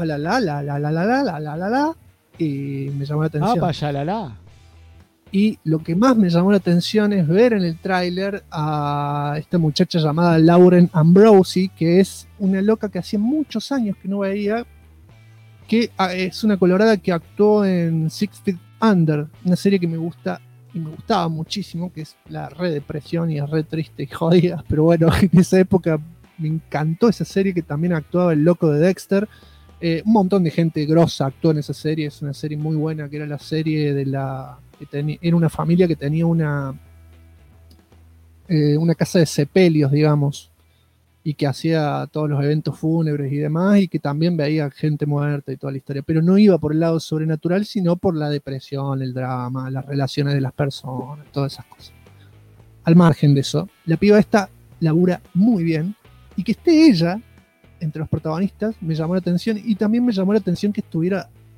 y me llamó la atención. Y lo que más me llamó la atención es ver en el tráiler a esta muchacha llamada Lauren Ambrosi, que es una loca que hacía muchos años que no veía, que es una colorada que actuó en Six Feet Under, una serie que me gusta y me gustaba muchísimo, que es la re depresión y es re triste y jodida, pero bueno, en esa época me encantó esa serie, que también actuaba el loco de Dexter. Un montón de gente grosa actuó en esa serie. Es una serie muy buena, que era la serie de era una familia que tenía una casa de sepelios, digamos, y que hacía todos los eventos fúnebres y demás, y que también veía gente muerta y toda la historia, pero no iba por el lado sobrenatural, sino por la depresión, el drama, las relaciones de las personas, todas esas cosas. Al margen de eso, la piba esta labura muy bien, y que esté ella entre los protagonistas me llamó la atención, y también me llamó la atención que estuviera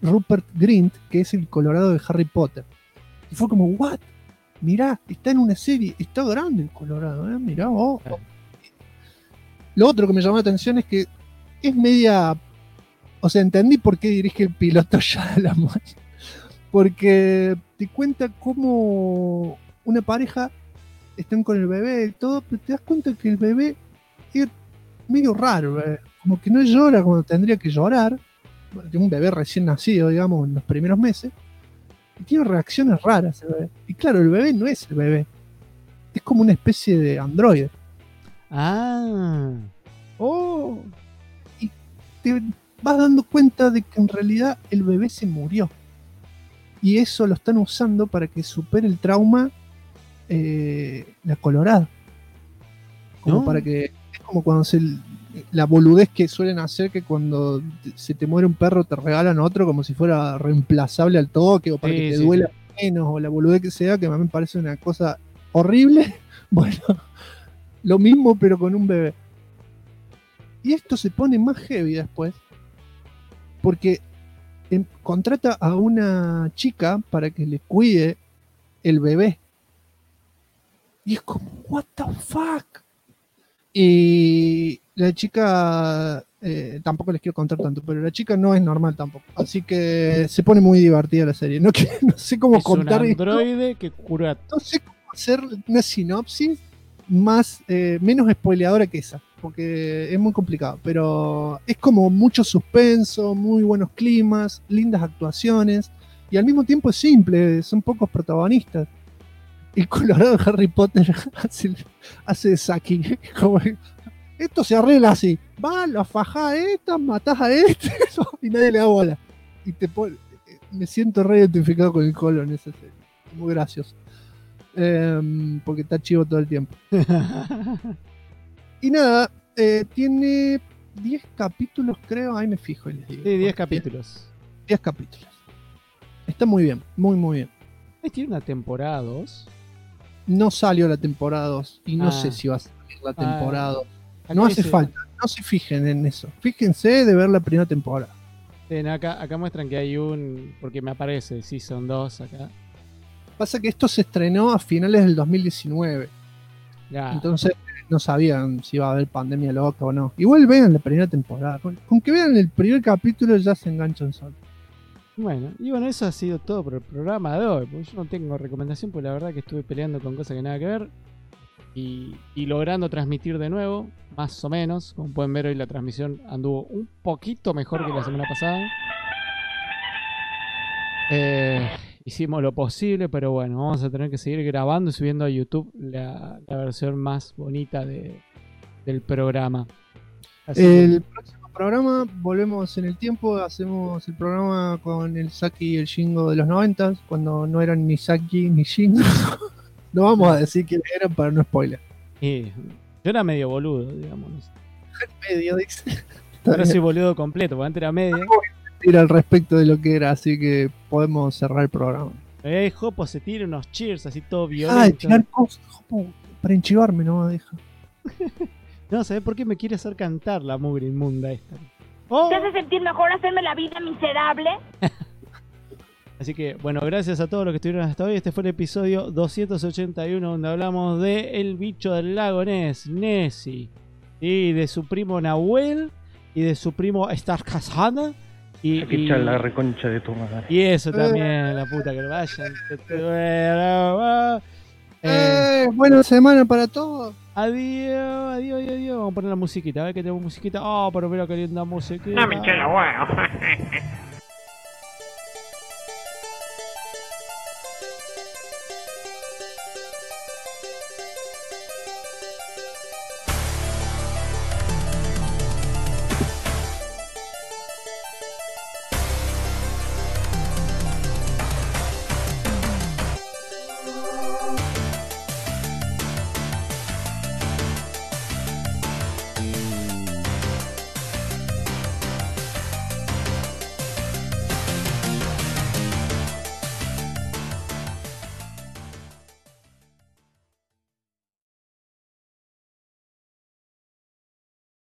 Rupert Grint, que es el Colorado de Harry Potter. Y fue como, ¿what? Mirá, está en una serie, está grande el Colorado, mirá vos. Lo otro que me llamó la atención es que es media... O sea, entendí por qué dirige el piloto Shyamalan. Porque te cuenta cómo una pareja están con el bebé y todo, pero te das cuenta que el bebé es medio raro, como que no llora cuando tendría que llorar. Bueno, un bebé recién nacido, digamos, en los primeros meses. Y tiene reacciones raras el bebé. Y claro, el bebé no es el bebé. Es como una especie de androide. Ah. Oh. Y te vas dando cuenta de que en realidad el bebé se murió. Y eso lo están usando para que supere el trauma la Colorada. Como para que... Es como cuando la boludez que suelen hacer, que cuando se te muere un perro te regalan otro como si fuera reemplazable al toque, o para que te duela menos, o la boludez que sea, que a mí me parece una cosa horrible. Bueno, lo mismo pero con un bebé. Y esto se pone más heavy después, porque contrata a una chica para que le cuide el bebé. Y es como, what the fuck. Y la chica, tampoco les quiero contar tanto, pero la chica no es normal tampoco. Así que se pone muy divertida la serie. No sé cómo es contar un androide que cura. No sé cómo hacer una sinopsis menos spoileadora que esa, porque es muy complicado. Pero es como mucho suspenso, muy buenos climas, lindas actuaciones, y al mismo tiempo es simple, son pocos protagonistas. El Colorado de Harry Potter hace de Saki. Como, esto se arregla así. Va, lo fajás a esta, matás a este y nadie le da bola. Y me siento re identificado con el Colo en esa serie. Muy gracioso. Porque está chivo todo el tiempo. Y nada, tiene 10 capítulos, creo. Ahí me fijo y les digo. Sí, 10 capítulos. 10 capítulos. Está muy bien, muy muy bien. Tiene una temporada 2. No salió la temporada 2 y no sé si va a salir la temporada 2. No hace falta, no se fijen en eso. Fíjense de ver la primera temporada. Acá muestran que hay porque me aparece Season 2 acá. Pasa que esto se estrenó a finales del 2019. Ya. Entonces no sabían si iba a haber pandemia loca o no. Igual vean la primera temporada. Con que vean el primer capítulo ya se enganchan solos. Bueno, eso ha sido todo por el programa de hoy. Porque yo no tengo recomendación, porque la verdad que estuve peleando con cosas que nada que ver. Y logrando transmitir de nuevo, más o menos. Como pueden ver, hoy la transmisión anduvo un poquito mejor que la semana pasada. Hicimos lo posible, pero bueno, vamos a tener que seguir grabando y subiendo a YouTube la versión más bonita del programa. El próximo programa volvemos en el tiempo, hacemos el programa con el Saki y el Shingo de los 90, cuando no eran ni Saki ni Shingo. No vamos a decir quiénes eran para no spoiler. Yo era medio boludo, digamos. Medio, dice. Ahora soy boludo completo, porque antes era medio. Al respecto de lo que era, así que podemos cerrar el programa. Jopo se tira unos cheers así todo violento. Ah, tirar cosas, Jopo, para enchivarme, no deja. No, ¿sabes por qué me quiere hacer cantar la mugre inmunda esta? ¿Te hace sentir mejor hacerme la vida miserable? Así que, bueno, gracias a todos los que estuvieron hasta hoy. Este fue el episodio 281, donde hablamos de el bicho del lago Ness, Nessie, y de su primo Nahuel, y de su primo Starkazana. Y la reconcha de tu madre. Y eso también, la puta que lo vayan. Buena semana para todos. Adiós. Vamos a poner la musiquita, a ver que tenemos musiquita. Pero mira qué linda musiquita. No me hinché la hueá.